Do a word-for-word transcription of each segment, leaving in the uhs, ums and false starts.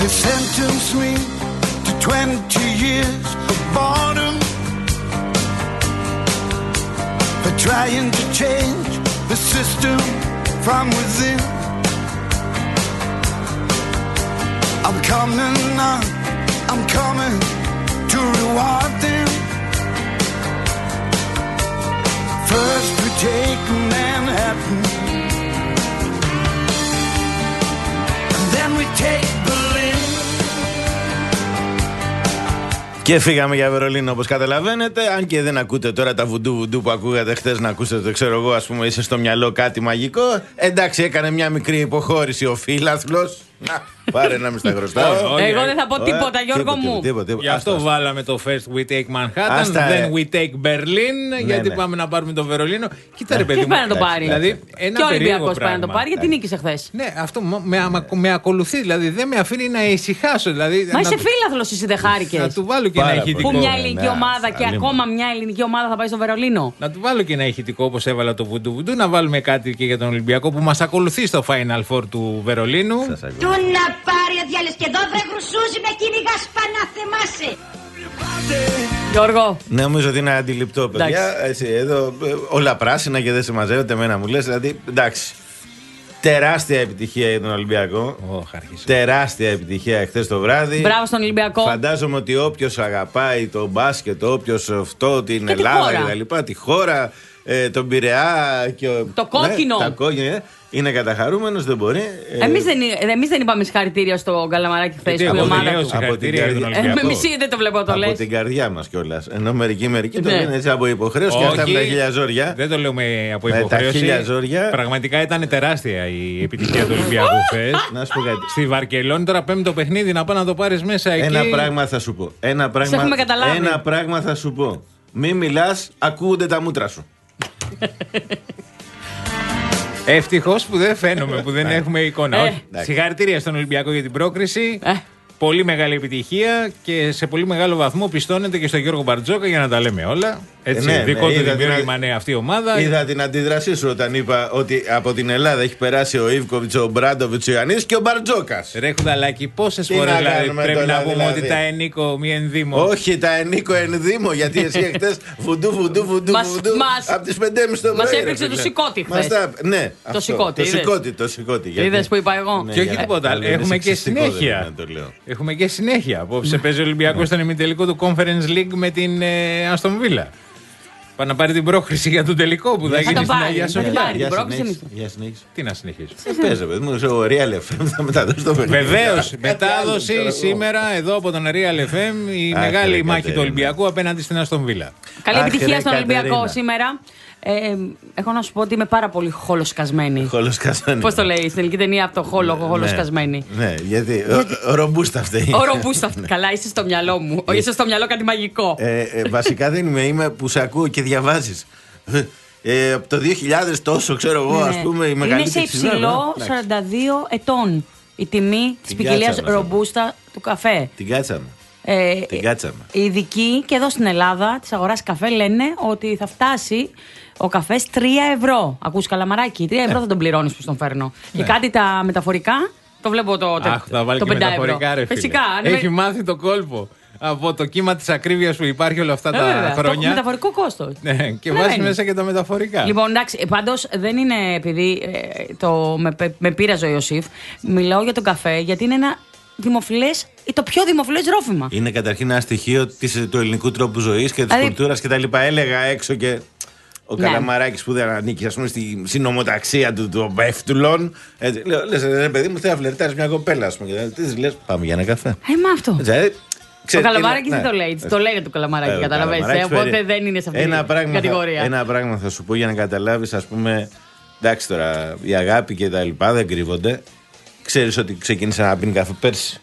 They sentenced me to twenty years of boredom for trying to change the system from within. I'm coming now, I'm coming to reward them. First we take Manhattan, and then we take Berlin. Και φύγαμε για Βερολίνο, όπως καταλαβαίνετε. Αν και δεν ακούτε τώρα τα βουντού βουντού που ακούγατε χτες να ακούσετε, το ξέρω εγώ, ας πούμε, είσαι στο μυαλό κάτι μαγικό. Εντάξει, έκανε μια μικρή υποχώρηση ο φίλαθλος. Να, πάρε να μην στα χρωστάω. Εγώ δεν θα πω τίποτα, Γιώργο μου. Γι' αυτό βάλαμε το first we take Manhattan, then we take Berlin, γιατί πάμε να πάρουμε το Βερολίνο. Κοίτα ρε παιδί μου. Ποιος πάει να το πάρει? Δηλαδή, και ο Ολυμπιακός πάει να το πάρει, γιατί νίκησε χθες. Ναι, αυτό με ακολουθεί, δηλαδή δεν με αφήνει να ησυχάσω. Μα είσαι φίλαθλος, εσύ δεν χάρηκες. Να του βάλω και ένα ηχητικό. Που μια ελληνική ομάδα και ακόμα μια ελληνική ομάδα θα πάει στο Βερολίνο. Να του βάλω και ένα ηχητικό όπως έβαλα το βουντού βουντού, να βάλουμε κάτι και για τον Ολυμπιακό που μας ακολουθεί στο Final Four του Βερολίνου. Να πάρει ο διάλες και εδώ βρε γρουσούζι με κυνηγάς πανά θεμάσαι. Γιώργο. Ναι, νομίζω ότι είναι αντιληπτό, παιδιά. Έτσι, εδώ όλα πράσινα και δεν σε μαζεύεται, εμένα μου λες. Δηλαδή, εντάξει. Τεράστια επιτυχία για τον Ολυμπιακό. Oh, τεράστια επιτυχία εχθές το βράδυ. Μπράβο στον Ολυμπιακό. Φαντάζομαι ότι όποιος αγαπάει το μπάσκετ, όποιος αυτό, την και Ελλάδα κτλ., τη χώρα, ε, τον Πειραιά και το κόκκινο. Ναι, τα κόκκινα. Είναι καταχαρούμενος, δεν μπορεί. Εμείς δεν, εμείς δεν είπαμε συγχαρητήρια στο Καλαμαράκι χθες που η ομάδα του. Από την καρδιά. Ε, μισή δεν το βλέπω το λες. Από την καρδιά μας κιόλας. Ενώ μερικοί μερικοί το λένε έτσι από υποχρέωση και αυτά με τα χίλια ζόρια. Δεν το λέμε από υποχρέωση. Πραγματικά ήταν τεράστια η επιτυχία του Ολυμπιακού χθες. Να σου πω κάτι. Στη Βαρκελόνη τώρα πέμπτο παιχνίδι να πάει να το πάρεις μέσα εκεί. Ένα πράγμα θα σου πω. Ένα πράγμα, ένα πράγμα θα σου πω. Μη μιλάς, ακούγονται τα μούτρα σου. Ευτυχώς που δεν φαίνομαι, που δεν έχουμε εικόνα. Ε, Συγχαρητήρια στον Ολυμπιακό για την πρόκριση. Ε. Πολύ μεγάλη επιτυχία και σε πολύ μεγάλο βαθμό πιστώνεται και στον Γιώργο Μπαρτζόκα για να τα λέμε όλα. Έτσι, ναι, δικό ναι, του είδα δημιούργημα την... είναι αυτή η ομάδα. Είδα την αντίδρασή σου όταν είπα ότι από την Ελλάδα έχει περάσει ο Ιβκοβιτς, ο Μπράντοβιτς, ο Ιωαννίδης και ο Μπαρτζόκας. Ρε Χουδαλάκη, πόσες φορές δηλαδή, πρέπει τώρα, να πούμε δηλαδή. Ότι τα ενίκο μη ενδύμω. Όχι, τα ενίκο ενδύμω, γιατί εσύ χτες βουντού, βουντού, βουντού, βουντού. Από τις πέντε και μισή το πρωί. Μας έπαιξε το σηκώτη χθες. Ναι, το σηκώτη. Το σηκώτη, το σηκώτη. Είδες που είπα εγώ. Και όχι τίποτα. Έχουμε και συνέχεια. Έχουμε και συνέχεια. Απόψε παίζει ο Ολυμπιακός στον ημιτελικό του Conference League με την Aston Villa. Πάει να πάρει την πρόκριση για τον τελικό που θα γίνει στην Αγία Σοφιά. Για συνέχιση. Τι να συνεχίσει. Παίζει, παιδί μου, ο Real εφ εμ θα μεταδώσει το παιχνίδι. Βεβαίως, μετάδοση σήμερα εδώ από τον Real εφ εμ η μεγάλη μάχη του Ολυμπιακού απέναντι στην Aston Villa. Καλή επιτυχία στον Ολυμπιακό σήμερα. Ε, έχω να σου πω ότι είμαι πάρα πολύ χολοσκασμένη. Χολοσκασμένη. Πώς το λέει στην ελληνική ταινία από το χόλο, χολοσκασμένη. Ναι, γιατί. Ο ρομπούστα αυτή. Ο ρομπούστα αυτή. Καλά, είσαι στο μυαλό μου. Είσαι στο μυαλό κάτι μαγικό. Βασικά δεν είμαι, είμαι που σε ακούω και διαβάζεις. Ε, από το δύο χιλιάδες τόσο, ξέρω εγώ, ας πούμε, η μεγαλύτερη. Είναι σε υψηλό σαράντα δύο ετών η τιμή της ποικιλίας ρομπούστα του καφέ. Την κάτσαμε. Ε, Την κάτσαμε. Οι ειδικοί και εδώ στην Ελλάδα της αγοράς καφέ λένε ότι θα φτάσει ο καφές τρία ευρώ. Ακούς Καλαμαράκι, τρία ευρώ θα τον πληρώνεις που τον φέρνω. Ναι. Και κάτι τα μεταφορικά, το βλέπω το, Αχ, θα βάλει το και μεταφορικά, ρε φίλε. Φυσικά. Έχει με... μάθει το κόλπο. Από το κύμα της ακρίβειας που υπάρχει όλα αυτά ε, τα βέβαια, χρόνια. Το μεταφορικό κόστος. Ναι, και βάζει μέσα και τα μεταφορικά. Λοιπόν, εντάξει, πάντως δεν είναι επειδή ε, το, με, με πείραζε ο Ιωσήφ. Μιλάω για τον καφέ γιατί είναι ένα δημοφιλές ή το πιο δημοφιλές ρόφημα. Είναι καταρχήν ένα στοιχείο της, του ελληνικού τρόπου ζωής και της δηλαδή... κουλτούρας κτλ. Έλεγα έξω και ο ναι. Καλαμαράκης που δεν ανήκει, ας πούμε, στη συνομοταξία του των Πέφτουλων. Λέω, λες, ρε παιδί μου, θέλω να φλερτάρεις μια κοπέλα, ας πούμε. Τι λες, πάμε για ένα καφέ. Ε, μα αυτό. Έτσι, ο Καλαμαράκης δεν το λέει. Το λέγεται του Καλαμαράκη, καταλαβαίνεις. Οπότε δεν είναι σε αυτή την κατηγορία. Ένα πράγμα θα σου πω για να καταλάβεις, ας πούμε. Εντάξει τώρα, η αγάπη και τα λοιπά δεν κρύβονται. Ξέρεις ότι ξεκίνησα να πίνει καφέ πέρσι.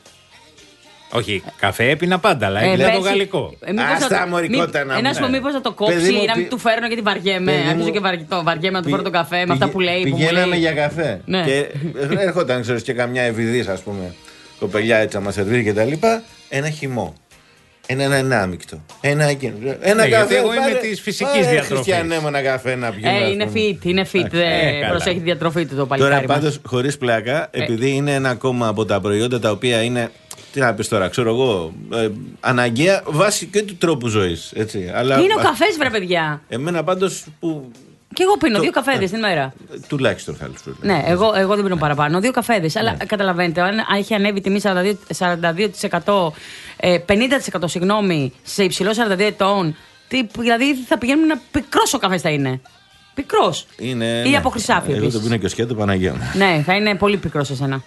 Όχι, καφέ έπινα πάντα, αλλά ε, έπινα το γαλλικό. Άστα μωρικότα να Ένα σου μήπως θα το κόψει ή να μην του φέρνω γιατί βαριέμαι. Αρχίζω και βαριέμαι να του φέρω το καφέ με αυτά που λέει. Πηγαίναμε για καφέ. Και έρχονταν, ξέρεις, και καμιά ευηδής, ας πούμε, κοπελιά έτσι να μας σερβίρει και τα λοιπά. Ένα χυμό. Ένα ενάμικτο. Ένα εκείνο. Ένα ναι, καφέ. Εγώ είμαι τη φυσική διατροφή. Χριστιανέ μου ένα καφέ να πιούμε. Ε, είναι fit, είναι fit. Ε, προσέχει τη διατροφή του το παλικάρι. Τώρα πάντως, χωρίς πλάκα, επειδή είναι ένα ακόμα από τα προϊόντα τα οποία είναι Τι να πεις τώρα, ξέρω εγώ, ε, αναγκαία βάση και του τρόπου ζωής. Αλλά, είναι ο καφές, βρε παιδιά. Εμένα πάντως που. Και εγώ πίνω το, δύο καφέδες την μέρα. Τουλάχιστον θα έλεγα. Ναι, εγώ, εγώ δεν πίνω παραπάνω. Δύο καφέδες. Ναι. Αλλά καταλαβαίνετε, αν έχει ανέβει η τιμή σαράντα δύο τοις εκατό, πενήντα τοις εκατό συγγνώμη, σε υψηλό σαράντα δύο ετών, τι, δηλαδή θα πηγαίνουμε ένα πικρός ο καφές θα είναι. Πικρός. Είναι. Ή ναι. από χρυσάφι. Εγώ το πίνω και ο σκέτο Παναγία μου. Ναι, θα είναι πολύ πικρός σε σένα.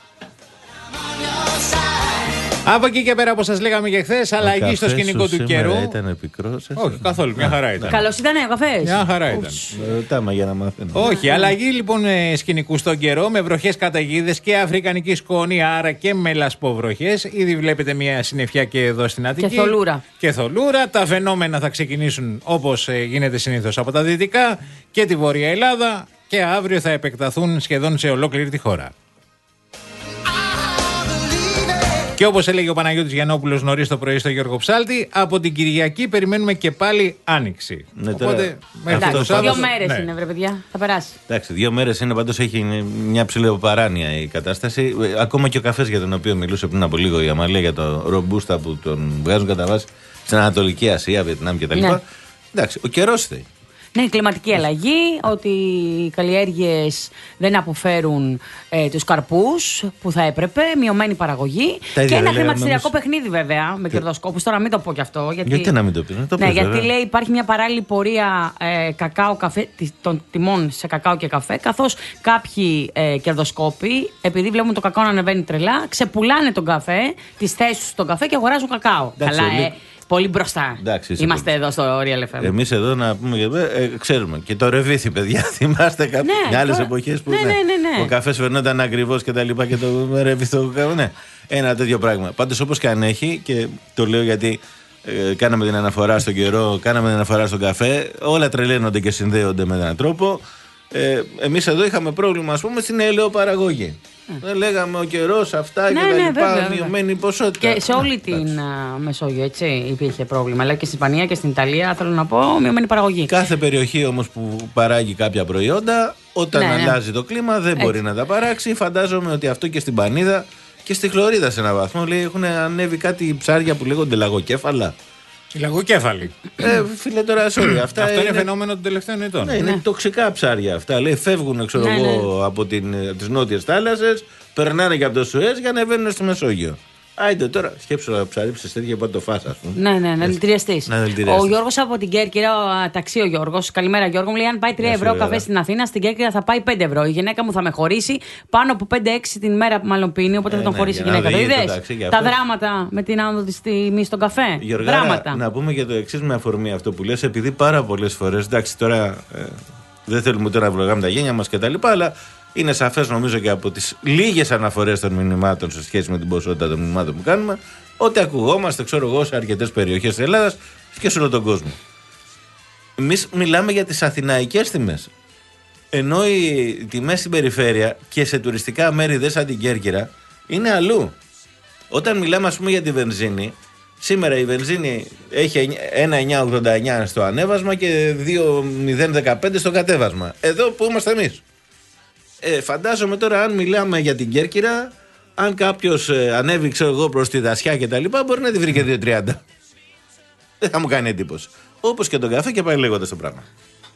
Από εκεί και πέρα, όπως σας λέγαμε και χθες, αλλαγή στο σκηνικό του καιρού. Ήταν πικρός. Όχι, καθόλου. Μια χαρά ήταν. Καλώς ήταν ο καφές. Μια χαρά ήταν. Ρωτάμε για να μάθουμε. Όχι, αλλαγή λοιπόν σκηνικού στον καιρό με βροχές καταιγίδες και αφρικανική σκόνη, άρα και με λασποβροχές. Ήδη βλέπετε μια συννεφιά και εδώ στην Αττική. Και θολούρα. Και θολούρα. Τα φαινόμενα θα ξεκινήσουν όπως γίνεται συνήθως από τα δυτικά και τη Βόρεια Ελλάδα και αύριο θα επεκταθούν σχεδόν σε ολόκληρη τη χώρα. Και όπως έλεγε ο Παναγιώτης Γιαννόπουλος νωρίς το πρωί στο Γιώργο Ψάλτη, από την Κυριακή περιμένουμε και πάλι άνοιξη. Ναι, Οπότε, εντάξει, το δύο Σάββατο, μέρες ναι. είναι, βρε παιδιά, θα περάσει. Εντάξει, δύο μέρες είναι, πάντως έχει μια ψηλοπαράνοια η κατάσταση. Ακόμα και ο καφές για τον οποίο μιλούσε πριν από λίγο η Αμαλία, για το ρομπούστα που τον βγάζουν κατά βάση στην Ανατολική Ασία, Βιετνάμ κτλ. Ναι. Εντάξει, ο καιρός θέλει. Ναι, η κλιματική αλλαγή, ότι οι καλλιέργειες δεν αποφέρουν ε, τους καρπούς που θα έπρεπε, μειωμένη παραγωγή. Και ένα χρηματιστηριακό παιχνίδι βέβαια με κερδοσκόπους. Τώρα μην το πω κι αυτό. Γιατί, γιατί να μην το πεις, να το πεις, ναι, γιατί βέβαια. λέει υπάρχει μια παράλληλη πορεία ε, κακάο, καφέ, των τιμών σε κακάο και καφέ, καθώς κάποιοι ε, κερδοσκόποι, επειδή βλέπουν το κακάο να ανεβαίνει τρελά, ξεπουλάνε τον καφέ, τις θέσεις στον καφέ και αγοράζουν κακάο. Εντάξει, Καλά, λίγο... ε, πολύ μπροστά. Εντάξει, είμαστε πολύ. Εδώ στο Real εφ εμ. Εμείς εδώ να πούμε, ε, ξέρουμε. Και το ρεβίθι, παιδιά. Θυμάστε κάποιες ναι, άλλες τώρα... εποχές που ναι, ναι, ναι, ναι. ο καφές φαινόταν ακριβώς και τα λοιπά και το ρεβίθι. Ναι, ένα τέτοιο πράγμα. Πάντως όπως και αν έχει, και το λέω γιατί ε, κάναμε την αναφορά στον καιρό, κάναμε την αναφορά στον καφέ, όλα τρελαίνονται και συνδέονται με έναν τρόπο. Ε, εμείς εδώ είχαμε πρόβλημα, ας πούμε, στην ελαιοπαραγωγή. Δεν λέγαμε ο καιρός, αυτά ναι, και τα ναι, λοιπά, βέβαια, μειωμένη ποσότητα. Και σε όλη την α, Μεσόγειο, έτσι, υπήρχε πρόβλημα. Αλλά και στην Ισπανία και στην Ιταλία, θέλω να πω, μειωμένη παραγωγή. Κάθε περιοχή όμως που παράγει κάποια προϊόντα, όταν ναι, ναι. αλλάζει το κλίμα, δεν έτσι. Μπορεί να τα παράξει. Φαντάζομαι ότι αυτό και στην Πανίδα και στη Χλωρίδα σε έναν βαθμό. Λέει, έχουν ανέβει κάτι ψάρια που λέγονται λαγοκέφαλα. Η λαγοκέφαλη. Ε, φίλε, τώρα, sorry, αυτά αυτό είναι, είναι φαινόμενο των τελευταίων ετών. Ναι, είναι ναι. τοξικά ψάρια αυτά. Λέει, φεύγουν ξέρω ναι, εγώ, ναι. από τις νότιες θάλασσες, περνάνε και από το Σουέζ για να ανεβαίνουν στη Μεσόγειο. Άιντε τώρα, σκέψου να ψαρέψεις τέτοια που το φας, ας πούμε. Ναι, ναι, να δηλητηριαστείς. Ο Γιώργος από την Κέρκυρα, ο ταξί ο Γιώργος, καλημέρα Γιώργο, μου λέει: αν πάει τρία ευρώ καφέ στην Αθήνα, στην Κέρκυρα θα πάει πέντε ευρώ. Η γυναίκα μου θα με χωρίσει πάνω από πέντε έξι την μέρα που μάλλον πίνει, οπότε ε, θα τον ναι, χωρίσει η γυναίκα. Το είδες τα δράματα με την άνοδο της τιμής στον καφέ. Γιώργα, να πούμε για το εξής με αφορμή αυτό που λες, επειδή πάρα πολλές φορές, εντάξει τώρα ε, δεν θέλουμε τώρα να βλογάμε τα γένια μας κτλ. Αλλά είναι σαφές νομίζω και από τις λίγες αναφορές των μηνυμάτων σε σχέση με την ποσότητα των μηνυμάτων που κάνουμε, ότι ακουγόμαστε, ξέρω εγώ, σε αρκετές περιοχές της Ελλάδας και σε όλο τον κόσμο. Εμείς μιλάμε για τις αθηναϊκές τιμές. Ενώ οι τιμές στην περιφέρεια και σε τουριστικά μέρη δε σαν την Κέρκυρα είναι αλλού. Όταν μιλάμε, ας πούμε, για τη βενζίνη, σήμερα η βενζίνη έχει ένα εννιά ογδόντα εννιά στο ανέβασμα και δύο μηδέν δεκαπέντε στο κατέβασμα. Εδώ που είμαστε εμείς. Ε, φαντάζομαι τώρα, αν μιλάμε για την Κέρκυρα, αν κάποιος ε, ανέβει, ξέρω εγώ, προς τη Δασιά και τα λοιπά, μπορεί να τη βρει και δύο τριάντα. Δεν θα μου κάνει εντύπωση. Όπως και τον καφέ και πάει λέγοντας το πράγμα.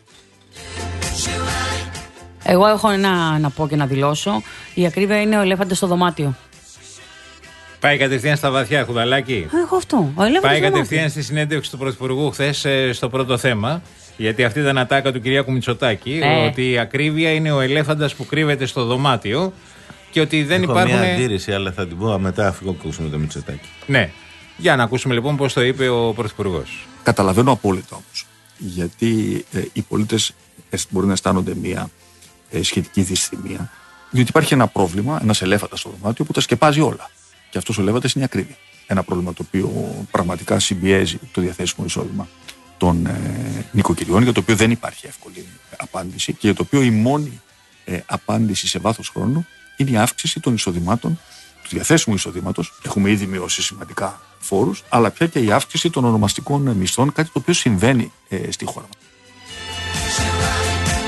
Εγώ έχω ένα να πω και να δηλώσω. Η ακρίβεια είναι ο ελέφαντας στο δωμάτιο. Πάει κατευθείαν στα βαθιά, Χουδαλάκη. Έχω αυτό. Ο ελέφαντας Πάει κατευθείαν στη συνέντευξη του Πρωθυπουργού χθες ε, στο πρώτο θέμα. Γιατί αυτή ήταν ατάκα του Κυριάκου Μητσοτάκη. Ε. Ότι η ακρίβεια είναι ο ελέφαντας που κρύβεται στο δωμάτιο. Και ότι δεν Έχω υπάρχουν. Έχω μια αντίρρηση, αλλά θα την πω μετά αφού ακούσουμε το Μητσοτάκη. Ναι. Για να ακούσουμε λοιπόν πώς το είπε ο Πρωθυπουργός. Καταλαβαίνω απόλυτα όμως. Γιατί ε, οι πολίτες μπορεί να αισθάνονται μια ε, σχετική δυσθυμία. Διότι υπάρχει ένα πρόβλημα, ένας ελέφαντας στο δωμάτιο που τα σκεπάζει όλα. Και αυτός ο ελέφαντας είναι η ακρίβεια. Ένα πρόβλημα το οποίο πραγματικά συμπιέζει το διαθέσιμο εισόδημα των ε, νοικοκυριών, για το οποίο δεν υπάρχει εύκολη απάντηση και για το οποίο η μόνη ε, απάντηση σε βάθος χρόνου είναι η αύξηση των εισοδημάτων, του διαθέσιμου εισοδήματος. Έχουμε ήδη μειώσει σημαντικά φόρους, αλλά πια και η αύξηση των ονομαστικών μισθών, κάτι το οποίο συμβαίνει ε, στη χώρα μας.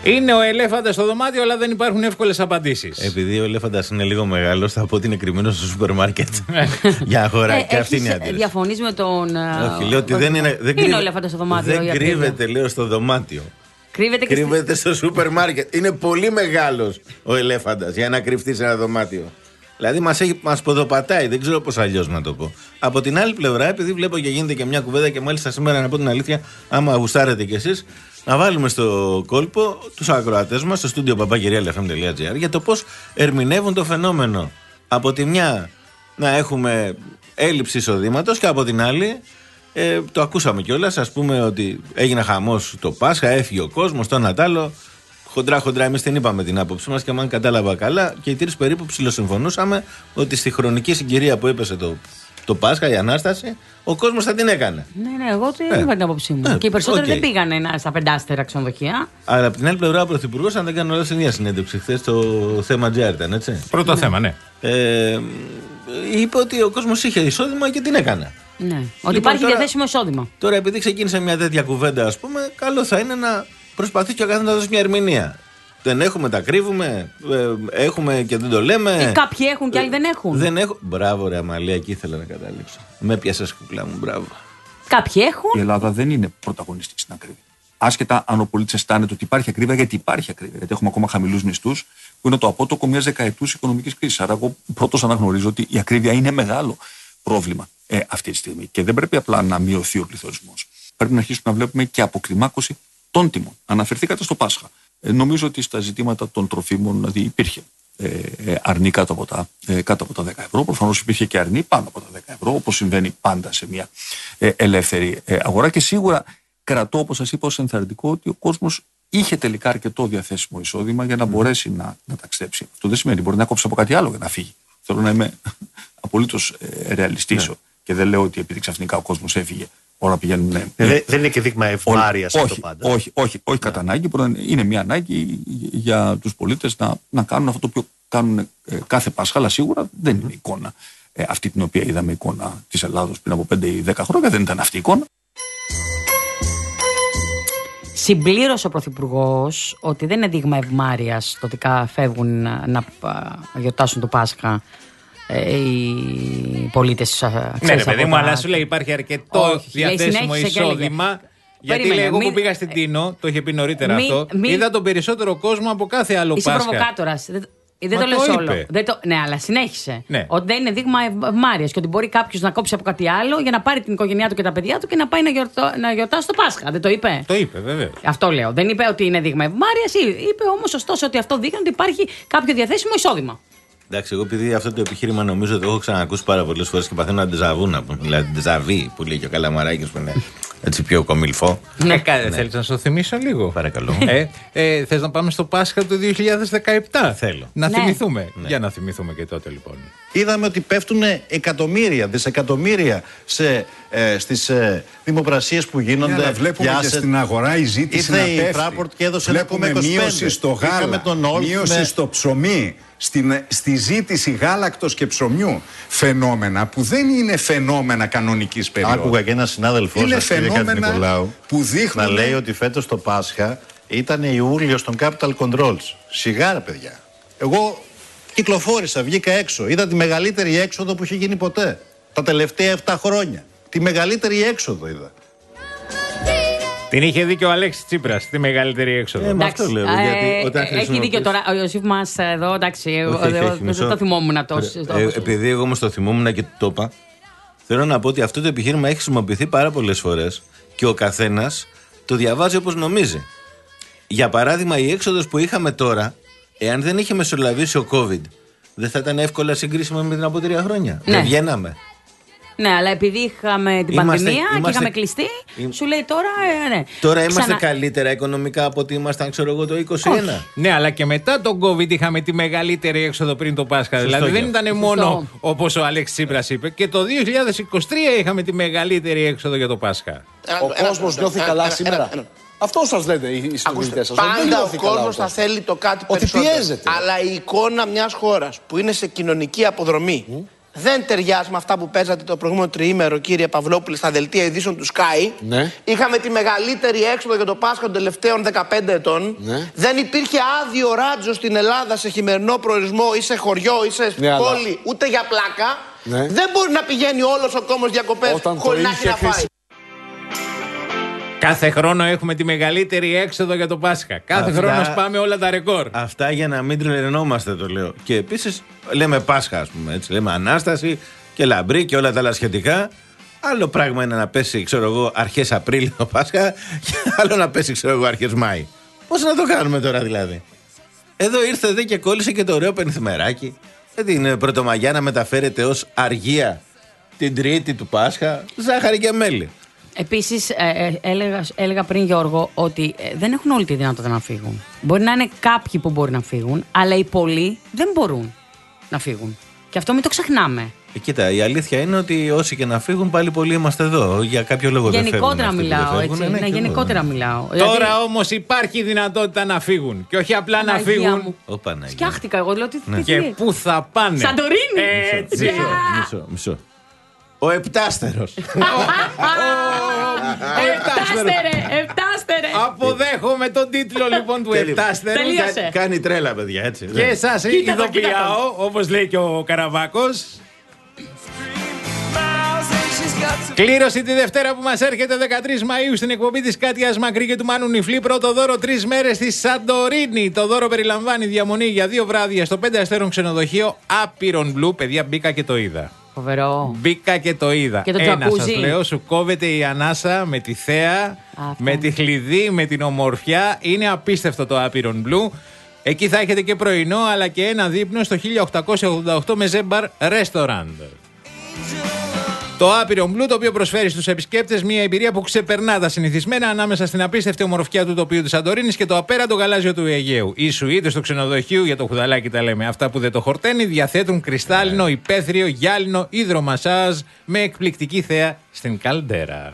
Είναι ο ελέφαντας στο δωμάτιο, αλλά δεν υπάρχουν εύκολες απαντήσεις. Επειδή ο ελέφαντας είναι λίγο μεγάλος, θα πω ότι είναι κρυμμένος στο σούπερ μάρκετ. Για αγορά. Και αυτή είναι η αντίρρηση. Διαφωνείς με τον. Όχι, λέω ότι δεν είναι. Δεν είναι ο ελέφαντας στο δωμάτιο. Δεν κρύβεται, λέω, στο δωμάτιο. Κρύβεται, και κρύβεται στη... στο σούπερ μάρκετ. Είναι πολύ μεγάλος ο ελέφαντας για να κρυφτεί σε ένα δωμάτιο. Δηλαδή μας, έχει, μας ποδοπατάει, δεν ξέρω πώς αλλιώς να το πω. Από την άλλη πλευρά, επειδή βλέπω και γίνεται και μια κουβέντα και μάλιστα σήμερα, να πω την αλήθεια, άμα γουστάρετε κι εσείς, να βάλουμε στο κόλπο τους ακροατές μας στο στούντιο παπάκυριαλεφ εμ τελεία τζι άρ για το πώς ερμηνεύουν το φαινόμενο. Από τη μια να έχουμε έλλειψη εισοδήματος και από την άλλη, ε, το ακούσαμε κιόλας, ας πούμε ότι έγινε χαμός το Πάσχα, έφυγε ο κόσμος, το ένα τ' άλλο. Χοντρά, χοντρά, εμείς την είπαμε την άποψή μας και αν κατάλαβα καλά, και οι τρεις περίπου ψιλοσυμφωνούσαμε ότι στη χρονική συγκυρία που έπεσε το, το Πάσχα, η Ανάσταση, ο κόσμος θα την έκανε. Ναι, ναι, εγώ την είπα την άποψή μου. Ε, και οι περισσότεροι okay. δεν πήγανε στα πεντάστερα ξενοδοχεία. Αλλά από την άλλη πλευρά, ο Πρωθυπουργός, αν δεν κάνω λάθος, στην ίδια συνέντευξη χθες, το θέμα τζι άρ ήταν, έτσι. Πρώτο ναι. θέμα, ναι. Ε, είπε ότι ο κόσμος είχε εισόδημα και την έκανε. Ναι, ότι λοιπόν, υπάρχει τώρα, διαθέσιμο εισόδημα. Τώρα, επειδή ξεκίνησε μια τέτοια κουβέντα, ας πούμε, καλό θα είναι να προσπαθεί και ο καθένας να δώσει μια ερμηνεία. Δεν έχουμε, τα κρύβουμε, ε, έχουμε και δεν το λέμε. Ή κάποιοι έχουν και άλλοι δεν έχουν. Δεν έχω. Μπράβο, ρε Αμαλία, εκεί ήθελα να καταλήξω. Με πιάσες κουκλά μου, μπράβο. Κάποιοι έχουν. Η Ελλάδα δεν είναι πρωταγωνιστή στην ακρίβεια. Άσχετα αν ο πολίτης αισθάνεται ότι υπάρχει ακρίβεια, γιατί υπάρχει ακρίβεια. Γιατί έχουμε ακόμα χαμηλούς μισθούς, που είναι το απότοκο μιας δεκαετούς οικονομικής κρίσης. Άρα, εγώ πρώτος αναγνωρίζω ότι η ακρίβεια είναι μεγάλο πρόβλημα ε, αυτή τη στιγμή. Και δεν πρέπει απλά να μειωθεί ο πληθωρισμός. Πρέπει να αρχίσουμε να βλέπουμε και αποκλιμάκωση των τιμών. Αναφερθήκατε στο Πάσχα. Ε, νομίζω ότι στα ζητήματα των τροφίμων δηλαδή υπήρχε ε, ε, αρνή κάτω από, τα, ε, κάτω από τα δέκα ευρώ. Προφανώς υπήρχε και αρνή πάνω από τα δέκα ευρώ, όπως συμβαίνει πάντα σε μια ε, ελεύθερη ε, αγορά. Και σίγουρα κρατώ, όπως σας είπα, ως ενθαρρυντικό ότι ο κόσμος είχε τελικά αρκετό διαθέσιμο εισόδημα για να μπορέσει να, να ταξιδέψει. Αυτό δεν σημαίνει μπορεί να κόψει από κάτι άλλο για να φύγει. Θέλω να είμαι απολύτως ε, ρεαλιστής. Ναι. Και δεν λέω ότι επειδή ξαφνικά ο κόσμος έφυγε. Ώρα πηγαίνουν, ναι. Δεν, δεν είναι και δείγμα ευμάρειας αυτό πάντα. Όχι, όχι, όχι κατά ανάγκη. Είναι μια ανάγκη για τους πολίτες να, να κάνουν αυτό το οποίο κάνουν ε, κάθε Πάσχα, αλλά σίγουρα δεν είναι εικόνα ε, αυτή την οποία είδαμε εικόνα της Ελλάδος πριν από πέντε ή δέκα χρόνια. Δεν ήταν αυτή η εικόνα. Συμπλήρωσε ο Πρωθυπουργός ότι δεν είναι δείγμα ευμάρειας το ότι φεύγουν να, να γιορτάσουν το Πάσχα οι πολίτες. Ναι, ρε παιδί μου, αλλά σου λέει υπάρχει αρκετό όχι, διαθέσιμο εισόδημα. Γιατί Περίμενε, λέει, εγώ μην... που πήγα στην Τίνο, το είχε πει νωρίτερα μη, αυτό, μη... είδα τον περισσότερο κόσμο από κάθε άλλο Πάσχα. Είσαι προβοκάτορας. Δεν, δεν το λες όλο. Δεν το... Ναι, αλλά συνέχισε. Ναι. Ότι δεν είναι δείγμα ευμάρειας και ότι μπορεί κάποιος να κόψει από κάτι άλλο για να πάρει την οικογένειά του και τα παιδιά του και να πάει να, γιορτώ... να γιορτάσει το Πάσχα. Δεν το είπε. Το είπε, βέβαια. Αυτό λέω. Δεν είπε ότι είναι δείγμα ευμάρειας. Είπε όμως ωστόσο ότι αυτό δείχνει ότι υπάρχει κάποιο διαθέσιμο εισόδημα. Εντάξει, εγώ επειδή αυτό το επιχείρημα νομίζω ότι το έχω ξανακούσει πάρα πολλές φορές και παθαίνω να ντεζαβού να πούμε. Δηλαδή, ντεζαβί που λέει και ο Καλαμαράκης που είναι έτσι πιο κομιλφό. Ναι, ναι. Θέλεις να σου το θυμίσω λίγο. Παρακαλώ. Ε, ε, θες να πάμε στο Πάσχα του δύο χιλιάδες δεκαεπτά. Θέλω. Να ναι. θυμηθούμε. Ναι. Για να θυμηθούμε και τότε λοιπόν. Είδαμε ότι πέφτουν εκατομμύρια, δισεκατομμύρια σε, ε, στις ε, δημοπρασίες που γίνονται. Ναι, βλέπουμε και στην αγορά η ζήτηση να πέφτει. Ήρθε η Fraport και έδωσε ένα κόμμα είκοσι πέντε. Μείωση στο γάλα, μείωση με... στο ψωμί, στην, στη ζήτηση γάλακτος και ψωμιού. Φαινόμενα που δεν είναι φαινόμενα κανονικής περίοδου. Άκουγα και ένα συνάδελφό σας, κύριε Χατζηνικολάου, που δείχνουν... να λέει ότι φέτος το Πάσχα ήταν Ιούλιος των Capital Controls. Σιγά ρε παιδιά. Εγώ κυκλοφόρησα, βγήκα έξω. Είδα τη μεγαλύτερη έξοδο που είχε γίνει ποτέ. Τα τελευταία επτά χρόνια. Τη μεγαλύτερη έξοδο είδα. Την είχε δει και ο Αλέξης Τσίπρας, τη μεγαλύτερη έξοδο. Ε, εντάξει, αυτό λέω, ε, γιατί όταν έχει χρησιμοποιείς... δίκιο τώρα. Ο Ιωσήφ μας εδώ, εντάξει, εγώ δεν το θυμόμουν τόσο. Ε, επειδή εγώ όμως το θυμόμουν και το είπα, θέλω να πω ότι αυτό το επιχείρημα έχει χρησιμοποιηθεί πάρα πολλές φορές και ο καθένας το διαβάζει όπως νομίζει. Για παράδειγμα, η έξοδος που είχαμε τώρα, εάν δεν είχε μεσολαβήσει ο COVID, δεν θα ήταν εύκολα συγκρίσιμα με την από τρία χρόνια. Ναι. Δεν βγαίναμε. Ναι, αλλά επειδή είχαμε την είμαστε, πανδημία είμαστε, και είχαμε κλειστεί, Εί... σου λέει τώρα. Ε, ναι. Τώρα είμαστε Ξανα... καλύτερα οικονομικά από ότι ήμασταν, ξέρω εγώ, το είκοσι ένα. Όχι. Ναι, αλλά και μετά τον COVID είχαμε τη μεγαλύτερη έξοδο πριν το Πάσχα. Σωστό, δηλαδή δεν ήταν μόνο όπως ο Αλέξης Τσίπρας είπε. Και το δύο χιλιάδες είκοσι τρία είχαμε τη μεγαλύτερη έξοδο για το Πάσχα. Ο κόσμος νιώθει καλά σήμερα. Αυτό σας λέτε οι συνομιλητές σας. Πάντα ο κόσμος θα θέλει το κάτι περισσότερο. Ότι πιέζεται. Αλλά η εικόνα μιας χώρας που είναι σε κοινωνική αποδρομή mm. δεν ταιριάζει με αυτά που παίζατε το προηγούμενο τριήμερο, κύριε Παυλόπουλε, στα δελτία ειδήσεων του Sky. Ναι. Είχαμε τη μεγαλύτερη έξοδο για το Πάσχα των τελευταίων δεκαπέντε ετών. Ναι. Δεν υπήρχε άδειο ράτζο στην Ελλάδα σε χειμερινό προορισμό ή σε χωριό ή σε ναι, πόλη, αλλά... ούτε για πλάκα. Ναι. Δεν μπορεί να πηγαίνει όλος ο κόμμος διακοπές χωρίς να έχει να φάει. Κάθε χρόνο έχουμε τη μεγαλύτερη έξοδο για το Πάσχα. Κάθε αυτά, χρόνο σπάμε όλα τα ρεκόρ. Αυτά για να μην τρελαινόμαστε, το λέω. Και επίσης λέμε Πάσχα, ας πούμε. Έτσι. Λέμε Ανάσταση και Λαμπρή και όλα τα άλλα σχετικά. Άλλο πράγμα είναι να πέσει, ξέρω εγώ, αρχές Απρίλιο το Πάσχα, και άλλο να πέσει, ξέρω εγώ, αρχές Μάη. Πώς να το κάνουμε τώρα δηλαδή? Εδώ ήρθε δε και κόλλησε και το ωραίο πενθυμεράκι. Με την Πρωτομαγιά να μεταφέρεται ως αργία την Τρίτη του Πάσχα, ζάχαρη και μέλι. Επίσης, ε, ε, έλεγα, έλεγα πριν, Γιώργο, ότι ε, δεν έχουν όλη τη δυνατότητα να φύγουν. Μπορεί να είναι κάποιοι που μπορεί να φύγουν, αλλά οι πολλοί δεν μπορούν να φύγουν. Και αυτό μην το ξεχνάμε. Ε, κοίτα, η αλήθεια είναι ότι όσοι και να φύγουν, πάλι πολλοί είμαστε εδώ. Για κάποιο λόγο δεν φεύγουν. Γενικότερα μιλάω, έτσι. Ναι, ναι, γενικότερα μιλάω. Τώρα δηλαδή... όμως υπάρχει δυνατότητα να φύγουν. Και όχι απλά να φύγουν. Φτιάχτηκα εγώ, δηλαδή. Ναι. Και πού θα πάνε? Σαντορίνη! Έτσι. Μισό, μισό, μισό. Ο Επτάστερος. Επτάστερε, επτάστερε. Αποδέχομαι τον τίτλο λοιπόν του Επτάστερου. Κάνει τρέλα, παιδιά, έτσι. Και εσάς ειδοποιάω, όπως λέει και ο Καραβάκος. Κλήρωση τη Δευτέρα που μας έρχεται δεκατρείς Μαΐου στην εκπομπή της Κάτιας Μακρύ και του Μάνου Νιφλή. Πρώτο δώρο τρεις μέρες στη Σαντορίνη. Το δώρο περιλαμβάνει διαμονή για δύο βράδια στο πέντε αστέρων ξενοδοχείο Άπειρον Μπλου. Παιδιά, μπήκα και το είδα. Φοβερό. Μπήκα και το είδα. Και το Ένα σας λέω, σου κόβεται η ανάσα με τη θέα, Αυτά. με τη χλειδί, με την ομορφιά. Είναι απίστευτο το Άπειρον Μπλου. Εκεί θα έχετε και πρωινό αλλά και ένα δείπνο στο χίλια οκτακόσια ογδόντα οκτώ με Ζέμπαρ Restaurant. Το Άπειρον Μπλου, το οποίο προσφέρει στους επισκέπτες μια εμπειρία που ξεπερνά τα συνηθισμένα ανάμεσα στην απίστευτη ομορφιά του τοπίου της Σαντορίνης και το απέραντο γαλάζιο του Αιγαίου. Οι σουίτες του ξενοδοχείου, για το χουδαλάκι τα λέμε, αυτά που δεν το χορταίνει, διαθέτουν κρυστάλλινο, υπαίθριο, γυάλινο υδρομασάζ με εκπληκτική θέα στην καλντέρα.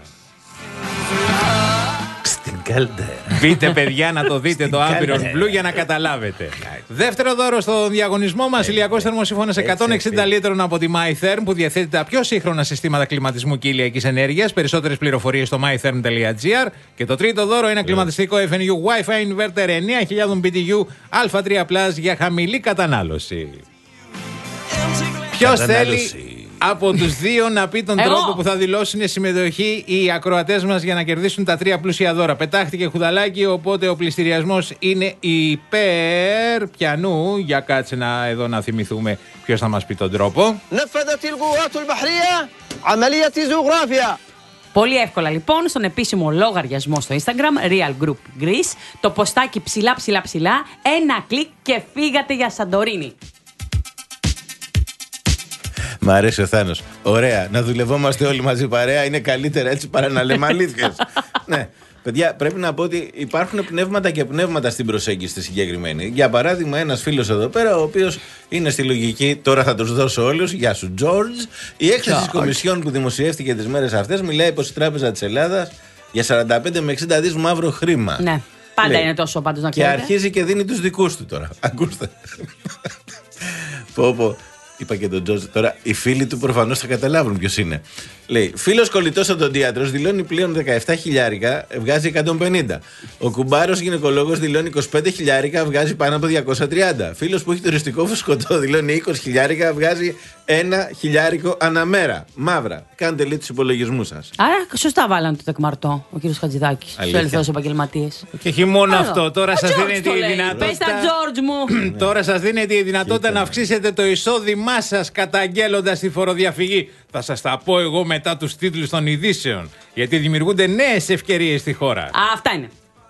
Στην καλντέρα. Μπείτε, παιδιά, να το δείτε το Άπειρον Μπλου για να καταλάβετε. Δεύτερο δώρο στο διαγωνισμό μας, ηλιακός θερμοσύφωνας εκατόν εξήντα λίτρων από τη MyTherm, που διαθέτει τα πιο σύγχρονα συστήματα κλιματισμού και ηλιακής ενέργειας. Περισσότερες πληροφορίες στο my therm τελεία gr. Και το τρίτο δώρο, ένα κλιματιστικό εφ εν γιου Wi-Fi Inverter εννέα χιλιάδες μπι τι γιου Α τρία Plus για χαμηλή κατανάλωση. Ποιος θέλει από τους δύο να πει τον Εγώ. τρόπο που θα δηλώσουν συμμετοχή οι ακροατές μας για να κερδίσουν τα τρία πλούσια δώρα? Πετάχτηκε χουδαλάκι, οπότε ο πληστηριασμός είναι υπέρ πιανού. Για κάτσε να εδώ να θυμηθούμε ποιος θα μας πει τον τρόπο. Πολύ εύκολα λοιπόν, στον επίσημο λογαριασμό στο Instagram Real Group Greece, το ποστάκι ψηλά ψηλά ψηλά, ένα κλικ και φύγατε για Σαντορίνη. Μ' αρέσει ο Θάνος. Ωραία. Να δουλευόμαστε όλοι μαζί παρέα είναι καλύτερα έτσι παρά να λέμε αλήθειες. Ναι. Παιδιά, πρέπει να πω ότι υπάρχουν πνεύματα και πνεύματα στην προσέγγιση τη συγκεκριμένη. Για παράδειγμα, ένας φίλος εδώ πέρα, ο οποίος είναι στη λογική, τώρα θα τους δώσω όλους. Γεια σου, George. Η έκθεση της Κομισιόν που δημοσιεύτηκε τις μέρες αυτές μιλάει πως η Τράπεζα της Ελλάδας για σαράντα πέντε με εξήντα δις μαύρο χρήμα. Ναι. Πάντα λέει. Είναι τόσο πάντως να ξέρετε. Και αρχίζει και δίνει τους δικούς του τώρα. Ακούστε. Πω πω. Είπα και τον Τζορτζ. Τώρα οι φίλοι του προφανώς θα καταλάβουν ποιος είναι. Λέει: φίλος κολλητός οδοντίατρος δηλώνει πλέον δεκαεπτά χιλιάρικα, βγάζει εκατόν πενήντα. Ο κουμπάρος γυναικολόγος δηλώνει είκοσι πέντε χιλιάρικα, βγάζει πάνω από διακόσια τριάντα. Φίλος που έχει τουριστικό φουσκωτό δηλώνει είκοσι χιλιάρικα, βγάζει ένα χιλιάρικο αναμέρα. Μαύρα. Κάντε λίγο τους υπολογισμούς σας. Άρα σωστά βάλανε το τεκμαρτό ο κύριος Χατζηδάκης στους ελευθερούς επαγγελματίες. Και όχι μόνο αυτό. Τώρα σας δίνεται η δυνατότητα. Πες τα George μου. Τώρα σας δίνεται η δυνατότητα να αυξήσετε το εισόδημά σας καταγγέλλοντας τη φοροδιαφυγή. Θα σας τα πω εγώ μετά τους τίτλους των ειδήσεων. Γιατί δημιουργούνται νέες ευκαιρίες στη χώρα. Α, αυτά είναι.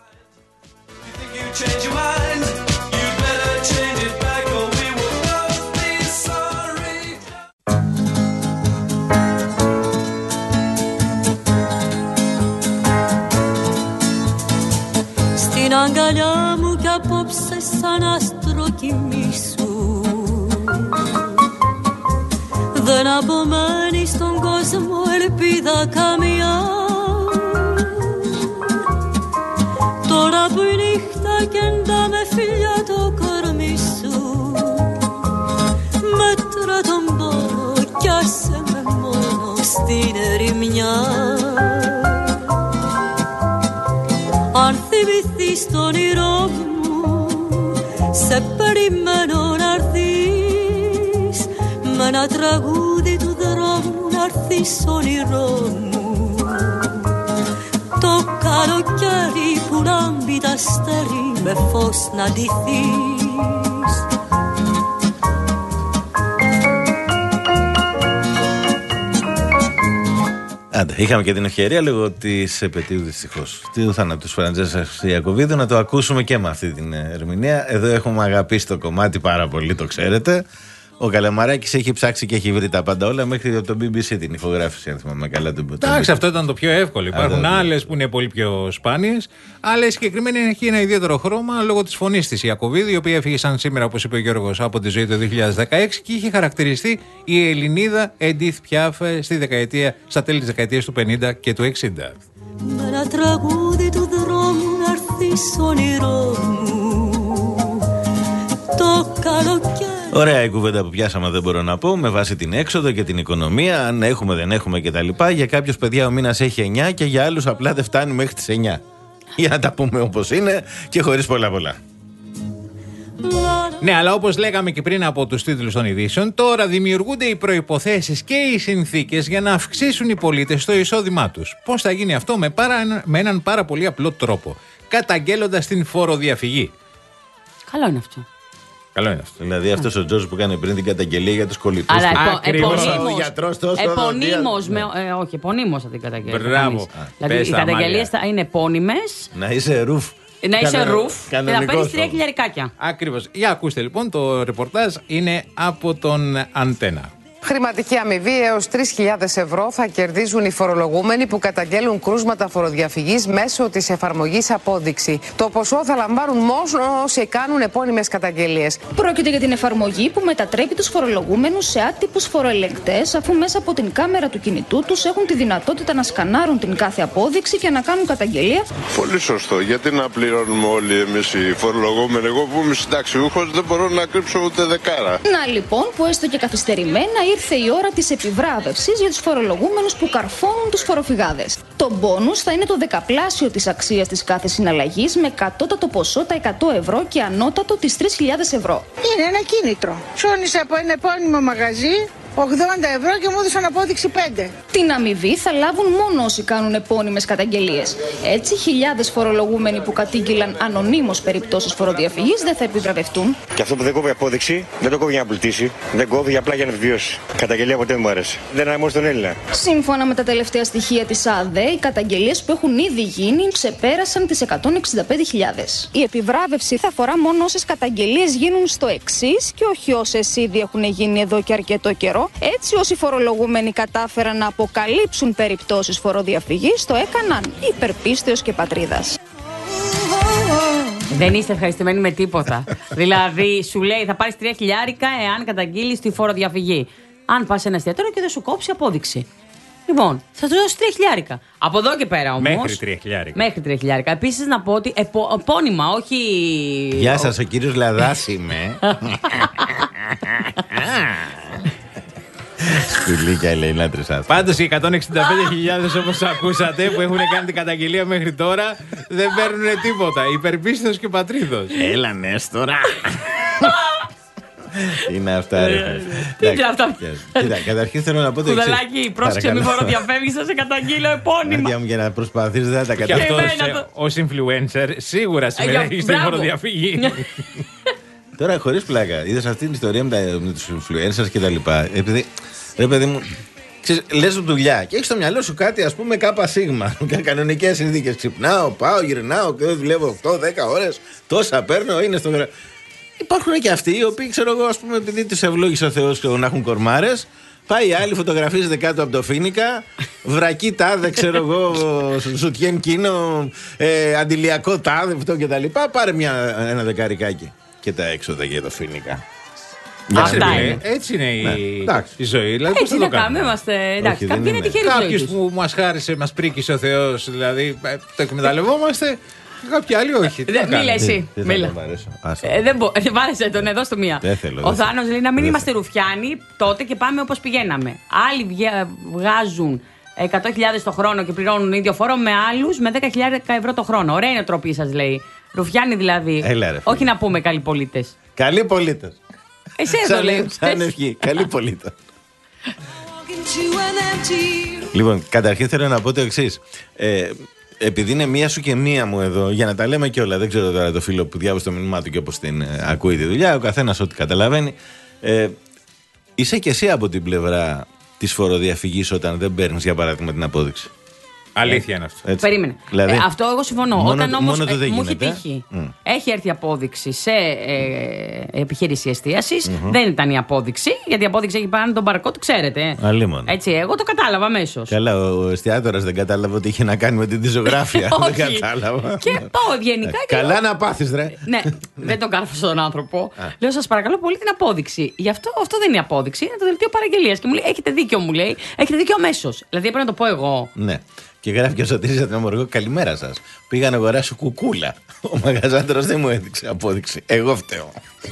Στην αγκαλιά μου κι απόψε σαν άστρο κοιμήσου. Δεν απομένει στον κόσμο ελπίδα καμιά. Τώρα που η νύχτα κεντά με φιλιά το κορμί σου, μέτρα τον πόνο κι στο όνειρό μου, σε περιμένω να έρθεις, με ένα τραγούδι του δρόμου να έρθεις στο όνειρό μου. Το καλοκαίρι που λάμπει τα αστέρι με φως να ντυθείς. Άντε, είχαμε και την ευκαιρία λόγω τη επετείου δυστυχώς του θανάτου του Φραντζέσκα Ιακωβίδου να το ακούσουμε και με αυτή την ερμηνεία. Εδώ έχουμε αγαπήσει το κομμάτι πάρα πολύ, το ξέρετε. Ο Καλαμαράκης έχει ψάξει και έχει βρει τα πάντα όλα μέχρι το μπι μπι σι την ηχογράφηση, αν θυμάμαι καλά. Εντάξει, αυτό ήταν το πιο εύκολο. Υπάρχουν άλλες που είναι πολύ πιο σπάνιες, αλλά η συγκεκριμένη έχει ένα ιδιαίτερο χρώμα λόγω της φωνής της Ιακωβίδου, η οποία έφυγε σαν σήμερα, όπως είπε ο Γιώργος, από τη ζωή το δύο χιλιάδες δεκαέξι και είχε χαρακτηριστεί η Ελληνίδα Εντίθ Πιάφ στη δεκαετία, στα τέλη της δεκαετίας του πενήντα και του εξήντα. Με ένα τραγούδι του δρόμου να έρθει στο όνειρό μου, το καλοκαίρι. Ωραία η κουβέντα που πιάσαμε, δεν μπορώ να πω, με βάση την έξοδο και την οικονομία, αν έχουμε δεν έχουμε κτλ. Για κάποιους παιδιά ο μήνας έχει εννιά και για άλλους απλά δεν φτάνει μέχρι τις εννιά. Για να τα πούμε όπως είναι και χωρίς πολλά πολλά. Ναι, αλλά όπως λέγαμε και πριν από τους τίτλους των ειδήσεων, τώρα δημιουργούνται οι προϋποθέσεις και οι συνθήκες για να αυξήσουν οι πολίτες το εισόδημά τους. Πώς θα γίνει αυτό? Με, παρα, με έναν πάρα πολύ απλό τρόπο. Καταγγέλλοντας την φοροδιαφυγή. Καλό είναι αυτό. Καλό είναι αυτό. Δηλαδή αυτό ο Τζόρτζ που κάνει πριν την καταγγελία για τους κολλητούς. Αλλά επωνύμως. Ε, όχι, επωνύμως θα την καταγγέλει. Μπράβο. Δηλαδή οι καταγγελίες θα είναι επώνυμες. Να είσαι ρουφ. Να είσαι ρουφ και να παίρνεις τρία χιλιαρικάκια. Ακριβώς. Για ακούστε λοιπόν, το ρεπορτάζ είναι από τον Αντένα. Χρηματική αμοιβή έως τρεις χιλιάδες ευρώ θα κερδίζουν οι φορολογούμενοι που καταγγέλουν κρούσματα φοροδιαφυγής μέσω της εφαρμογής Απόδειξη. Το ποσό θα λαμβάνουν μόνο όσοι κάνουν επώνυμες καταγγελίες. Πρόκειται για την εφαρμογή που μετατρέπει τους φορολογούμενους σε άτυπους φοροελεγκτές, αφού μέσα από την κάμερα του κινητού τους έχουν τη δυνατότητα να σκανάρουν την κάθε απόδειξη και να κάνουν καταγγελία. Πολύ σωστό. Γιατί να πληρώνουμε όλοι εμείς οι φορολογούμενοι? Εγώ που είμαι συνταξιούχος δεν μπορώ να κρύψω ούτε δεκάρα. Να λοιπόν, που έστω και καθυστερημένα ήρθε η ώρα της επιβράβευσης για τους φορολογούμενους που καρφώνουν τους φοροφυγάδες. Το μπόνους θα είναι το δεκαπλάσιο της αξίας της κάθε συναλλαγής, με κατώτατο ποσό τα εκατό ευρώ και ανώτατο τις τρεις χιλιάδες ευρώ. Είναι ένα κίνητρο. Ψώνεις από ένα επώνυμο μαγαζί ογδόντα ευρώ και μου έδωσαν απόδειξη πέντε. Την αμοιβή θα λάβουν μόνο όσοι κάνουν επώνυμες καταγγελίες. Έτσι, χιλιάδες φορολογούμενοι που κατήγγειλαν ανωνύμως περιπτώσεις φοροδιαφυγής δεν θα επιβραβευτούν. Και αυτό που δεν κόβει απόδειξη, δεν το κόβει για να πλουτίσει. Δεν κόβει απλά για να επιβιώσει. Καταγγελία ποτέ δεν μου άρεσε. Δεν αρμόζει τον Έλληνα. Σύμφωνα με τα τελευταία στοιχεία της ΑΔΕ, οι καταγγελίες που έχουν ήδη γίνει ξεπέρασαν τις εκατόν εξήντα πέντε χιλιάδες. Η επιβράβευση θα αφορά μόνο όσες καταγγελίες γίνουν στο εξής και όχι όσες ήδη έχουν γίνει εδώ και αρκετό καιρό. Έτσι, όσοι φορολογούμενοι κατάφεραν να αποκαλύψουν περιπτώσεις φοροδιαφυγής, το έκαναν υπερπίστεως και πατρίδας. Δεν είστε ευχαριστημένοι με τίποτα. Δηλαδή, σου λέει θα πάρεις τρία χιλιάρικα εάν καταγγείλεις τη φοροδιαφυγή. Αν πας σε ένα εστιατόριο και δεν σου κόψει απόδειξη. Λοιπόν, θα σου δώσει τρία χιλιάρικα. Από εδώ και πέρα όμως. Μέχρι τρία χιλιάρικα. Μέχρι τρία χιλιάρικα. Επίσης να πω ότι επο, επώνυμα, όχι. Γεια σας, ο κύριος Λαδάς είμαι. Σκουλίκια λέει να τρισάς. Πάντως οι εκατόν εξήντα πέντε χιλιάδες όπως ακούσατε που έχουν κάνει την καταγγελία μέχρι τώρα δεν παίρνουν τίποτα. Υπερπίστεως και πατρίδος. Έλα Νέστορα. Τι είναι αυτά ρε. Τι είναι αυτά. Κοίτα, καταρχήν θέλω να πω το εξής. Κουδελάκι, πρόσεξε μη φοροδιαφεύγεις, θα σε καταγγείλω επώνυμα. Για να προσπαθείς δεν θα τα καταφέρεις. Και αυτός ως influencer σίγουρα συμμετέχει στην φοροδιαφυγή. Τώρα χωρίς πλάκα, είδες αυτή την ιστορία με τους influencers και τα λοιπά. Επειδή, ρε παιδί μου, ξέρεις, λες δουλειά και έχεις στο μυαλό σου κάτι, ας πούμε, κάπα σίγμα. Κανονικές συνθήκες. Ξυπνάω, πάω, γυρνάω και δεν δουλεύω οκτώ δέκα ώρες. Τόσα παίρνω, είναι στο γραφείο. Υπάρχουν και αυτοί οι οποίοι, ξέρω εγώ, ας πούμε, επειδή τους ευλόγησε ο Θεός και να έχουν κορμάρες. Πάει η άλλη, φωτογραφίζεται κάτω από το Φίνικα, βρακή τάδε, ξέρω εγώ, σουτιέν κίνο, ε, αντιλιακό τάδε, αυτό κτλ. Πάρε μια, ένα δεκαρικάκι και τα έξοδα για το Φίνικα. Αυτά είναι. Έτσι είναι η, ναι, η ζωή. Δηλαδή, έτσι να κάνουμε. Είμαστε. Εντάξει, κάποιοι είναι τυχεροί. Κάποιος που μας χάρισε, μας πρίκησε ο Θεός, δηλαδή το εκμεταλλευόμαστε. Κάποιοι άλλοι όχι. Μίλα εσύ. Μίλα. Δεν μπορώ. Βάρεσε τον εδώ στο μία. Ο Θάνος λέει να μην είμαστε ρουφιάνοι τότε και πάμε όπως πηγαίναμε. Άλλοι βγάζουν εκατό χιλιάδες το χρόνο και πληρώνουν ίδιο φόρο με άλλους με δέκα χιλιάδες ευρώ το χρόνο. Ωραία είναι η τροπή σας, λέει. Ρουφιάνοι δηλαδή. Έλα, ρε, όχι να πούμε καλοί πολίτες. Καλοί πολίτες. Εσύ εδώ λέει. Σαν ευχή. Καλοί πολίτες. Λοιπόν, καταρχήν θέλω να πω το εξής. Ε, επειδή είναι μία σου και μία μου εδώ, για να τα λέμε και όλα, δεν ξέρω τώρα το φίλο που διάβασε το μήνυμά του και όπως την ε, ακούει τη δουλειά, ο καθένας ό,τι καταλαβαίνει. Ε, είσαι και εσύ από την πλευρά της φοροδιαφυγής όταν δεν παίρνεις, για παράδειγμα, την απόδειξη? Αλήθεια είναι αυτό. Έτσι. Περίμενε. Δηλαδή, ε, αυτό εγώ συμφωνώ. Μόνο, Όταν όμως μόνο ε, μου έχει τύχει, mm. έχει έρθει απόδειξη σε ε, επιχείρηση εστίασης, mm-hmm. δεν ήταν η απόδειξη, γιατί η απόδειξη έχει πάνω τον μπαρκότ, ξέρετε. Αλλήμον. Έτσι, εγώ το κατάλαβα αμέσως. Καλά, ο εστιατόρας δεν κατάλαβε ότι είχε να κάνει με την διζογράφια. Δεν κατάλαβα. Και πάω ευγενικά. Καλά να πάθεις, ρε. Ναι, δεν τον κάρφω στον άνθρωπο. Λέω, σας παρακαλώ πολύ την απόδειξη. Γι' αυτό αυτό δεν είναι απόδειξη, είναι το δελτίο παραγγελίας. Και μου λέει, έχετε δίκιο, μου λέει. Έχετε δίκιο αμέσως. Δηλαδή έπρεπε να το πω εγώ. Ναι. Και γράφει και ο Σωτήρης από την Αμοργό, καλημέρα σας. Πήγα να αγοράσω κουκούλα. Ο μαγαζάτορος δεν μου έδειξε απόδειξη. Εγώ φταίω.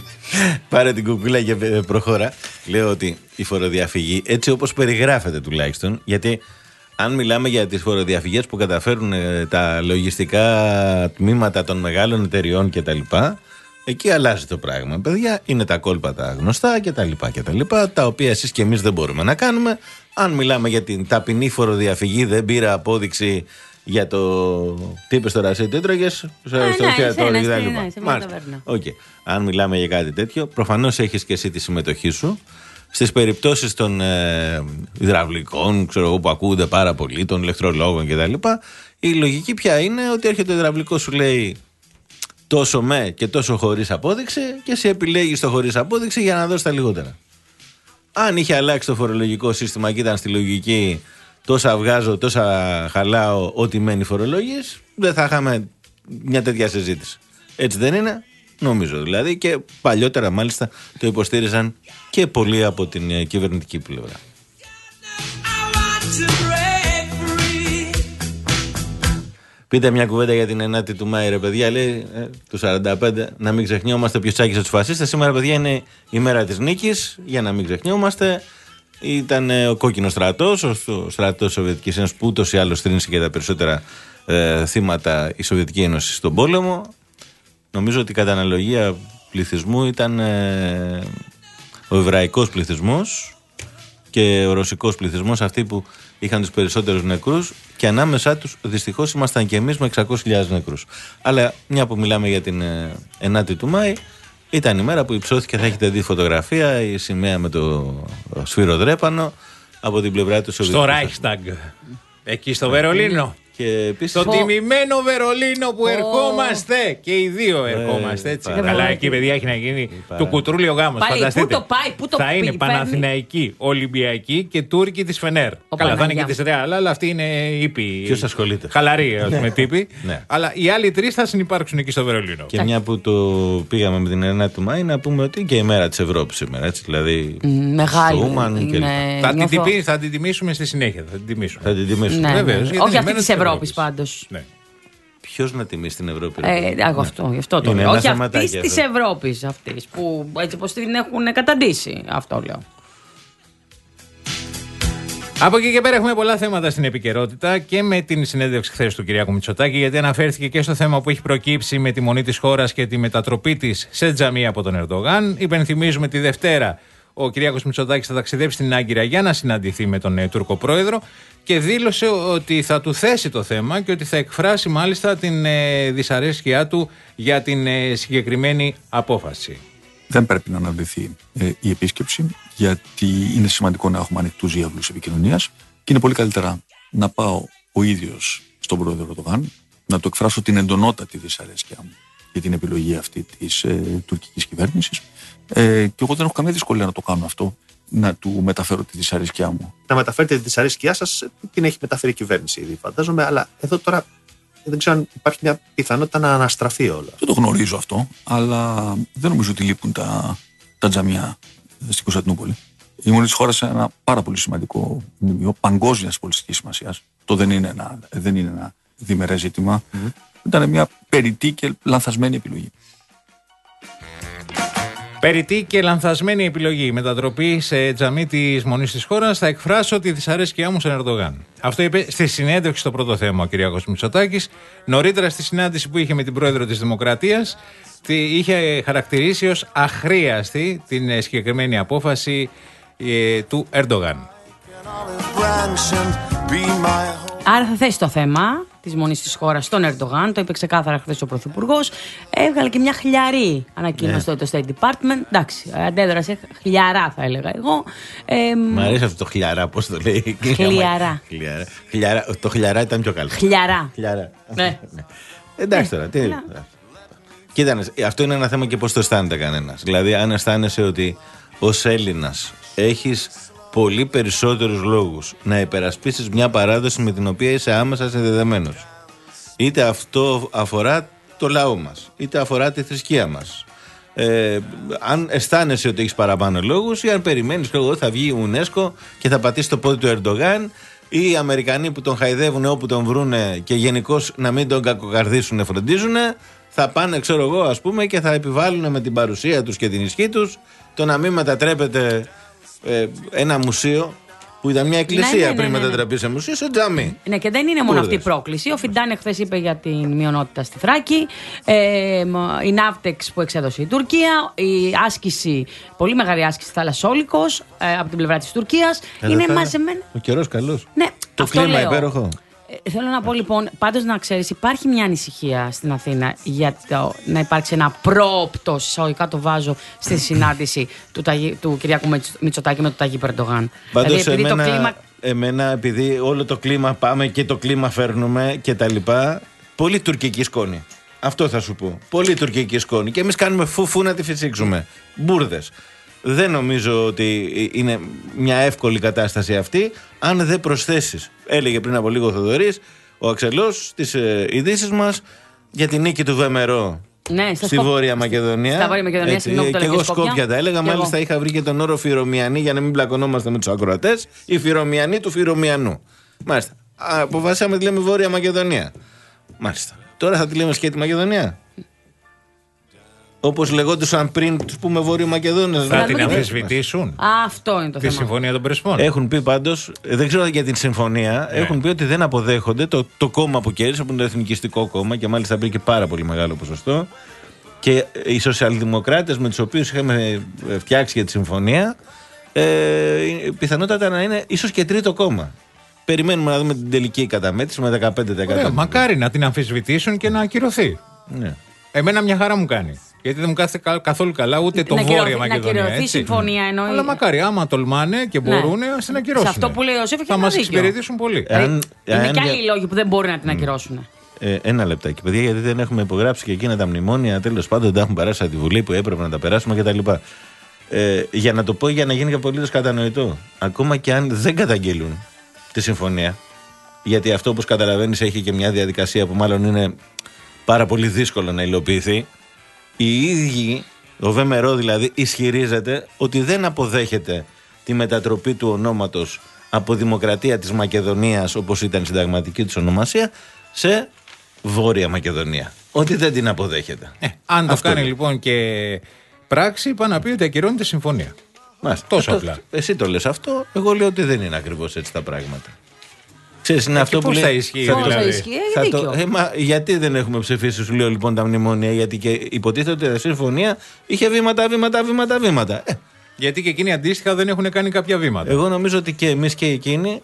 Πάρε την κουκούλα και προχώρα. Λέω ότι η φοροδιαφυγή, έτσι όπως περιγράφεται τουλάχιστον, γιατί αν μιλάμε για τις φοροδιαφυγές που καταφέρουν τα λογιστικά τμήματα των μεγάλων εταιριών κτλ., εκεί αλλάζει το πράγμα. Παιδιά, είναι τα κόλπα τα γνωστά κτλ. Τα, τα οποία εσείς και εμείς δεν μπορούμε να κάνουμε. Αν μιλάμε για την ταπεινή φοροδιαφυγή, δεν πήρα απόδειξη για το. Τι είπες τώρα, εσύ τι έτρωγες στο εστιατόριο κτλ. Okay. Αν μιλάμε για κάτι τέτοιο, προφανώς έχεις και εσύ τη συμμετοχή σου. Στις περιπτώσεις των ε, υδραυλικών, ξέρω εγώ, που ακούγονται πάρα πολύ, των ηλεκτρολόγων κτλ., η λογική πια είναι ότι έρχεται ο υδραυλικός, σου λέει τόσο με και τόσο χωρίς απόδειξη, και εσύ επιλέγεις το χωρίς απόδειξη για να δώσεις τα λιγότερα. Αν είχε αλλάξει το φορολογικό σύστημα και ήταν στη λογική τόσα βγάζω, τόσα χαλάω, ό,τι μένει φορολόγης, δεν θα είχαμε μια τέτοια συζήτηση. Έτσι δεν είναι? Νομίζω δηλαδή, και παλιότερα μάλιστα το υποστήριζαν και πολλοί από την κυβερνητική πλευρά. Πείτε μια κουβέντα για την ενάτη του Μάη, ρε παιδιά, λέει, ε, του σαράντα πέντε, να μην ξεχνιόμαστε ποιος τσάκισε τους φασίστες. Σήμερα, παιδιά, είναι η μέρα της νίκης, για να μην ξεχνιόμαστε. Ήταν ε, ο κόκκινος στρατός, ο στρατός της Σοβιετικής Ένωσης, που ούτως ή άλλως θρήνησε και τα περισσότερα ε, θύματα η Σοβιετική Ένωση στον πόλεμο. Νομίζω ότι κατά αναλογία πληθυσμού ήταν ε, ο εβραϊκός πληθυσμός και ο ρωσικός πληθυσμός, αυτοί που είχαν τους περισσότερους νεκρούς, και ανάμεσά τους δυστυχώς ήμασταν και εμείς με εξακόσιες χιλιάδες νεκρούς. Αλλά μια που μιλάμε για την ε, ενάτη του Μάη, ήταν η μέρα που υψώθηκε, θα έχετε δει φωτογραφία, η σημαία με το σφυροδρέπανο από την πλευρά του Σοβιετικού. Στο Reichstag, εκεί στο Βερολίνο. Και επίσης, το τιμημένο Βερολίνο που oh. ερχόμαστε. Και οι δύο ερχόμαστε, έτσι. Ε, Αλλά εκεί, παιδιά, έχει να γίνει το κουτρούλιο γάμος. Φανταστείτε. Πού το πάει, πού το θα είναι Παναθηναϊκή, Ολυμπιακή και Τούρκοι της Φενέρ. Ο Καλά, θα είναι και της Ρεάλ, αλλά αυτή είναι ήπη. Ποιος ασχολείται? Χαλαρή, ας πούμε, τύπη. Ναι. Αλλά οι άλλοι τρεις θα συνυπάρξουν εκεί στο Βερολίνο. Και μια που το πήγαμε με την ενάτη του Μάη, να πούμε ότι και η μέρα της Ευρώπης σήμερα, έτσι. Δηλαδή. Μεγάλη. Θα την τιμήσουμε στη συνέχεια. Θα την τιμήσουμε. Βεβαίως. Όχι αυτή της Ευρώπης πάντως. Ναι. Ποιος να τιμήσει την Ευρώπη? Ε, εγώ αυτό, γι' αυτό το λέω. Όχι αυτής της Ευρώπης, αυτής που έτσι πως την έχουν καταντήσει. Αυτό λέω. Από εκεί και πέρα έχουμε πολλά θέματα στην επικαιρότητα, και με την συνέντευξη χθες του Κυριάκου Μητσοτάκη, γιατί αναφέρθηκε και στο θέμα που έχει προκύψει με τη μονή της χώρας και τη μετατροπή της σε τζαμί από τον Ερντογάν. Υπενθυμίζουμε τη Δευτέρα ο Κυριάκος Μητσοτάκης θα ταξιδέψει στην Άγκυρα για να συναντηθεί με τον ε, Τούρκο πρόεδρο, και δήλωσε ότι θα του θέσει το θέμα και ότι θα εκφράσει μάλιστα την ε, δυσαρέσκειά του για την ε, συγκεκριμένη απόφαση. Δεν πρέπει να αναβληθεί ε, η επίσκεψη, γιατί είναι σημαντικό να έχουμε ανοιχτούς διάβλους επικοινωνίας, και είναι πολύ καλύτερα να πάω ο ίδιος στον πρόεδρο Ερντογάν, να του εκφράσω την εντονότατη δυσαρέσκειά μου για την επιλογή αυτή της ε, τουρκικής κυβέρνησης. Ε, και εγώ δεν έχω καμία δυσκολία να το κάνω αυτό, να του μεταφέρω τη δυσαρέσκειά μου. Να μεταφέρετε τη δυσαρέσκειά σας, την έχει μεταφέρει η κυβέρνηση ήδη, φαντάζομαι, αλλά εδώ τώρα δεν ξέρω αν υπάρχει μια πιθανότητα να αναστραφεί όλο. Δεν το γνωρίζω αυτό, αλλά δεν νομίζω ότι λείπουν τα, τα τζαμιά στην Κωνσταντινούπολη. Η μονή της χώρας είναι ένα πάρα πολύ σημαντικό μνημείο παγκόσμιας πολιτικής σημασίας. Το δεν είναι ένα, δεν είναι ένα διμερές ζήτημα. Mm-hmm. Ήταν μια περιττή και λανθασμένη επιλογή. Περιττή και λανθασμένη επιλογή. Μετατροπή σε τζαμί της Μονής της χώρας. Θα εκφράσω τη δυσαρέσκειά μου στον Ερντογάν. Αυτό είπε στη συνέντευξη στο πρώτο θέμα ο Κυριάκος Μητσοτάκης. Νωρίτερα στη συνάντηση που είχε με την πρόεδρο της Δημοκρατίας, είχε χαρακτηρίσει ως αχρίαστη την συγκεκριμένη απόφαση ε, του Ερντογάν. Άρα θα θέσει το θέμα της Μονής της χώρας στον Ερντογάν. Το είπε ξεκάθαρα χθες ο Πρωθυπουργός. Έβγαλε και μια χλιαρή ανακοίνωση yeah. το State Department. Εντάξει, αντέδρασε χλιαρά, θα έλεγα εγώ. Ε, Μ' αρέσει αυτό το χλιαρά, πώς το λέει. Χλιαρά. χλιαρά. χλιαρά. Το χλιαρά ήταν πιο καλό. Χλιαρά. χλιαρά. Ναι. Εντάξει τώρα, τι. Κοίτα, αυτό είναι ένα θέμα και πώς το αισθάνεται κανένας. Δηλαδή, αν αισθάνεσαι ότι ως Έλληνας έχεις πολύ περισσότερους λόγους να υπερασπίσεις μια παράδοση με την οποία είσαι άμεσα συνδεδεμένος. Είτε αυτό αφορά το λαό μας, είτε αφορά τη θρησκεία μας. Ε, αν αισθάνεσαι ότι έχεις παραπάνω λόγους ή αν περιμένεις ότι θα βγει η UNESCO και θα πατήσει το πόδι του Ερντογάν ή οι Αμερικανοί που τον χαϊδεύουν όπου τον βρούνε και γενικώς να μην τον κακοκαρδίσουν, φροντίζουν, θα πάνε, ξέρω εγώ, ας πούμε, και θα επιβάλλουν με την παρουσία τους και την ισχύ τους το να μην μετατρέπεται ε, ένα μουσείο που ήταν μια εκκλησία ναι, ναι, ναι, πριν ναι, ναι. μετατραπεί σε μουσείο, σε τζαμί. Ναι, και δεν είναι μόνο αυτή η πρόκληση. Ο Φιντάνε χθες είπε για την μειονότητα στη Θράκη, ε, η Ναύτεξ που εξέδωσε η Τουρκία, η άσκηση, πολύ μεγάλη άσκηση θαλασσόλικος ε, από την πλευρά της Τουρκίας. Εδώ είναι μαζεμένα. Ο καιρός καλός. Ναι, το κλίμα υπέροχο. Ε, θέλω να πω λοιπόν, πάντως να ξέρεις, υπάρχει μια ανησυχία στην Αθήνα για το, να υπάρξει ένα πρόοπτο, εισαγωγικά το βάζω, στη συνάντηση του, Ταγί, του Κυριάκου Μητσοτάκη με τον Ταγί Ερντογάν. Πάντως δηλαδή, εμένα, το κλίμα... εμένα, επειδή όλο το κλίμα πάμε και το κλίμα φέρνουμε και τα λοιπά, πολύ τουρκική σκόνη. Αυτό θα σου πω. Πολύ τουρκική σκόνη. Και εμείς κάνουμε φουφού να τη φυσήξουμε. Μπουρδες. Δεν νομίζω ότι είναι μια εύκολη κατάσταση αυτή αν δεν προσθέσεις. Έλεγε πριν από λίγο ο Θοδωρής, ο Αξελός, στις ε, ειδήσεις μας για την νίκη του Βεμερό ναι, στη Σκο... Βόρεια Μακεδονία. Στα Βόρεια Μακεδονία, συγγνώμη, και εγώ Σκόπια τα έλεγα. Και μάλιστα εγώ. Είχα βρει και τον όρο Φυρωμιανή για να μην πλακωνόμαστε με τους ακροατές. Η Φυρωμιανή του Φυρωμιανού. Μάλιστα. Αποφασίσαμε τη λέμε Βόρεια Μακεδονία. Μάλιστα. Τώρα θα τη λέμε Σκέτη Μακεδονία. Όπως λεγόντουσαν πριν, τους πούμε Βόρειο Μακεδόνες. Θα την αμφισβητήσουν. Αυτό είναι το τη θέμα. Τη συμφωνία των Πρεσπών. Έχουν πει πάντως, δεν ξέρω για την συμφωνία, ναι. έχουν πει ότι δεν αποδέχονται το, το κόμμα που κέρδισε, που είναι το Εθνικιστικό Κόμμα και μάλιστα πήρε και πάρα πολύ μεγάλο ποσοστό. Και οι σοσιαλδημοκράτες με τους οποίους είχαμε φτιάξει για τη συμφωνία, ε, πιθανότατα να είναι ίσως και τρίτο κόμμα. Περιμένουμε να δούμε την τελική καταμέτρηση με δεκαπέντε τοις εκατό. Ωραία, μακάρι να την αμφισβητήσουν και να ακυρωθεί. Ναι. Εμένα μια χαρά μου κάνει. Γιατί δεν μου κάθεται καθόλου καλά ούτε το Βόρεια Μακεδονία. Να κυρωθεί συμφωνία εννοεί. Αλλά μακάρι, άμα τολμάνε και μπορούν, ναι. ας την ακυρώσουν. Σε αυτό που λέει ο Σέφη θα μας εξυπηρετήσουν πολύ. Ε, αν, είναι αν, και άλλοι για... λόγοι που δεν μπορούν να την ακυρώσουν. Ε, ένα λεπτάκι, παιδιά, γιατί δεν έχουμε υπογράψει και εκείνα τα μνημόνια. Τέλος πάντων, τα έχουν περάσει από τη Βουλή που έπρεπε να τα περάσουμε κτλ. Ε, για να το πω, για να γίνει και απολύτως κατανοητό. Ακόμα και αν δεν καταγγείλουν τη συμφωνία, γιατί αυτό, όπως καταλαβαίνεις, έχει και μια διαδικασία που μάλλον είναι πάρα πολύ δύσκολο να υλοποιηθεί. Οι ίδιοι, ο Βεμερό δηλαδή, ισχυρίζεται ότι δεν αποδέχεται τη μετατροπή του ονόματος από Δημοκρατία της Μακεδονίας, όπως ήταν η συνταγματική της ονομασία, σε Βόρεια Μακεδονία. Ότι δεν την αποδέχεται. Ε, αν το αυτό κάνει είναι. Λοιπόν και πράξη, πάει να πει ότι ακυρώνει τη συμφωνία. Μάλιστα. Τόσο απλά. Εσύ το λες αυτό, εγώ λέω ότι δεν είναι ακριβώς έτσι τα πράγματα. Ξέρεις, είναι αυτό που λέει. Θα ισχύει, θα, δηλαδή. θα ισχύει, θα το, ε, μα, γιατί δεν έχουμε ψηφίσει, σου λέω λοιπόν, τα μνημόνια? Γιατί και υποτίθεται ότι η συμφωνία είχε βήματα, βήματα, βήματα, βήματα. Ε. Γιατί και εκείνοι αντίστοιχα δεν έχουν κάνει κάποια βήματα. Εγώ νομίζω ότι και εμείς και εκείνοι,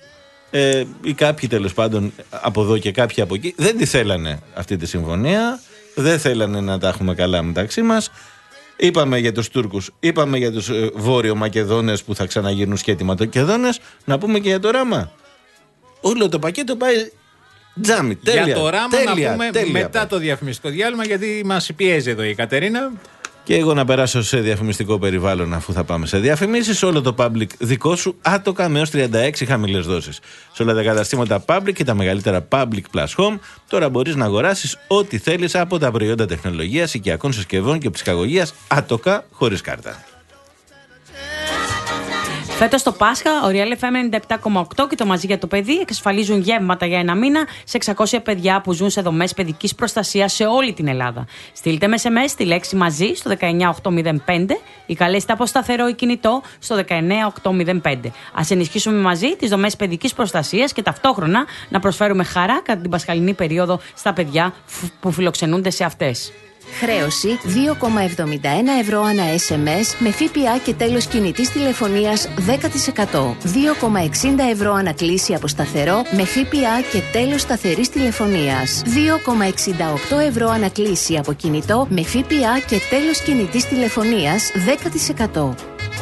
ε, ή κάποιοι τέλος πάντων από εδώ και κάποιοι από εκεί, δεν τη θέλανε αυτή τη συμφωνία. Δεν θέλανε να τα έχουμε καλά μεταξύ μας. Είπαμε για τους Τούρκους, είπαμε για τους ε, Βόρειο Μακεδόνες που θα ξαναγίνουν σκέτη Μακεδόνες. Να πούμε και για το Ράμα. Όλο το πακέτο πάει τζάμι. Τέλεια. Για το Ράμα τέλεια, να πούμε τέλεια, μετά πάει. το διαφημιστικό διάλειμμα, γιατί μας πιέζει εδώ η Κατερίνα. Και εγώ να περάσω σε διαφημιστικό περιβάλλον, αφού θα πάμε σε διαφημίσεις. Όλο το public δικό σου, άτοκα με έως τριάντα έξι χαμηλές δόσεις. Σε όλα τα καταστήματα public και τα μεγαλύτερα public plus home, τώρα μπορείς να αγοράσεις ό,τι θέλεις από τα προϊόντα τεχνολογίας, οικιακών συσκευών και ψυχαγωγίας, άτοκα χωρίς κάρτα. Φέτος το Πάσχα, ο Real εφ εμ ενενήντα επτά κόμμα οκτώ και το Μαζί για το Παιδί εξασφαλίζουν γεύματα για ένα μήνα σε εξακόσια παιδιά που ζουν σε δομές παιδικής προστασίας σε όλη την Ελλάδα. Στείλτε με ες εμ ες τη λέξη Μαζί στο δεκαεννιά οκτώ μηδέν πέντε ή καλέστε από σταθερό ή κινητό στο δεκαεννιά οκτώ μηδέν πέντε. Ας ενισχύσουμε μαζί τις δομές παιδικής προστασίας και ταυτόχρονα να προσφέρουμε χαρά κατά την πασχαλινή περίοδο στα παιδιά που φιλοξενούνται σε αυτές. Χρέωση δύο κόμμα εβδομήντα ένα ευρώ ανά ες εμ ες με ΦΠΑ και τέλος κινητής τηλεφωνίας δέκα τοις εκατό. δύο κόμμα εξήντα ευρώ ανακλήση από σταθερό με ΦΠΑ και τέλος σταθερής τηλεφωνίας. δύο κόμμα εξήντα οκτώ ευρώ ανακλήση από κινητό με ΦΠΑ και τέλος κινητής τηλεφωνίας δέκα τοις εκατό.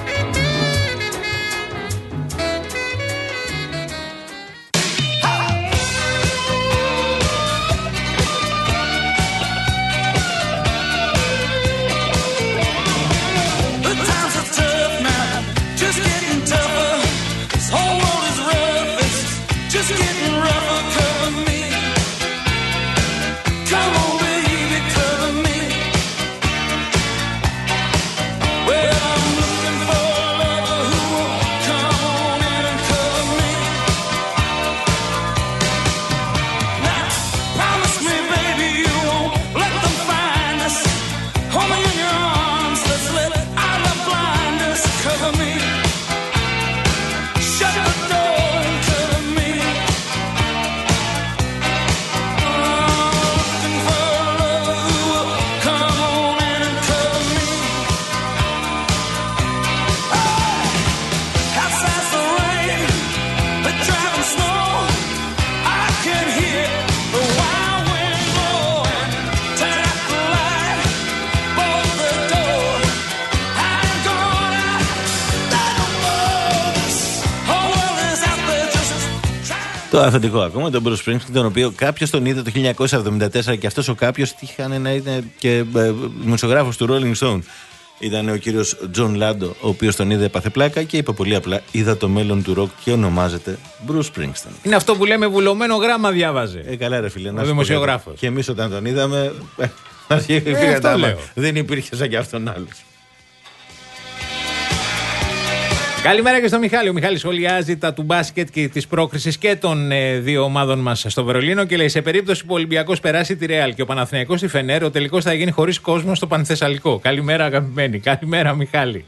Το αφεντικό ακόμα, τον Bruce Springsteen, τον οποίο κάποιος τον είδε το χίλια εννιακόσια εβδομήντα τέσσερα και αυτός ο κάποιος τύχανε να είναι και δημοσιογράφος του Rolling Stone. Ήταν ο κύριος Τζον Λάντο, ο οποίος τον είδε παθεπλάκα και είπε πολύ απλά: είδα το μέλλον του ροκ και ονομάζεται Bruce Springsteen. Είναι αυτό που λέμε βουλωμένο γράμμα, διάβαζε. Ε, καλά, ρε φίλε. Ο δημοσιογράφος. Και εμείς όταν τον είδαμε. Ε, αυτό λέω. Δεν υπήρχε σαν κι αυτόν άλλος. Καλημέρα και στο Μιχάλη. Ο Μιχάλης σχολιάζει τα του μπάσκετ και της πρόκρισης και των ε, δύο ομάδων μας στο Βερολίνο και λέει: σε περίπτωση που ο Ολυμπιακός περάσει τη Ρεάλ και ο Παναθηναϊκός τη Φενέρ, ο τελικός θα γίνει χωρίς κόσμο στο Πανθεσσαλικό. Καλημέρα, αγαπημένοι. Καλημέρα, Μιχάλη.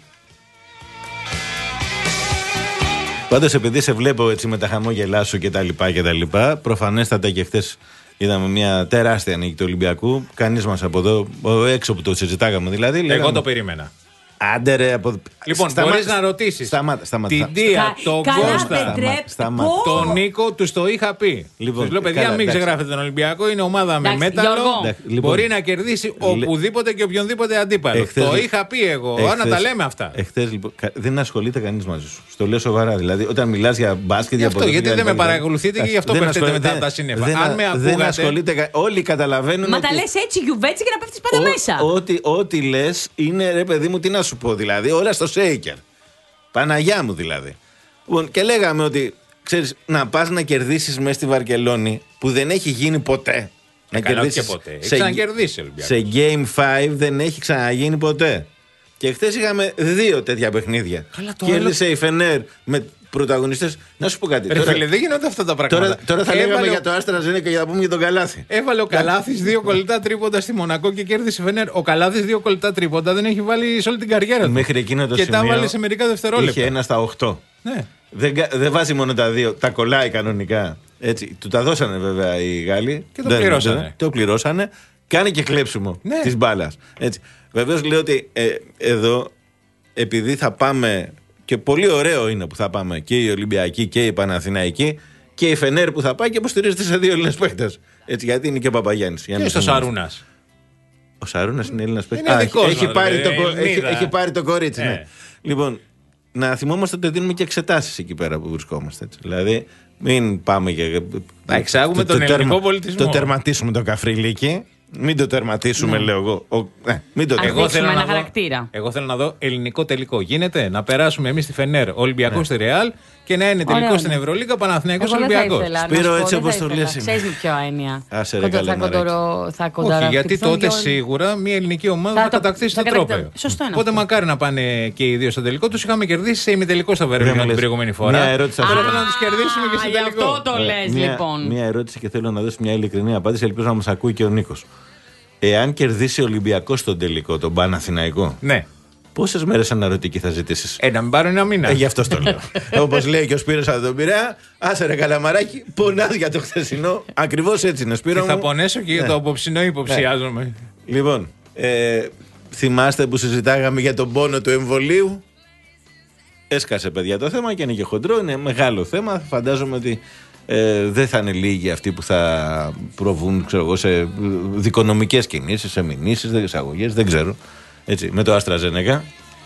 Πάντως, επειδή σε βλέπω έτσι με τα χαμόγελά σου και τα λοιπά και τα λοιπά, προφανέστατα και χτες είδαμε μια τεράστια νίκη του Ολυμπιακού. Κανείς μας από εδώ, έξω που το συζητάγαμε δηλαδή. Εγώ λέγαμε, το περίμενα. Άντε ρε, από... Λοιπόν, μπορείς να ρωτήσεις σταμάτα, σταμάτα, την Τία, τον Κώστα, τον Νίκο, τους το είχα πει. Λοιπόν, τους λέω, παιδιά, καλά, μην ξεγράφετε τον Ολυμπιακό, είναι ομάδα με μέταλλο. Λοιπόν, μπορεί να κερδίσει οπουδήποτε και οποιονδήποτε αντίπαλο. Εχθές, το είχα πει εγώ, εχθές, να τα λέμε αυτά. Εχθές, λοιπόν, δεν ασχολείται κανείς μαζί σου. Στο λέω σοβαρά. Δηλαδή, όταν μιλάς για μπάσκετ, για αυτό, γιατί δεν με παρακολουθείτε και γι' αυτό πέφτετε μετά από τα σύννεφα. Αν με ακούγατε. Όλοι καταλαβαίνουν. Μα τα λες έτσι, γιουβέτσι, και να πέφτεις πάντα μέσα. Ό,τι λες είναι, ρε παιδί μου, τι να σου πω δηλαδή, όλα στο Σέικερ. Παναγιά μου δηλαδή. Και λέγαμε ότι, ξέρεις, να πας να κερδίσεις μέσα στη Βαρκελόνη που δεν έχει γίνει ποτέ. Να κερδίσεις ποτέ. Έχει ξανακερδίσει ο σε Game πέντε δεν έχει ξαναγίνει ποτέ. Και χθες είχαμε δύο τέτοια παιχνίδια. Κέρδισε άλλο... η Φενέρ με πρωταγωνιστές. Να σου πω κάτι. Ρε, τώρα, φίλε, δεν γίνονται αυτά τα πράγματα. Τώρα, τώρα θα Έβαλε... λέγαμε για το Άστρα Ζενέκα και για να πούμε για τον Καλάθι. Έβαλε ο Καλάθης δύο κολλητά τρίποντα στη Μονακό και κέρδισε η Φενέρ. Ο Καλάθης δύο κολλητά τρίποντα δεν έχει βάλει σε όλη την καριέρα του. Μέχρι εκείνο το και σημείο. Και τα βάλει σε μερικά δευτερόλεπτα. Είχε ένα στα οκτώ. Ναι. Δεν, δεν βάζει μόνο τα δύο. Τα κολλάει κανονικά. Έτσι. Του τα δώσανε βέβαια οι Γάλλοι. Και το δεν, πληρώσανε. Δεν, το πληρώσανε. Κάνει και κλέψιμο ναι. τη μπάλα. Βεβαίως λέω ότι ε, εδώ επειδή θα πάμε. Και πολύ ωραίο είναι που θα πάμε και οι Ολυμπιακοί και οι Παναθηναϊκοί και η Φενέρ που θα πάει και υποστηρίζεται σε δύο Έλληνες παίκτες. Έτσι, γιατί είναι και ο Παπαγιάννης. Και ο Σαρούνας. Ο Σαρούνας είναι Έλληνας παίκτης. Έχει, έχει, πάρει το, έχει, έχει πάρει το κορίτσι. Ε. Ναι. Λοιπόν, να θυμόμαστε ότι δίνουμε και εξετάσεις εκεί πέρα που βρισκόμαστε. Έτσι. Δηλαδή, μην πάμε και. Να εξάγουμε το, τον το, ελληνικό πολιτισμό. Το τερματίσουμε το καφριλίκι. Μην το τερματίσουμε, ναι. λέω εγώ. Ο, ναι, μην το εγώ θέλω, ένα να χαρακτήρα. δω, εγώ θέλω να δω ελληνικό τελικό. Γίνεται να περάσουμε εμείς στη Φενέρ, Ολυμπιακός ναι. στη Ρεάλ και να είναι τελικό Ωραία, στην ναι. Ευρωλίγα, Παναθηναϊκός Ολυμπιακός. Σπύρο, έτσι όπως το λες. Ξέρεις με ποια έννοια. Άσε ρε καλέ μαράκι. Όχι, γιατί τότε σίγουρα μια ελληνική ομάδα θα κατακτήσει το τρόπαιο. Σωστό είναι. Οπότε μακάρι να πάνε και οι δύο στο τελικό. Τους είχαμε κερδίσει σε ημιτελικό στα Βερολίνο την προηγούμενη φορά. Μια ερώτηση. Τώρα να τους κερδίσουμε και στο τελικό. Αυτό το λες λοιπόν. Μια ερώτηση και θέλω να δώσω μια ειλικρινή απάντηση. Ελπίζω να μας ακούει και ο Νίκος. Εάν κερδίσει ο Ολυμπιακός στον τελικό, τον Παναθηναϊκό. Ναι. Πόσες μέρες αναρωτική θα ζητήσεις? Ε, να μην πάρω ένα μήνα. Ε, γι' αυτό το λέω. Όπως λέει και ο Σπύρος από τον Πειραιά, άσε ρε καλαμαράκι, πονάς για το χθεσινό. Ακριβώς έτσι είναι, Σπύρο. Και θα πονέσω και για ναι. το απόψινό υποψιάζομαι. Ναι. Λοιπόν, ε, θυμάστε που συζητάγαμε για τον πόνο του εμβολίου? Έσκασε, παιδιά, το θέμα και είναι και χοντρό, είναι μεγάλο θέμα. Φαντάζομαι ότι ε, δεν θα είναι λίγοι αυτοί που θα προβούν, ξέρω εγώ, σε δικονομικές κινήσεις, σε μηνύσεις, εισαγωγές, δεν ξέρω. Έτσι, με το AstraZeneca.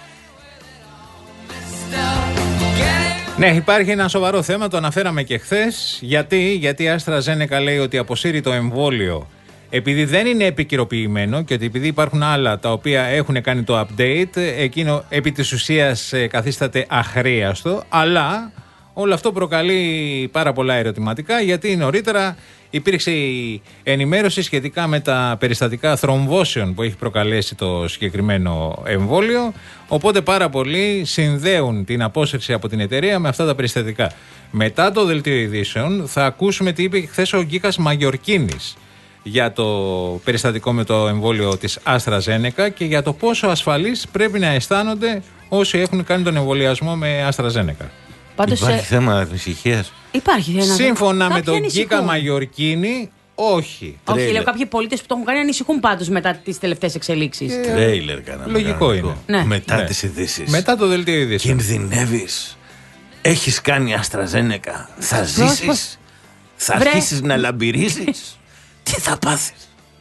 Ναι, υπάρχει ένα σοβαρό θέμα, το αναφέραμε και χθες. Γιατί, γιατί η AstraZeneca λέει ότι αποσύρει το εμβόλιο επειδή δεν είναι επικυροποιημένο και ότι επειδή υπάρχουν άλλα τα οποία έχουν κάνει το update, εκείνο επί της ουσίας καθίσταται αχρίαστο, αλλά όλο αυτό προκαλεί πάρα πολλά ερωτηματικά, γιατί νωρίτερα υπήρξε η ενημέρωση σχετικά με τα περιστατικά θρομβώσεων που έχει προκαλέσει το συγκεκριμένο εμβόλιο, οπότε πάρα πολλοί συνδέουν την απόσυρση από την εταιρεία με αυτά τα περιστατικά. Μετά το δελτίο ειδήσεων θα ακούσουμε τι είπε χθες ο Γκίκας Μαγιορκίνης για το περιστατικό με το εμβόλιο της AstraZeneca και για το πόσο ασφαλείς πρέπει να αισθάνονται όσοι έχουν κάνει τον εμβολιασμό με AstraZeneca. Πάντως, υπάρχει σε... θέμα ανησυχίας. Υπάρχει ένα Σύμφωνα θέμα. με τον Γκίκα Μαγιορκίνη, όχι. Όχι, λέω κάποιοι πολίτες που το έχουν κάνει ανησυχούν πάντως μετά τις τελευταίες εξελίξεις. Ε, Τρέιλερ κάναμε. Λογικό είναι. Ναι. Μετά ναι. τις ειδήσεις. Μετά το δελτίο ειδήσεων. Κινδυνεύεις. Έχεις κάνει AstraZeneca. Θα ζήσεις. Θα Βρε. αρχίσεις να λαμπυρίζεις. Τι θα πάθεις?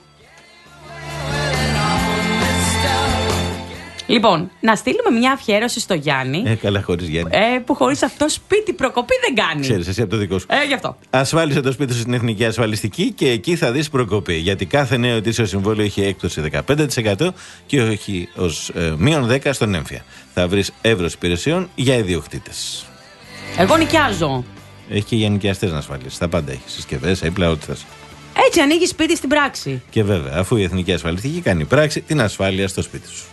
Λοιπόν, να στείλουμε μια αφιέρωση στο Γιάννη. Ε, καλά, χωρίς Γιάννη. Ε, που χωρίς αυτό σπίτι προκοπή δεν κάνει. Ξέρεις, εσύ από το δικό σου. Ε, γι' αυτό. Ασφάλισε το σπίτι σου στην Εθνική Ασφαλιστική και εκεί θα δεις προκοπή. Γιατί κάθε νέο ετήσιο συμβόλαιο έχει έκπτωση δεκαπέντε τοις εκατό και όχι ως ε, μείον δέκα τοις εκατό στον έμφυα. Θα βρεις εύρος υπηρεσιών για ιδιοκτήτες. Εγώ νοικιάζω. Έχει και για νοικιαστές να ασφαλίσεις. Τα πάντα έχει. Συσκευές, έπλα, ό,τι θες. Έτσι ανοίγει σπίτι στην πράξη. Και βέβαια, αφού η Εθνική Ασφαλιστική κάνει πράξη, την ασφάλεια στο σπίτι σου.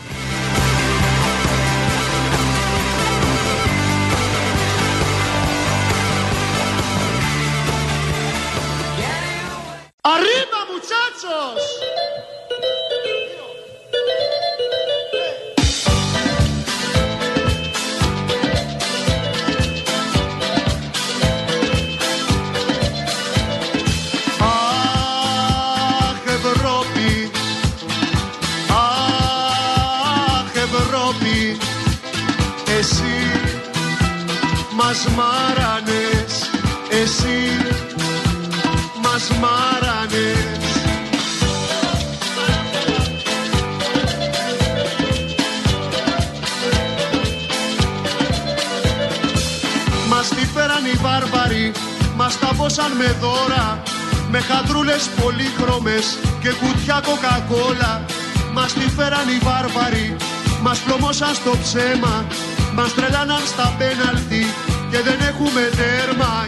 Arriba, muchachos! Αχ, Ευρώπη, αχ, Ευρώπη, εσύ μας μάρανες, εσύ μας μάρανες. Μας τη φέραν οι βάρβαροι, μας τα βόσαν με δώρα, με χατρούλες πολύχρωμες και κουτιά κοκακόλα. Μας τη φέραν οι βάρβαροι, μας πλωμώσαν στο ψέμα, μας τρελάναν στα πέναλτι και δεν έχουμε τέρμα.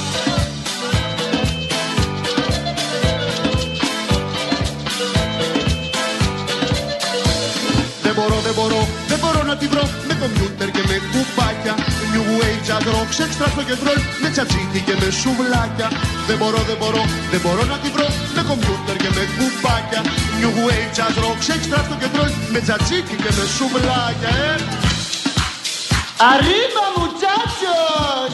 Δεν μπορώ, δεν μπορώ, δεν μπορώ να τη βρω με κομπιούτερ και με κουπάκια. New Age Adrox, έξτρα στο κεντρόλ, με τσατσίτη και με σουβλάκια. Δεν μπορώ, δεν μπορώ, δεν μπορώ να τη βρω με κομπιούτερ και με κουπάκια. New Age Adrox, έξτρα στο κεντρόλ, με τσατσίτη και με σουβλάκια. Ε. Arriba, muchachos!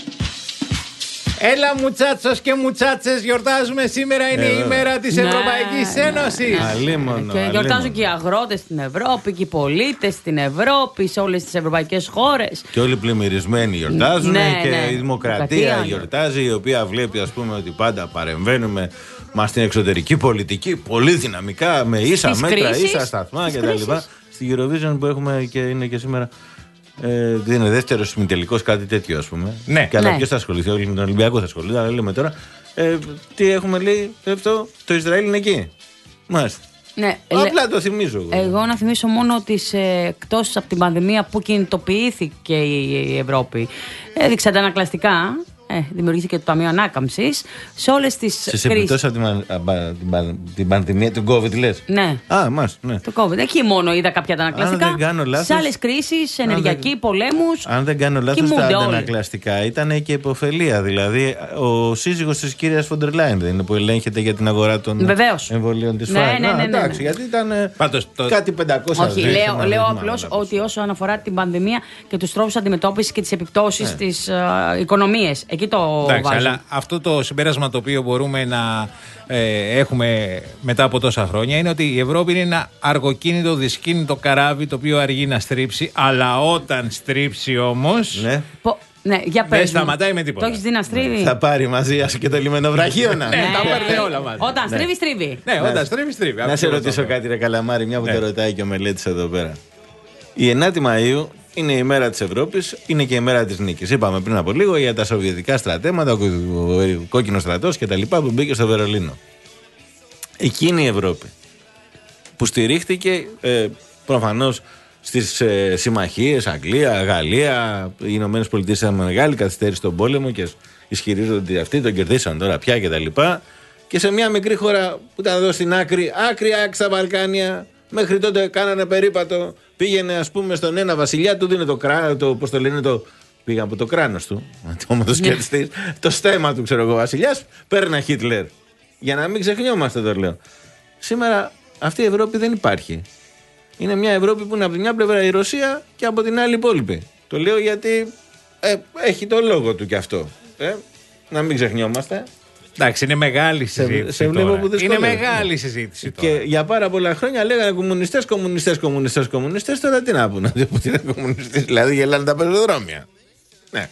Έλα μουτσάτσος και μουτσάτσες, γιορτάζουμε σήμερα, είναι η ημέρα της Ευρωπαϊκής Ένωσης. Αλίμονο, και γιορτάζουν και οι αγρότες στην Ευρώπη και οι πολίτες στην Ευρώπη, σε όλες τις ευρωπαϊκές χώρες. Και όλοι πλημμυρισμένοι γιορτάζουν ναι, και ναι. η δημοκρατία γιορτάζει, η οποία βλέπει ας πούμε ότι πάντα παρεμβαίνουμε μας στην εξωτερική πολιτική πολύ δυναμικά, με ίσα Στις μέτρα, κρίσεις, ίσα σταθμά κτλ. Στη Eurovision που έχουμε και είναι και σήμερα. Ε, δεν είναι δεύτερο ημιτελικός, κάτι τέτοιο, ας πούμε. Ναι. Και αλλά ναι. ποιος θα ασχοληθεί, όλοι με τον Ολυμπιακό θα ασχοληθεί. Αλλά λέμε τώρα, ε, τι έχουμε λέει, αυτό, το Ισραήλ είναι εκεί. Μάλιστα. Ναι, απλά το θυμίζω. Εγώ, εγώ να θυμίσω μόνο ότι εκτός από την πανδημία που κινητοποιήθηκε η Ευρώπη, έδειξε αντανακλαστικά. Ε, δημιουργήθηκε το Ταμείο Ανάκαμψης σε όλες τις κρίσεις. Σε επιπτώσεις από την, την, την πανδημία, την COVID λες. Ναι. Α, μας, ναι. Το COVID. Εκεί μόνο είδα κάποια αντανακλαστικά. Σε άλλες κρίσεις, ενεργειακοί, δεν... πολέμους. Αν δεν κάνω λάθος, τα αντανακλαστικά ήταν και υποφελία. Δηλαδή, ο σύζυγος της κυρίας Φοντερ Λάιν δεν είναι που ελέγχεται για την αγορά των Βεβαίως. εμβολίων της ναι, Pfizer. Ναι, ναι, ναι, ναι. Εντάξει, γιατί ήταν Πάντως, το... κάτι πεντακόσια. Όχι, δέκα, λέω, λέω απλώς απλώς ότι όσο αναφορά την πανδημία και τους τρόπους αντιμετώπισης και τις επιπτώσεις ναι. της uh, οικονομίας. Εκεί το Εντάξει, αλλά αυτό το συμπέρασμα το οποίο μπορούμε να ε, έχουμε μετά από τόσα χρόνια είναι ότι η Ευρώπη είναι ένα αργοκίνητο, δυσκίνητο καράβι το οποίο αργεί να στρίψει, αλλά όταν στρίψει όμως. Ναι. Πο... Ναι, για πες, δεν σταματάει με τίποτα. Το έχεις δει να στρίβει. Θα πάρει μαζί σου και το λιμενοβραχίωνα. Ναι, τα παίρνει όλα μαζί. Όταν στρίβει, στρίβει. Ναι, όταν στρίβει, στρίβει. Να σε ρωτήσω κάτι, ρε Καλαμάρη, μια που το ρωτάει και ο Μελέτης εδώ πέρα. Η ενάτη Μαΐου είναι η μέρα της Ευρώπης, είναι και η μέρα της νίκης. Είπαμε πριν από λίγο για τα σοβιετικά στρατεύματα, ο κόκκινος στρατός και τα λοιπά που μπήκε στο Βερολίνο. Εκείνη η Ευρώπη που στηρίχτηκε ε, προφανώς στις ε, συμμαχίες, Αγγλία, Γαλλία, οι Ηνωμένες Πολιτείες είχαν μεγάλη καθυστέρηση στον πόλεμο και ισχυρίζονται ότι αυτοί τον κερδίσαν τώρα πια και τα λοιπά. Και σε μια μικρή χώρα που ήταν εδώ στην άκρη, άκρη άκρη στα Βαλκάνια, μέχρι τότε κάνανε περίπατο. Πήγαινε, ας πούμε, στον ένα βασιλιά του, δίνει το κράνο, το, πώς το λένε, το. Πήγα από το κράνος του, το σκέφτης, το στέμα του, ξέρω εγώ, βασιλιάς, παίρνα Χίτλερ. Για να μην ξεχνιόμαστε, το λέω. Σήμερα αυτή η Ευρώπη δεν υπάρχει. Είναι μια Ευρώπη που είναι από τη μια πλευρά η Ρωσία και από την άλλη η υπόλοιπη. Το λέω γιατί ε, έχει το λόγο του κι αυτό. Ε, να μην ξεχνιόμαστε. Εντάξει, είναι μεγάλη συζήτηση. Σε, σε τώρα. Είναι μεγάλη συζήτηση. Τώρα. Και για πάρα πολλά χρόνια λέγανε κομμουνιστές, κομμουνιστές, κομμουνιστές, κομμουνιστές. Τώρα τι να πούνε, ότι είναι κομμουνιστές. Δηλαδή γελάνε τα πεζοδρόμια. Ναι.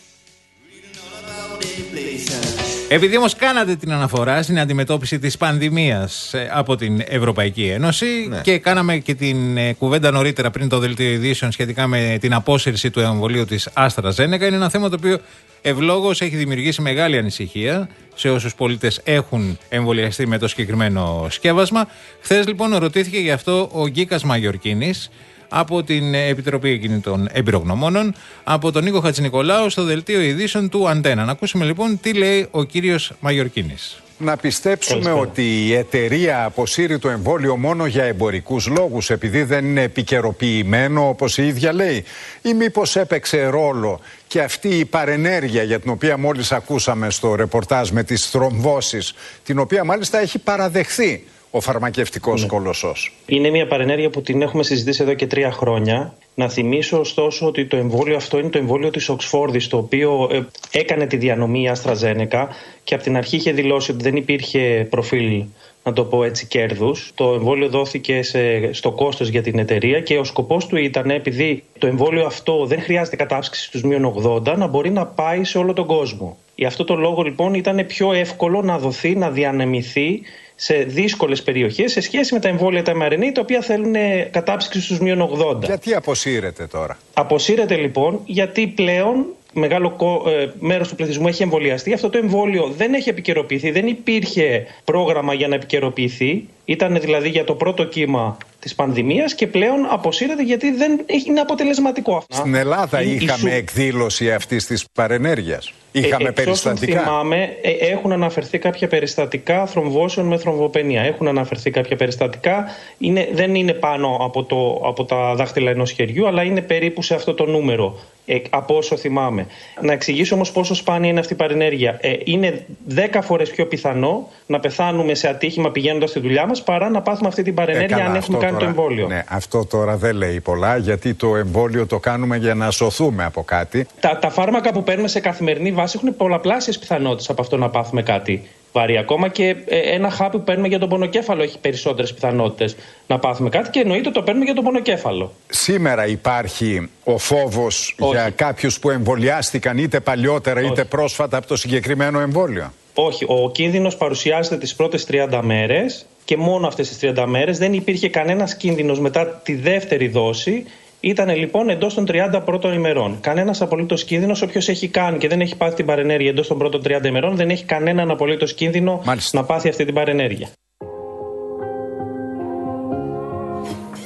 Επειδή όμως κάνατε την αναφορά στην αντιμετώπιση της πανδημίας από την Ευρωπαϊκή Ένωση ναι. και κάναμε και την κουβέντα νωρίτερα πριν το δελτίο ειδήσεων σχετικά με την απόσυρση του εμβολίου της AstraZeneca, είναι ένα θέμα το οποίο ευλόγως έχει δημιουργήσει μεγάλη ανησυχία σε όσους πολίτες έχουν εμβολιαστεί με το συγκεκριμένο σκεύασμα. Χθες λοιπόν ρωτήθηκε γι' αυτό ο Γκίκας Μαγιορκίνης από την Επιτροπή εκείνη των Εμπειρογνωμόνων, από τον Νίκο Χατζηνικολάου στο δελτίο ειδήσεων του Αντένα. Να ακούσουμε λοιπόν τι λέει ο κύριος Μαγιορκίνης. Να πιστέψουμε ότι η εταιρεία αποσύρει το εμβόλιο μόνο για εμπορικούς λόγους, επειδή δεν είναι επικαιροποιημένο όπως η ίδια λέει, ή μήπως έπαιξε ρόλο και αυτή η παρενέργεια για την οποία μόλις ακούσαμε στο ρεπορτάζ με τις θρομβώσεις, την οποία μάλιστα έχει παραδεχθεί ο φαρμακευτικός ναι. κολοσσός. Είναι μια παρενέργεια που την έχουμε συζητήσει εδώ και τρία χρόνια. Να θυμίσω ωστόσο ότι το εμβόλιο αυτό είναι το εμβόλιο της Οξφόρδης, το οποίο ε, έκανε τη διανομή η AstraZeneca και από την αρχή είχε δηλώσει ότι δεν υπήρχε προφίλ, να το πω έτσι, κέρδους. Το εμβόλιο δόθηκε σε, στο κόστος για την εταιρεία και ο σκοπός του ήταν, επειδή το εμβόλιο αυτό δεν χρειάζεται κατάψυξη στους μείον ογδόντα, να μπορεί να πάει σε όλο τον κόσμο. Γι' αυτό το λόγο λοιπόν ήταν πιο εύκολο να δοθεί, να διανεμηθεί σε δύσκολες περιοχές σε σχέση με τα εμβόλια τα εμ αρ εν έι, τα οποία θέλουν κατάψυξη στους μείον ογδόντα. Γιατί αποσύρεται τώρα? Αποσύρεται λοιπόν γιατί πλέον μεγάλο ε, μέρος του πληθυσμού έχει εμβολιαστεί. Αυτό το εμβόλιο δεν έχει επικαιροποιηθεί, δεν υπήρχε πρόγραμμα για να επικαιροποιηθεί. Ήταν δηλαδή για το πρώτο κύμα της πανδημίας και πλέον αποσύρεται γιατί δεν είναι αποτελεσματικό. Στην Ελλάδα η, είχαμε η σου... εκδήλωση αυτής της παρενέργειας. Είχαμε ε, περιστατικά. Θυμάμαι, ε, έχουν αναφερθεί κάποια περιστατικά θρομβώσεων με θρομβοπενία. Έχουν αναφερθεί κάποια περιστατικά. Είναι, δεν είναι πάνω από, το, από τα δάχτυλα ενός χεριού, αλλά είναι περίπου σε αυτό το νούμερο. Ε, από όσο θυμάμαι. Να εξηγήσω όμως πόσο σπάνια είναι αυτή η παρενέργεια. Ε, είναι δέκα φορές πιο πιθανό να πεθάνουμε σε ατύχημα πηγαίνοντας στη δουλειά μας παρά να πάθουμε αυτή την παρενέργεια ε, καλά, αν έχουμε κάνει τώρα, το εμβόλιο. Ναι, αυτό τώρα δεν λέει πολλά, γιατί το εμβόλιο το κάνουμε για να σωθούμε από κάτι. Τα, τα φάρμακα που παίρνουμε σε καθημερινή βάση έχουν πολλαπλάσιες πιθανότητες από αυτό να πάθουμε κάτι βαρύ. Ακόμα και ένα χάπι που παίρνουμε για τον πονοκέφαλο έχει περισσότερες πιθανότητες να πάθουμε κάτι και εννοείται το παίρνουμε για τον πονοκέφαλο. Σήμερα υπάρχει ο φόβος Όχι. για κάποιους που εμβολιάστηκαν είτε παλιότερα είτε Όχι. πρόσφατα από το συγκεκριμένο εμβόλιο? Όχι. Ο κίνδυνος παρουσιάζεται τις πρώτες τριάντα μέρες και μόνο αυτές τις τριάντα μέρες. Δεν υπήρχε κανένας κίνδυνος μετά τη δεύτερη δόση. Ήταν λοιπόν εντός των τριάντα πρώτων ημερών. Κανένας απολύτως κίνδυνος, όποιος έχει κάνει και δεν έχει πάθει την παρενέργεια εντός των πρώτων τριάντα ημερών, δεν έχει κανέναν απολύτως κίνδυνο Μάλιστα. να πάθει αυτή την παρενέργεια.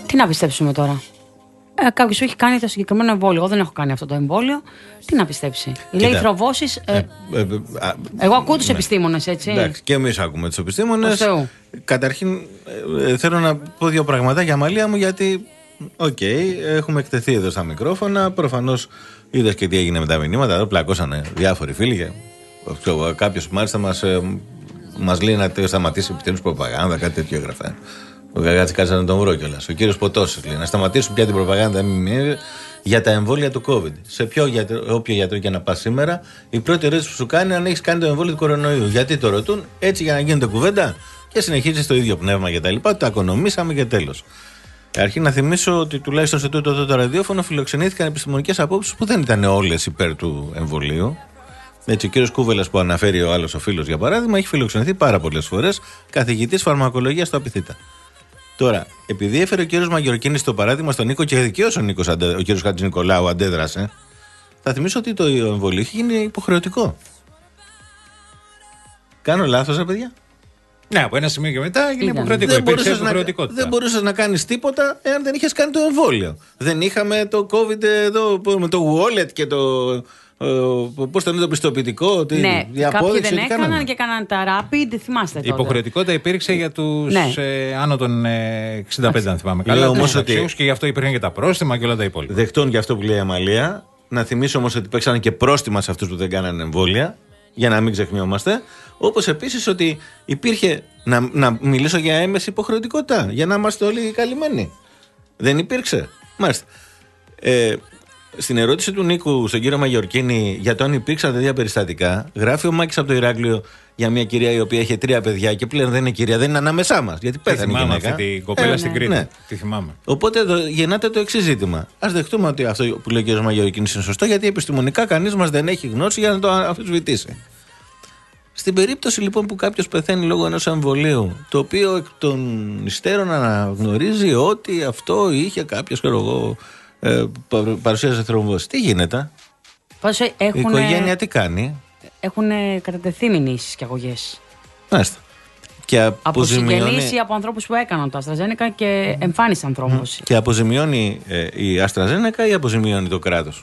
Τι να πιστέψουμε τώρα. Ε, Κάποιο έχει κάνει το συγκεκριμένο εμβόλιο. Εγώ δεν έχω κάνει αυτό το εμβόλιο. Τι να πιστέψει. Λέει θρομβώσεις. Ε, ε, ε, ε, εγώ ακούω τους ναι. επιστήμονες, έτσι. Εντάξει, και εμείς ακούμε τους επιστήμονες. Καταρχήν, ε, θέλω να πω δύο πραγματάκια, Αμαλία μου, γιατί. Οκ, okay, έχουμε εκτεθεί εδώ στα μικρόφωνα. Προφανώς είδες και τι έγινε με τα μηνύματα. Εδώ πλακώσανε διάφοροι φίλοι. Κάποιος μάλιστα μας, ε, μας λέει να σταματήσει επιτέλους προπαγάνδα, κάτι τέτοιο έγραφε. Ο Γαγάτση κάτσε να τον βρω κιόλας. Ο κύριος Ποτόσης λέει να σταματήσουν πια την προπαγάνδα για τα εμβόλια του COVID. Σε ποιο γιατρό, όποιο γιατρό και να πας σήμερα, η πρώτη ερώτηση που σου κάνει είναι αν έχεις κάνει το εμβόλιο του κορονοϊού. Γιατί το ρωτούν, έτσι για να γίνεται κουβέντα και συνεχίζει στο ίδιο πνεύμα κτλ. Το ακονομήσαμε και τέλος. Αρχή να θυμίσω ότι τουλάχιστον σε τούτο το ραδιόφωνο φιλοξενήθηκαν επιστημονικές απόψεις που δεν ήταν όλες υπέρ του εμβολίου. Έτσι, ο κύριος Κούβελας που αναφέρει ο άλλος ο φίλος για παράδειγμα, έχει φιλοξενηθεί πάρα πολλές φορές καθηγητής φαρμακολογίας στο Απιθύτα. Τώρα, επειδή έφερε ο κύριος Μαγιορκίνης το παράδειγμα στον Νίκο και δικαίως ο, Νίκος, ο κύριος Χατζηνικολάου αντέδρασε, θα θυμίσω ότι το εμβόλιο έχει γίνει υποχρεωτικό. Κάνω λάθος, ρε παιδιά? Ναι, από ένα σημείο και μετά έγινε υποχρεωτικό. Δεν μπορούσες να, δεν μπορούσες να κάνεις τίποτα εάν δεν είχες κάνει το εμβόλιο. Δεν είχαμε το COVID εδώ με το wallet και το. Πώς το είναι το πιστοποιητικό, τη ναι, απόδειξη. Κάποιοι δεν έκαναν και έκαναν τα rapid, θυμάστε τότε. Η υποχρεωτικότητα υπήρξε για τους ναι. ε, άνω των ε, εξήντα πέντε, αν θυμάμαι καλά. Όμως ότι... Και γι' αυτό υπήρχαν και τα πρόστιμα και όλα τα υπόλοιπα. Δεχτών για αυτό που λέει η Αμαλία. Να θυμίσω όμως ότι παίξαν και πρόστιμα σε αυτούς που δεν κάνανε εμβόλια, για να μην ξεχνιόμαστε. Όπως επίσης ότι υπήρχε. Να, να μιλήσω για έμεση υποχρεωτικότητα, για να είμαστε όλοι καλυμμένοι. Δεν υπήρξε. Μάλιστα. Ε, Στην ερώτηση του Νίκου στον κύριο Μαγιορκίνη για το αν υπήρξαν τέτοια περιστατικά, γράφει ο Μάκης από το Ηράκλειο για μια κυρία η οποία είχε τρία παιδιά και πλέον δεν είναι κυρία, δεν είναι ανάμεσά μας. Γιατί πέθανε η γυναίκα. Αυτή την κοπέλα ε, στην Κρήτη. Ναι. Τη θυμάμαι. Οπότε εδώ γεννάται το εξής ζήτημα. Ας δεχτούμε ότι αυτό που λέει ο κύριος Μαγιορκίνης είναι σωστό, γιατί επιστημονικά κανείς μας δεν έχει γνώση για να το αμφισβητήσει. Στην περίπτωση λοιπόν που κάποιος πεθαίνει λόγω ενός εμβολίου, το οποίο εκ των υστέρων αναγνωρίζει ότι αυτό είχε κάποιος, ξέρω εγώ. Ε, παρουσίασε θρομβώσεις. Τι γίνεται? Έχουνε, η οικογένεια τι κάνει? Έχουν κατατεθεί μηνύσεις και αγωγές. Μάλιστα. Και από αποζημιώνει... συγγενείς ή από ανθρώπους που έκαναν το AstraZeneca και εμφάνισαν θρόμβωση. Και αποζημιώνει ε, η AstraZeneca ή αποζημιώνει το κράτος?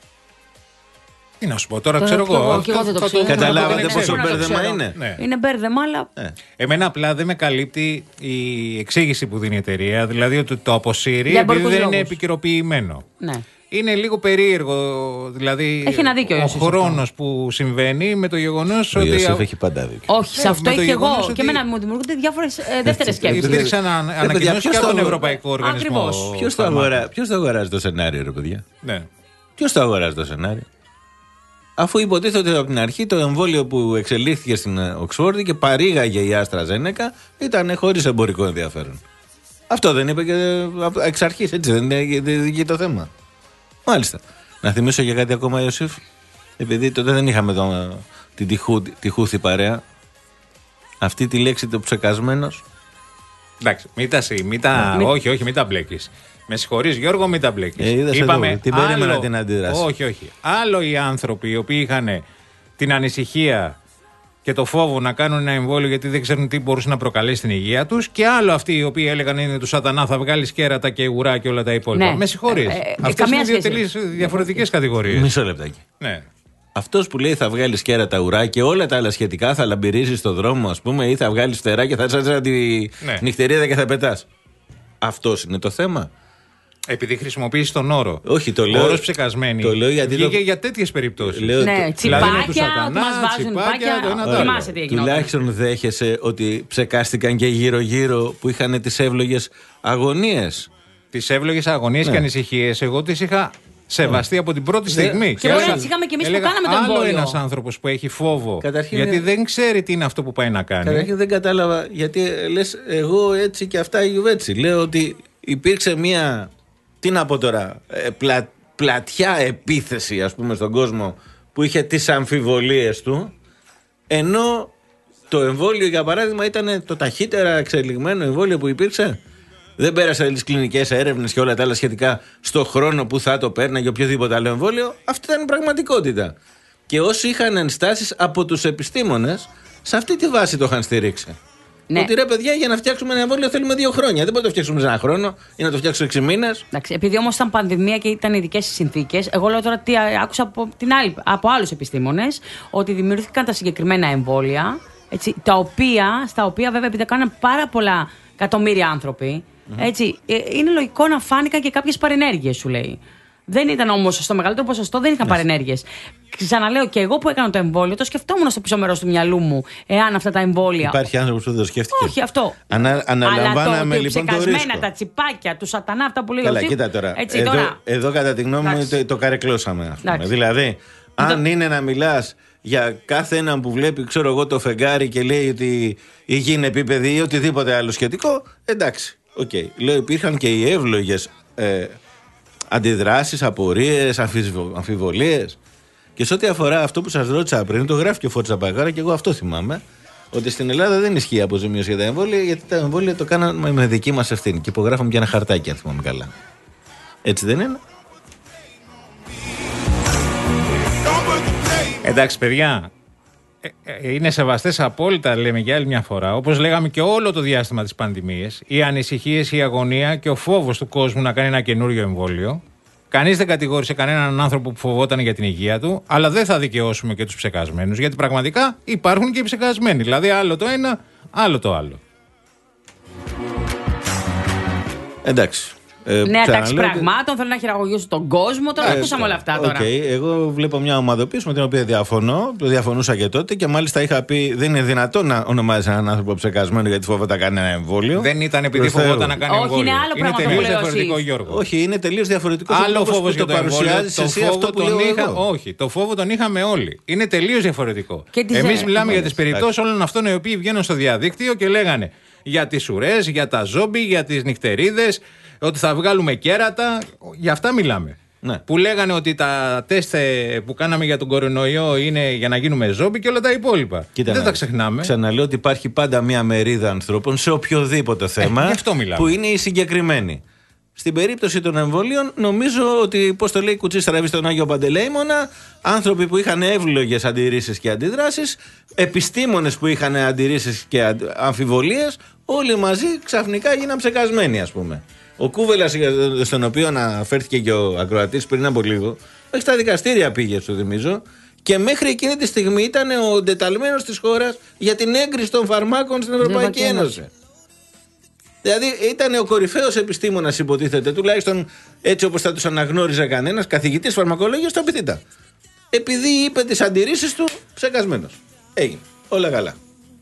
Τι να σου πω τώρα, ξέρω εγώ. Καταλάβατε πόσο μπέρδεμα είναι? Ναι. Είναι μπέρδεμα, αλλά. Ε. Εμένα απλά δεν με καλύπτει η εξήγηση που δίνει η εταιρεία, δηλαδή ότι το αποσύρει επειδή δεν είναι επικαιροποιημένο. Ναι. Είναι λίγο περίεργο, δηλαδή. Έχει ένα δίκιο, ο χρόνος που συμβαίνει με το γεγονός ότι. Ο Ιωσήφ έχει πάντα δίκιο. Όχι, σε αυτό έχει εγώ. Ότι... Και εμένα μου δημιουργούνται διάφορες ε, δεύτερες σκέψεις. Υπήρξαν ανακοινώσεις και από τον Ευρωπαϊκό Οργανισμό. Ποιος το αγοράζει το σενάριο, ρε παιδιά? Ναι. Ποιος το αγοράζει το σενάριο? Αφού υποτίθεται ότι από την αρχή το εμβόλιο που εξελίχθηκε στην Οξφόρδη και παρήγαγε η AstraZeneca ήταν χωρίς εμπορικό ενδιαφέρον. Αυτό δεν είπε και εξ αρχής, έτσι δεν είναι το θέμα? Μάλιστα. Να θυμίσω για κάτι ακόμα, Ιωσήφ, επειδή τότε δεν είχαμε το, την τυχού, τυχούθη παρέα. Αυτή τη λέξη το ψεκασμένος. Εντάξει, μην τα, μην τα, yeah. όχι, όχι, μην τα μπλέκεις. Με συγχωρείς Γιώργο, μην τα μπλέκεις. Ε, Είπαμε, εδώ, την περίμενα την αντίδραση. Όχι, όχι. Άλλο οι άνθρωποι οι οποίοι είχαν την ανησυχία και το φόβο να κάνουν ένα εμβόλιο γιατί δεν ξέρουν τι μπορούσε να προκαλέσει στην υγεία τους, και άλλο αυτοί οι οποίοι έλεγαν είναι του σατανά, θα βγάλεις κέρατα και ουρά και όλα τα υπόλοιπα. Ναι. Με συγχωρείς. Ε, ε, Αυτές είναι δύο τελείως διαφορετικές κατηγορίες. Μισό λεπτάκι. Ναι. Αυτός που λέει θα βγάλεις κέρατα, ουρά και όλα τα άλλα σχετικά, θα λαμπυρίζεις στο δρόμο, ας πούμε, ή θα βγάλεις φτερά και θα τσάτσα τη ναι. νυχτερίδα και θα πετάς. Αυτός είναι το θέμα. Επειδή χρησιμοποιείς τον όρο. Όχι, το λέω. Ο όρος ψεκασμένη. Το λέω γιατί. Βγήκε το... για τέτοιες περιπτώσεις. Λέω, ναι, το... τσιπάκια, δηλαδή του σατανά, μας βάζουν τσιπάκια. Θυμάσαι τι έγινε. Τουλάχιστον δέχεσαι ότι ψεκάστηκαν και γύρω-γύρω που είχαν τις εύλογες αγωνίες. Τις εύλογες αγωνίες ναι. και ανησυχίες, εγώ τις είχα σεβαστεί από την πρώτη στιγμή. Και μπορεί να τις είχαμε και εμείς που κάναμε τον εμβόλιο. Άλλο ένας άνθρωπος που έχει φόβο. Καταρχήν, γιατί δεν ξέρει τι είναι αυτό που πάει να κάνει. Καταρχήν δεν κατάλαβα γιατί λες εγώ έτσι και αυτά έτσι. Λέω ότι υπήρξε μια. Τι να πω τώρα, πλα, πλατιά επίθεση ας πούμε στον κόσμο που είχε τις αμφιβολίες του, ενώ το εμβόλιο για παράδειγμα ήταν το ταχύτερα εξελιγμένο εμβόλιο που υπήρξε. Δεν πέρασε τις κλινικές έρευνες και όλα τα άλλα σχετικά στο χρόνο που θα το πέρναγε οποιοδήποτε άλλο εμβόλιο. Αυτή ήταν η πραγματικότητα. Και όσοι είχαν ενστάσεις από τους επιστήμονες, σε αυτή τη βάση το είχαν στηρίξει. Ναι. Ότι ρε παιδιά, για να φτιάξουμε ένα εμβόλιο θέλουμε δύο χρόνια. Δεν μπορούμε να το φτιάξουμε σε ένα χρόνο ή να το φτιάξουμε έξι μήνες. Επειδή όμως ήταν πανδημία και ήταν ειδικές συνθήκες, εγώ λέω τώρα τι άκουσα από, την άλλη, από άλλους επιστήμονες, ότι δημιουργήθηκαν τα συγκεκριμένα εμβόλια, έτσι, τα οποία, στα οποία βέβαια επειδή κάναν πάρα πολλά εκατομμύρια άνθρωποι, mm-hmm. έτσι, είναι λογικό να φάνηκαν και κάποιες παρενέργειες, σου λέει. Δεν ήταν όμως στο μεγαλύτερο ποσοστό, δεν είχαν yes. παρενέργειες. Ξαναλέω, και εγώ που έκανα το εμβόλιο, το σκεφτόμουν στο πίσω μέρος του μυαλού μου, εάν αυτά τα εμβόλια. Υπάρχει άνθρωπος που δεν το σκέφτηκε. Όχι, αυτό. Ανα, αναλαμβάναμε το, λοιπόν το ρίσκο. Ψεκασμένα τα τσιπάκια, του σατανά, αυτά που λέει. Καλά, κοίτα τώρα. Έτσι, εδώ, τώρα. εδώ, κατά τη γνώμη μου, το, το καρεκλώσαμε. Δηλαδή, αν το... είναι να μιλάς για κάθε έναν που βλέπει, ξέρω εγώ, το φεγγάρι και λέει ότι η γη είναι επίπεδη ή οτιδήποτε άλλο σχετικό, εντάξει. Okay. Λέω, υπήρχαν και οι εύλογες ε, αντιδράσεις, απορίες, αμφιβολίες. Και σε ό,τι αφορά αυτό που σας ρώτησα πριν, το γράφει και ο Φώτης Απαγάρα και εγώ αυτό θυμάμαι, ότι στην Ελλάδα δεν ισχύει αποζημίωση για τα εμβόλια, γιατί τα εμβόλια το κάναμε με δική μας ευθύνη και υπογράφαμε και ένα χαρτάκι, αν θυμάμαι καλά. Έτσι δεν είναι? Εντάξει, παιδιά, είναι σεβαστές απόλυτα, λέμε για άλλη μια φορά, όπως λέγαμε και όλο το διάστημα της πανδημίας, οι ανησυχίες, η αγωνία και ο φόβος του κόσμου να κάνει ένα καινούριο εμβόλιο. Κανείς δεν κατηγόρησε κανέναν άνθρωπο που φοβόταν για την υγεία του, αλλά δεν θα δικαιώσουμε και τους ψεκασμένους, γιατί πραγματικά υπάρχουν και οι ψεκασμένοι. Δηλαδή, άλλο το ένα, άλλο το άλλο. Εντάξει. Ε, Νέα τάξη πραγμάτων, θέλω να χειραγωγήσω τον κόσμο. Τώρα ακούσαμε όλα αυτά τώρα. Okay. Εγώ βλέπω μια ομαδοποίηση με την οποία διαφωνώ. Το διαφωνούσα και τότε και μάλιστα είχα πει: δεν είναι δυνατόν να ονομάζει έναν άνθρωπο ψεκασμένο γιατί φοβόταν να κάνει ένα εμβόλιο. Δεν ήταν επειδή φοβόταν να κάνει εμβόλιο. Όχι, είναι άλλο πράγμα. Είναι τελείως διαφορετικό, Γιώργο. Όχι, είναι τελείως διαφορετικό. Άλλο φόβο για το εμβόλιο. Το φόβο τον είχα. Όχι, το φόβο τον είχαμε όλοι. Είναι τελείως διαφορετικό. Εμείς μιλάμε για τις περιπτώσεις όλων αυτών οι οποίοι βγαίνουν στο διαδίκτυο και λέγανε για τις ουρές, για τα ζόμπι, για τις νυχτερίδες. Ότι θα βγάλουμε κέρατα, για αυτά μιλάμε. Ναι. Που λέγανε ότι τα τεστ που κάναμε για τον κορονοϊό είναι για να γίνουμε ζόμπι και όλα τα υπόλοιπα. Κοίτα, δεν τα ξεχνάμε. Ξαναλέω ότι υπάρχει πάντα μια μερίδα ανθρώπων σε οποιοδήποτε θέμα ε, αυτό που είναι οι συγκεκριμένοι. Στην περίπτωση των εμβολίων, νομίζω ότι, πώς το λέει, κουτσί στραβή στον Άγιο Παντελεήμονα, άνθρωποι που είχαν εύλογες αντιρρήσεις και αντιδράσεις, επιστήμονες που είχαν αντιρρήσεις και αμφιβολίες, όλοι μαζί ξαφνικά γίναν ψεκασμένοι, ας πούμε. Ο Κούβελας, στον οποίο αναφέρθηκε και ο ακροατής πριν από λίγο, όχι στα δικαστήρια πήγε, σου θυμίζω, και μέχρι εκείνη τη στιγμή ήταν ο εντεταλμένος της χώρας για την έγκριση των φαρμάκων στην Ευρωπαϊκή Ένωση. Δηλαδή ήταν ο κορυφαίος επιστήμονας, υποτίθεται, τουλάχιστον έτσι όπως θα τους αναγνώριζε κανένας, καθηγητής φαρμακολογίας, στο Πειθήτα. Επειδή είπε τις αντιρρήσεις του, ψεκασμένος. Έγινε. Όλα καλά.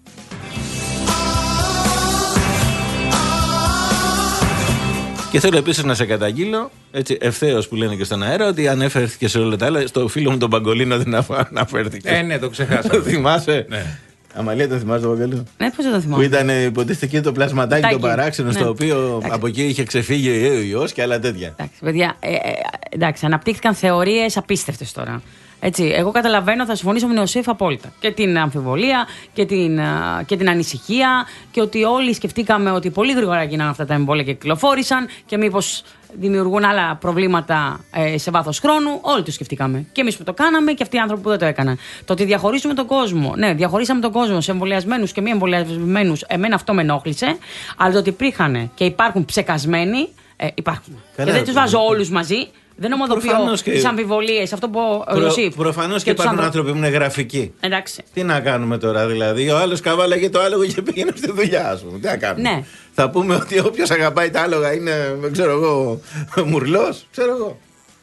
Και θέλω επίσης να σε καταγγείλω, έτσι ευθέως που λένε και στον αέρα, ότι ανέφερθηκε σε όλα τα άλλα. Στο φίλο μου τον Παγκολίνο δεν αναφέρθηκε. Ε, ναι, το ξεχάσαμε. Το θυμάσαι? Ναι. Αμαλία, τον θυμάσαι τον Παγκολίνο? Ναι, πώς δεν τον θυμάμαι. Που ήταν, υποτίθεται εκεί το πλασματάκι το παράξενο, ναι. Στο οποίο εντάξει. Από εκεί είχε ξεφύγει ο ιός και άλλα τέτοια. Εντάξει, παιδιά, ε, ε, εντάξει, αναπτύχθηκαν θεωρίες απίστευτες τώρα. Έτσι, εγώ καταλαβαίνω, θα συμφωνήσω με τον Ιωσήφ απόλυτα. Και την αμφιβολία και την, και την ανησυχία και ότι όλοι σκεφτήκαμε ότι πολύ γρήγορα γίνανε αυτά τα εμβόλια και κυκλοφόρησαν και μήπως δημιουργούν άλλα προβλήματα ε, σε βάθος χρόνου. Όλοι το σκεφτήκαμε. Και εμείς που το κάναμε και αυτοί οι άνθρωποι που δεν το έκαναν. Το ότι διαχωρίσουμε τον κόσμο. Ναι, διαχωρίσαμε τον κόσμο σε εμβολιασμένους και μη εμβολιασμένους. Εμένα αυτό με ενόχλησε. Αλλά το ότι υπήρχαν και υπάρχουν ψεκασμένοι. Ε, υπάρχουν. Καλά, και δεν τους βάζω όλους μαζί. Δεν ομοδοποιώ τις αμφιβολίες, αυτό που ο Ιωσήφ. Προφανώς και, και υπάρχουν άνθρωποι που είναι γραφικοί. Εντάξει. Τι να κάνουμε τώρα, δηλαδή. Ο άλλος καβάλαγε το άλογο και πήγαινε στη δουλειά, ας πούμε. Τι να κάνουμε. Ναι. Θα πούμε ότι όποιος αγαπάει τα άλογα είναι, ξέρω εγώ, μουρλός. Ξέρω εγώ.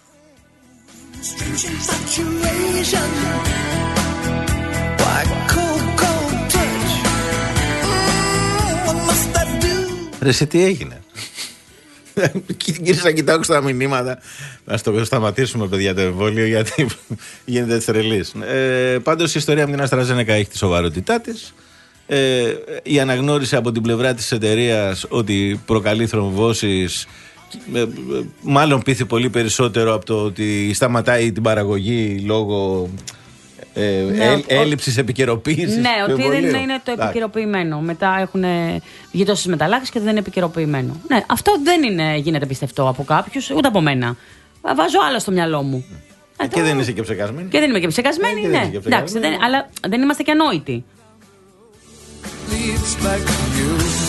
Ρε, σε τι έγινε? Γύρισα να κοιτάξω στα μηνύματα. Να το σταματήσουμε, παιδιά, το εμβόλιο, γιατί γίνεται τρελής. Ε, πάντως η ιστορία με την AstraZeneca έχει τη σοβαρότητά της. Ε, η αναγνώριση από την πλευρά της εταιρείας ότι προκαλεί θρομβώσεις, ε, ε, μάλλον πείθει πολύ περισσότερο από το ότι σταματάει την παραγωγή λόγω Ε, ναι, ε, έλλειψης επικαιροποίησης. Ναι, ότι δεν είναι, είναι το επικαιροποιημένο. Μετά έχουν βγει τόσες μεταλλάξεις και δεν είναι επικαιροποιημένο. Ναι, αυτό δεν είναι, γίνεται πιστευτό από κάποιους, ούτε από μένα. Βάζω άλλα στο μυαλό μου. Ε, και το... δεν είσαι και ψεκασμένη. Και δεν είμαι και ψεκασμένη, ε, ναι. Και Εντάξει, δεν, αλλά δεν είμαστε και ανόητοι. leads back to you.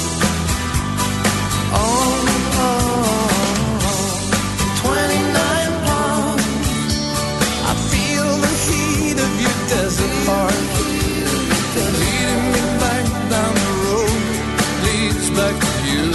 Oh, oh, twenty-nine palms. I feel the heat of your desert heart leading me back down the road leads back to you.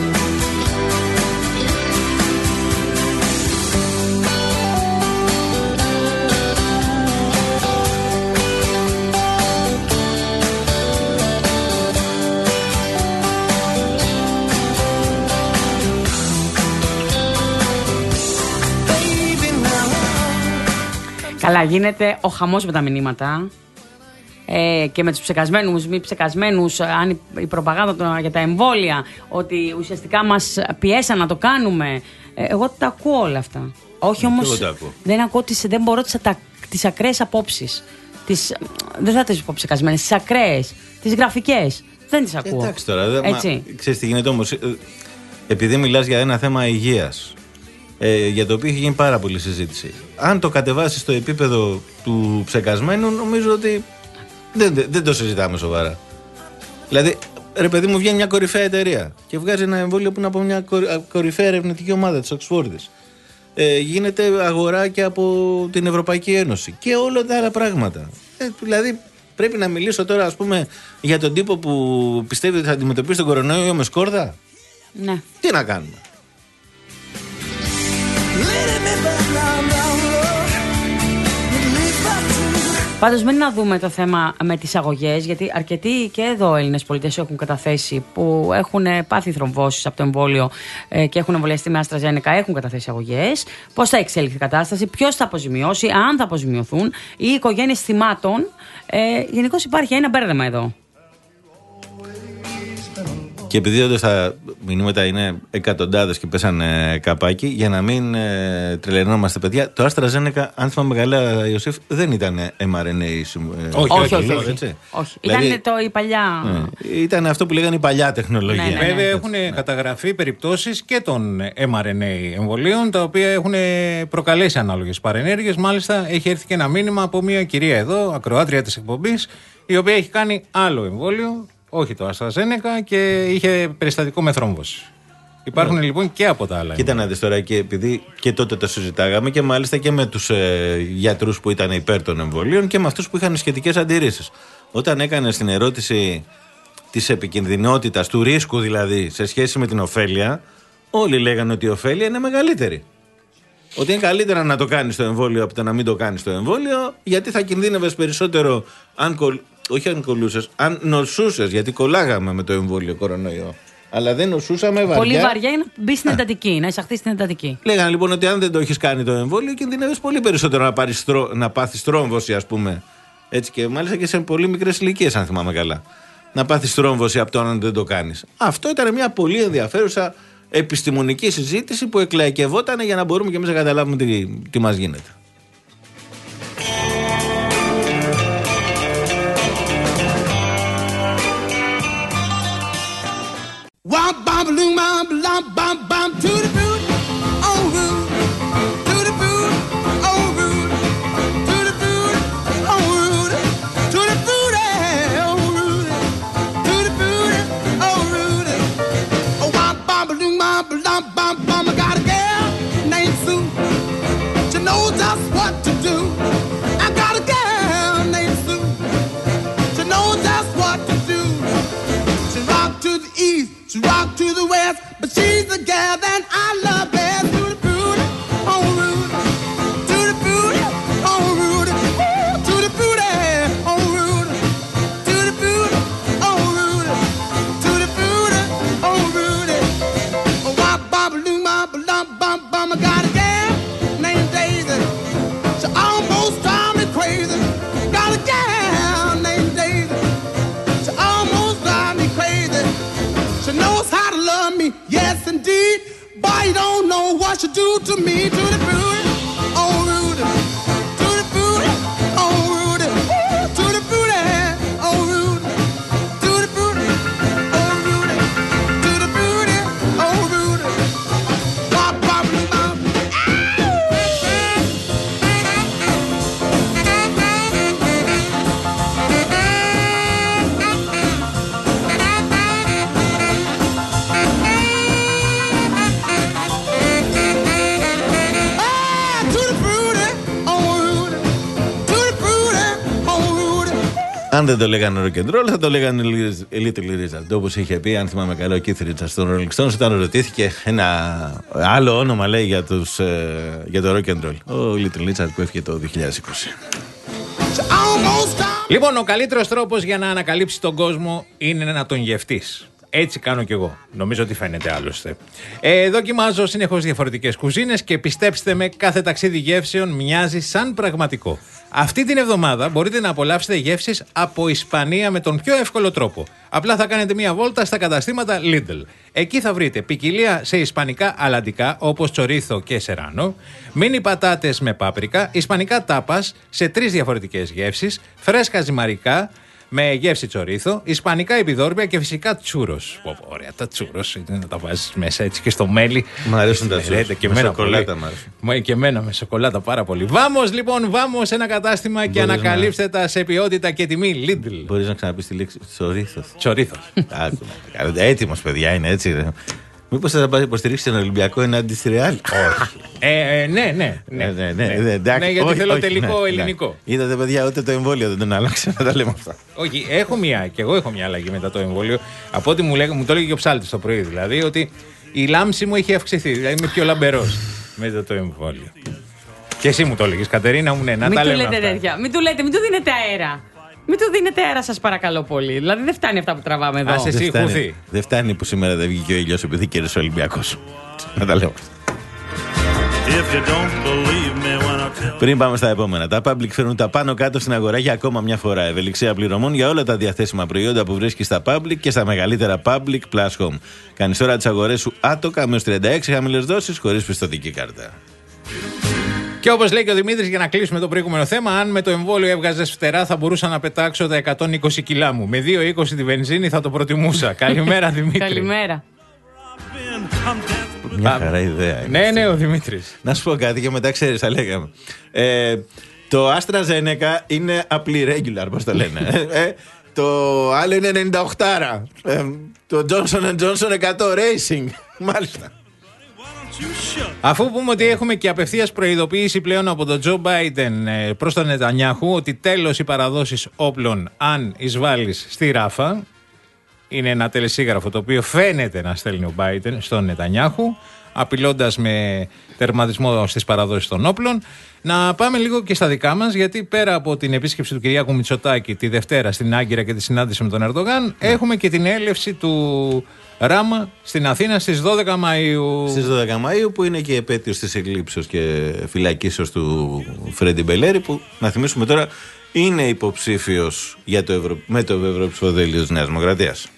Καλά, γίνεται ο χαμός με τα μηνύματα ε, και με τους ψεκασμένους, μη ψεκασμένους, αν η, η προπαγάνδα για τα εμβόλια, ότι ουσιαστικά μας πιέσαν να το κάνουμε. Ε, εγώ τα ακούω όλα αυτά. Όχι όμως, δεν ακούω τις, δεν μπορώ τις, τις ακραίες απόψεις. Τις, δεν θα τις πω ψεκασμένες, τις ακραίες, τις γραφικές. Δεν τις ακούω. Εντάξει τώρα, δε, μα, ξέρεις τι γίνεται όμως, επειδή μιλάς για ένα θέμα υγείας, Ε, για το οποίο έχει γίνει πάρα πολύ συζήτηση. Αν το κατεβάσει στο επίπεδο του ψεκασμένου, νομίζω ότι δεν, δεν, δεν το συζητάμε σοβαρά. Δηλαδή, ρε παιδί μου, βγαίνει μια κορυφαία εταιρεία και βγάζει ένα εμβόλιο που είναι από μια κορυφαία ερευνητική ομάδα της Οξφόρδης. Ε, γίνεται αγορά και από την Ευρωπαϊκή Ένωση και όλα τα άλλα πράγματα. Ε, δηλαδή, πρέπει να μιλήσω τώρα, ας πούμε, για τον τύπο που πιστεύει ότι θα αντιμετωπίσει τον κορονοϊό με σκόρδα. Ναι. Τι να κάνουμε. Πάντως μην να δούμε το θέμα με τις αγωγές, γιατί αρκετοί και εδώ Έλληνες πολίτες έχουν καταθέσει που έχουν πάθει θρομβώσεις από το εμβόλιο ε, και έχουν εμβολιαστεί με AstraZeneca, έχουν καταθέσει αγωγές. Πώς θα εξέλιχθει η κατάσταση, ποιος θα αποζημιώσει, αν θα αποζημιωθούν, οι οικογένειες θυμάτων. Ε, γενικώς υπάρχει ένα μπέρδεμα εδώ. Και επειδή όντως τα μηνύματα είναι εκατοντάδες και πέσανε καπάκι, για να μην ε, τρελαινόμαστε, παιδιά, το AstraZeneca, αν θυμάμαι καλά, Ιωσήφ, δεν ήταν εμ αρ εν έι. Ε, όχι, όχι, όχι, όχι, έτσι. όχι. Δηλαδή, ήταν το, η παλιά. Ναι, ήταν αυτό που λέγανε η παλιά τεχνολογία. Ναι, ναι, ναι. Βέβαια, έχουν ναι. καταγραφεί περιπτώσεις και των εμ αρ εν έι εμβολίων, τα οποία έχουν προκαλέσει ανάλογες παρενέργειες. Μάλιστα, έχει έρθει και ένα μήνυμα από μια κυρία εδώ, ακροάτρια της εκπομπής, η οποία έχει κάνει άλλο εμβόλιο. Όχι το AstraZeneca και είχε περιστατικό με θρόμβωση. Υπάρχουν yeah. λοιπόν και από τα άλλα. Κοίτα να δεις τώρα, και επειδή και τότε το συζητάγαμε και μάλιστα και με τους ε, γιατρούς που ήταν υπέρ των εμβολίων και με αυτούς που είχαν σχετικές αντιρρήσεις. Όταν έκανε την ερώτηση της επικινδυνότητας, του ρίσκου δηλαδή, σε σχέση με την ωφέλεια, όλοι λέγανε ότι η ωφέλεια είναι μεγαλύτερη. Ότι είναι καλύτερα να το κάνεις το εμβόλιο από το να μην το κάνεις το εμβόλιο, γιατί θα κινδύνευες περισσότερο αν κολλ... όχι αν κολλούσες, αν νοσούσες, γιατί κολλάγαμε με το εμβόλιο κορονοϊό. Αλλά δεν νοσούσαμε βαριά. Πολύ βαριά είναι να μπει στην εντατική, να εισαχθεί στην εντατική. Λέγανε λοιπόν ότι αν δεν το έχεις κάνει το εμβόλιο, κινδυνεύεις πολύ περισσότερο να, πάρεις, να πάθεις τρόμβωση, ας πούμε. Έτσι, και μάλιστα και σε πολύ μικρές ηλικίες, αν θυμάμαι καλά. Να πάθεις τρόμβωση από το αν δεν το κάνεις. Αυτό ήταν μια πολύ ενδιαφέρουσα επιστημονική συζήτηση που εκλαϊκευόταν για να μπορούμε και εμείς να καταλάβουμε τι, τι μας γίνεται. Wop bop loom bop bop bop bop to the boot, oh root, to the boot, oh root, to the boot, oh root, to the boot, oh root, to the boot, oh root. Oh wop bop loom bop bop bop bop. I got a girl named Sue. She knows just what to do. I got a girl named Sue. She knows just what to do. She rock to the east. She rock to the west, but she's the gal that I love best. To the booty, oh Rudy, to the booty, oh Rudy, to the booty, oh Rudy, to the booty, oh Rudy, to the booty, oh Rudy. Oh wop bop loom bop bop bop bop. I got a gal named Daisy. She almost drive me crazy. Got a gal named Daisy. She almost drive me crazy. She knows how to love me, yes indeed. Boy, you don't know what she do to me. To the booty, oh Rudy, to the booty, oh Rudy, to the booty, oh Rudy, to the booty, oh Rudy, to the booty, oh Rudy. Pop, pop, pop. Αν δεν το λέγανε rock and roll, θα το λέγανε Little Richard. Όπως είχε πει, αν θυμάμαι καλά, ο Keith Richards στον Rolling Stones, όταν ρωτήθηκε ένα άλλο όνομα, λέει, για, τους, ε, για το rock and roll. Ο Little Richard που έφυγε το δύο χιλιάδες είκοσι. Λοιπόν, ο καλύτερος τρόπος για να ανακαλύψεις τον κόσμο είναι να τον γευτείς. Έτσι κάνω κι εγώ. Νομίζω ότι φαίνεται άλλωστε. Ε, δοκιμάζω συνεχώς διαφορετικές κουζίνες και πιστέψτε με, κάθε ταξίδι γεύσεων μοιάζει σαν πραγματικό. Αυτή την εβδομάδα μπορείτε να απολαύσετε γεύσεις από Ισπανία με τον πιο εύκολο τρόπο. Απλά θα κάνετε μία βόλτα στα καταστήματα Lidl. Εκεί θα βρείτε ποικιλία σε ισπανικά αλαντικά όπως τσορίθο και σεράνο, μίνι πατάτες με πάπρικα, ισπανικά τάπας σε τρεις διαφορετικές γεύσεις, φρέσκα ζυμαρικά με γεύση τσορίθο, ισπανικά επιδόρπια και φυσικά τσούρος. Ωραία, τα τσούρος είναι να τα βάζεις μέσα έτσι και στο μέλι. Μ' αρέσουν τα τσούρος. Και με σοκολάτα μ' αρέσουν. Και εμένα με σοκολάτα πάρα πολύ. Βάμος λοιπόν, βάμος σε ένα κατάστημα. Μπορείς και ανακαλύψτε να... τα σε ποιότητα και τιμή Lidl. Μπορείς να ξαναπείς τη λέξη τσορίθος. Τσορίθος. Έτοιμος, παιδιά, είναι έτσι. Μήπως θα πάει υποστηρίξει τον Ολυμπιακό εναντί στη Ρεάλ? Όχι. ε, ε, ναι, ναι. Ναι, ναι, ναι, ναι, ναι γιατί όχι, θέλω όχι, τελικό ναι, ελληνικό. Ναι. Είδατε, παιδιά, ούτε το εμβόλιο δεν τον άλλαξε. Να τα λέμε αυτά. Όχι, έχω μια, και εγώ έχω μια αλλαγή μετά το εμβόλιο. Από ό,τι μου, λέγα, μου το έλεγε και ο Ψάλτης το πρωί. Δηλαδή ότι η λάμψη μου έχει αυξηθεί. Δηλαδή είμαι πιο λαμπερός μετά το εμβόλιο. Και εσύ μου το έλεγες, Κατερίνα μου, ναι, να μην τα του λέμε. Λέτε τέτοια. Μην του λέτε, μην του δίνετε αέρα. Μην του δίνετε αέρα, σας παρακαλώ πολύ. Δηλαδή δεν φτάνει αυτά που τραβάμε εδώ. Ας εσύ χουθεί. Δεν φτάνει που σήμερα δεν βγήκε ο ήλιος επειδή κέρδισε ο Ολυμπιακός. Να τα λέω. Πριν πάμε στα επόμενα, τα public φέρνουν τα πάνω κάτω στην αγορά για ακόμα μια φορά. Ευελιξία πληρωμών για όλα τα διαθέσιμα προϊόντα που βρίσκεις στα public και στα μεγαλύτερα public plus home. Κάνεις τώρα τις αγορές σου άτοκα με ως τριάντα έξι χαμηλές δόσεις χωρίς πιστωτική κάρτα. Και όπως λέει και ο Δημήτρης, για να κλείσουμε το προηγούμενο θέμα, αν με το εμβόλιο έβγαζες φτερά, θα μπορούσα να πετάξω τα εκατόν είκοσι κιλά μου. Με δύο είκοσι τη βενζίνη θα το προτιμούσα. Καλημέρα, Δημήτρη. Καλημέρα. Μια χαρά ιδέα είναι. Ναι, ναι, ο Δημήτρης. Να σου πω κάτι και μετά ξέρεις, θα λέγαμε. Ε, το AstraZeneca είναι απλή regular, πώς το λένε. ε, το άλλο είναι ενενήντα οκτώ. Ε, το Johnson εντ Johnson εκατό Racing. Μάλιστα. Αφού πούμε ότι έχουμε και απευθείας προειδοποίηση πλέον από τον Τζο Μπάιντεν προς τον Νετανιάχου ότι τέλος οι παραδόσεις όπλων αν εισβάλλεις στη Ράφα, είναι ένα τελεσίγραφο το οποίο φαίνεται να στέλνει ο Μπάιντεν στον Νετανιάχου, απειλώντας με τερματισμό στις παραδόσεις των όπλων. Να πάμε λίγο και στα δικά μας, γιατί πέρα από την επίσκεψη του Κυριάκου Μητσοτάκη τη Δευτέρα στην Άγκυρα και τη συνάντηση με τον Ερντογάν, yeah. έχουμε και την έλευση του Ράμα στην Αθήνα στις δώδεκα Μαΐου. Στις δώδεκα Μαΐου, που είναι και η επέτειος της εκλήψεως και φυλακίσεως του Φρέντι Μπελέρη, που να θυμίσουμε τώρα είναι υποψήφιος για το Ευρω... με το Ευρωψηφοδέλτιο της Νέας Δημοκρατίας.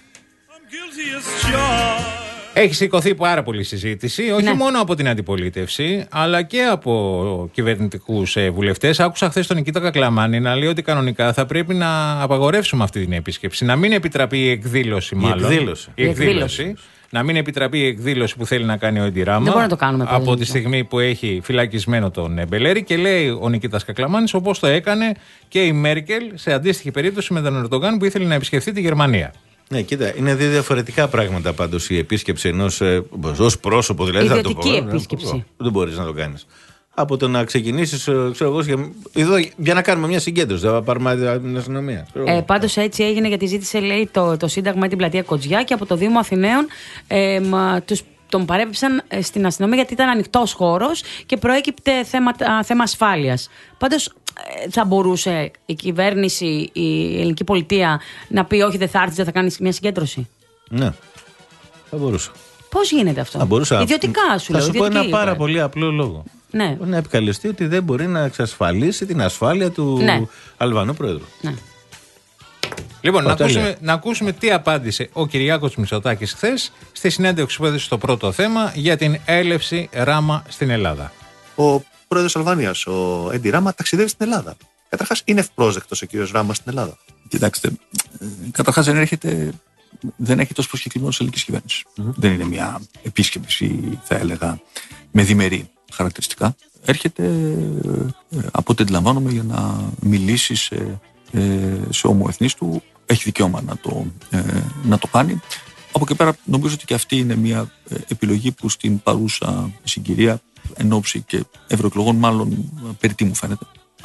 Έχει σηκωθεί πάρα πολύ συζήτηση, όχι ναι. μόνο από την αντιπολίτευση, αλλά και από κυβερνητικούς βουλευτές. Άκουσα χθες τον Νικήτα Κακλαμάνη να λέει ότι κανονικά θα πρέπει να απαγορεύσουμε αυτή την επίσκεψη. Να μην επιτραπεί η εκδήλωση, μάλλον. Η εκδήλωση. Η εκδήλωση. Να μην επιτραπεί η εκδήλωση που θέλει να κάνει ο Έντι Ράμα. Δεν μπορεί να το κάνουμε από πολύ, τη στιγμή που έχει φυλακισμένο τον Μπελέρη. Και λέει ο Νικήτας Κακλαμάνης, όπως το έκανε και η Μέρκελ σε αντίστοιχη περίπτωση με τον Ερντογάν που ήθελε να επισκεφθεί τη Γερμανία. Ναι, κοίτα, είναι δύο διαφορετικά πράγματα πάντως η επίσκεψη ενός ε, ως πρόσωπο, δηλαδή. Ιδιωτική θα το πω, επίσκεψη. Ναι, δεν μπορείς να το κάνεις. Από το να ξεκινήσεις, ξέρω εγώ, για, εδώ, για να κάνουμε μια συγκέντρωση, θα πάρουμε την αστυνομία. Ε, πάντως έτσι έγινε, γιατί ζήτησε, λέει, το, το Σύνταγμα ή την πλατεία Κοτζιά και από το Δήμο Αθηναίων ε, μα, τους τον παρέπεψαν στην αστυνομία γιατί ήταν ανοιχτός χώρος και προέκυπτε θέμα, θέμα ασφάλειας. Πάντως θα μπορούσε η κυβέρνηση, η ελληνική πολιτεία να πει όχι, δεν θα έρθεις, δεν θα κάνεις μια συγκέντρωση? Ναι, θα μπορούσε. Πώς γίνεται αυτό? Θα μπορούσα. Ιδιωτικά σου λέω. Θα σου πω ένα πάρα είπε. πολύ απλό λόγο. Ναι. Να επικαλεστεί ότι δεν μπορεί να εξασφαλίσει την ασφάλεια του ναι. Αλβανού Πρόεδρου. Ναι. Λοιπόν, να ακούσουμε, να ακούσουμε τι απάντησε ο Κυριάκος Μητσοτάκης χθες στη συνέντευξη που έδωσε στο πρώτο θέμα για την έλευση Ράμα στην Ελλάδα. Ο πρόεδρος Αλβανίας, ο Έντι Ράμα, ταξιδεύει στην Ελλάδα. Καταρχάς, είναι ευπρόσδεκτος ο κύριος Ράμα στην Ελλάδα? Κοιτάξτε, καταρχάς δεν έρχεται, δεν έχει τόσο προσκεκλημένος της ελληνικής κυβέρνησης. Mm-hmm. Δεν είναι μια επίσκεψη, θα έλεγα, με διμερή χαρακτηριστικά. Έρχεται, από ό,τι αντιλαμβάνομαι, για να μιλήσει σε, σε ομοεθνείς του. Έχει δικαίωμα να το, να το κάνει. Από εκεί πέρα νομίζω ότι και αυτή είναι μια επιλογή που στην παρούσα συγκυρία, εν ώψη και ευρωεκλογών, μάλλον περιττή μου φαίνεται.